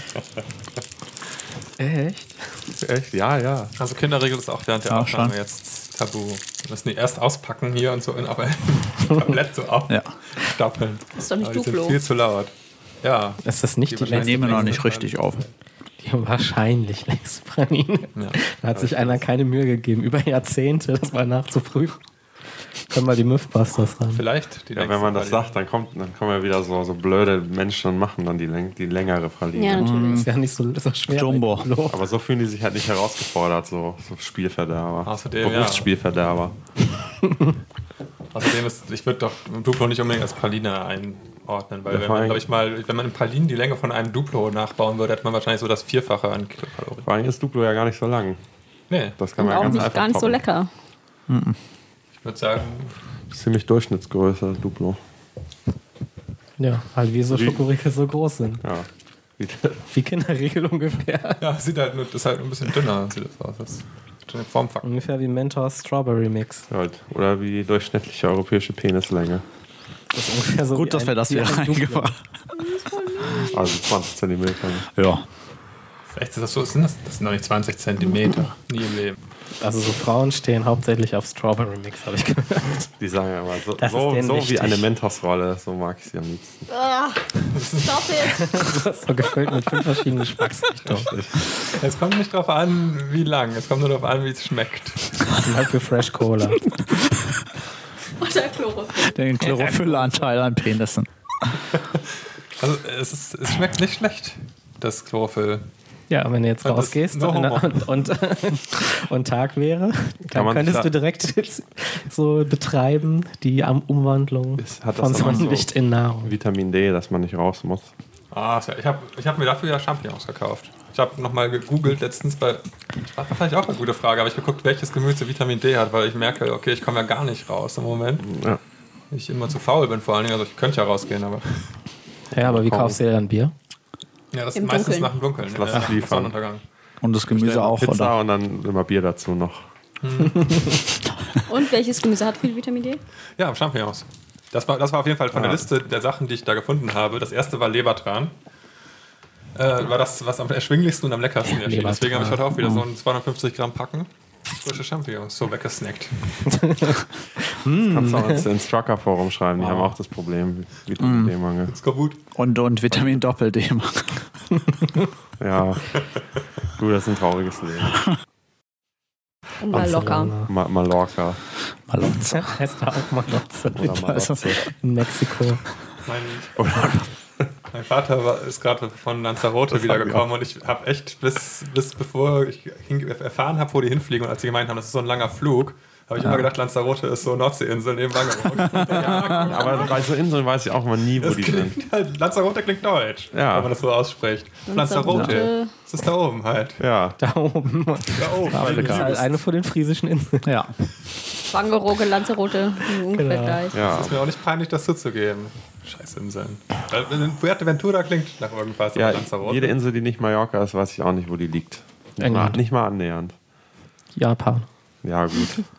Echt? Echt? Ja. Also Kinderregel ist auch während der Aufnahme jetzt tabu. Wir müssen die erst auspacken hier und so, aber komplett so aufstapeln. Das ist doch nicht aber die Duplo. sind viel zu laut. Ja. Ist das nicht die Wir nehmen noch nicht richtig auf. Die wahrscheinlich längst Praline. Ja. Da hat sich einer keine Mühe gegeben, über Jahrzehnte das mal nachzuprüfen. Können wir die Mythbusters ran. Vielleicht die Ja, wenn man das sagt, dann kommen ja wieder so blöde Menschen und machen dann die längere Praline. Ja, natürlich. Ist ja nicht so schwer. Jumbo. Aber so fühlen die sich halt nicht herausgefordert, so Spielverderber. Außerdem, Berufsspielverderber. Außerdem ich würde doch Duplo nicht unbedingt als Praline einordnen, weil wenn man in Pralinen die Länge von einem Duplo nachbauen würde, hätte man wahrscheinlich so das Vierfache an Kilokalorien. Vor allem ist Duplo ja gar nicht so lang. Nee. Das kann Und man auch ganz nicht einfach gar nicht so toppen. lecker. Ich würde sagen, Ziemlich Durchschnittsgröße, Duplo. Ja, halt wie so Wie- Schokoriegel so groß sind. Ja. Wie Kinderriegel ungefähr. ja, das ist halt ein bisschen dünner, sieht das aus. Das ist eine Formfaktor. Ungefähr wie Mentos Strawberry Mix. Halt. Oder wie die durchschnittliche europäische Penislänge. Das ist ungefähr so Gut, wie dass wir das wie wieder ein Duplo. reingebracht. Also 20 Zentimeter. Ja. Echt, ist das so? Das sind noch nicht 20 Zentimeter. Nie im Leben. Also so Frauen stehen hauptsächlich auf Strawberry Mix, habe ich gehört. Die sagen ja immer, Das ist denen so wie wichtig. eine Mentos-Rolle, so mag ich sie am liebsten. Stop it! Das ist so gefüllt mit 5 verschiedenen Geschmacksrichtungen. Es kommt nicht darauf an, wie lang. Es kommt nur darauf an, wie es schmeckt. Zum Beispiel Fresh Cola. Oder Chlorophyll. Den Chlorophyllanteil an Penissen. Also es schmeckt nicht schlecht, das Chlorophyll. Ja, wenn du jetzt Das rausgehst ist so und Tag wäre, Kann dann man könntest sich du direkt so betreiben, die Umwandlung Hat das von auch Sonnenlicht in Nahrung. Vitamin D, dass man nicht raus muss. Ich hab mir dafür ja Champignons gekauft. Ich habe nochmal gegoogelt letztens, weil das war vielleicht auch eine gute Frage, aber ich habe geguckt, welches Gemüse Vitamin D hat, weil ich merke, okay, ich komme ja gar nicht raus im Moment. Ja. Ich immer zu faul bin vor allen Dingen, also ich könnte ja rausgehen, aber Ja, aber wie kaufst du dir dann Bier? ja, das ist Im meistens Dunkeln. nach dem Dunkeln. Das lass ich liefern. Sonnenuntergang. Und das Gemüse auch, Pizza oder? und dann immer Bier dazu noch. Und welches Gemüse hat viel Vitamin D? Ja, Champignons. Das war auf jeden Fall von der Liste der Sachen, die ich da gefunden habe. Das erste war Lebertran. war das was am erschwinglichsten und am leckersten erschien. Deswegen habe ich heute auch wieder so ein 250 Gramm Packen frische Champignons so weggesnackt. Kannst du auch ins Trucker-Forum schreiben, die haben auch das Problem. Vitamin D-Mangel. Das kommt gut. Und Vitamin Doppel-D-Mangel. Ja, du, das ist ein trauriges Leben. Und Mallorca. Mallorca. Malotze. Heißt da auch Malotze. Oder Malotze. In Mexiko. Mein Vater ist gerade von Lanzarote wiedergekommen und ich habe echt bis bevor ich erfahren habe, wo die hinfliegen und als sie gemeint haben, das ist so ein langer Flug, habe ich immer gedacht, Lanzarote ist so Nordseeinsel neben Wangerooge. Aber bei so Inseln weiß ich auch mal nie, wo die sind. Halt, Lanzarote klingt deutsch, wenn man das so ausspricht. Lanzarote, das ist da oben halt. Ja. Da oben. Afrika. Das ist halt eine von den friesischen Inseln. Ja. Wangerooge, Lanzarote, ungefähr gleich. Ja. Es ist mir auch nicht peinlich, das zuzugeben. Scheiß Inseln. Fuerteventura klingt nach irgendwas, Ja, aber Lanzarote. jede Insel, die nicht Mallorca ist, weiß ich auch nicht, wo die liegt. England. Nicht mal annähernd. Japan. Ja, gut.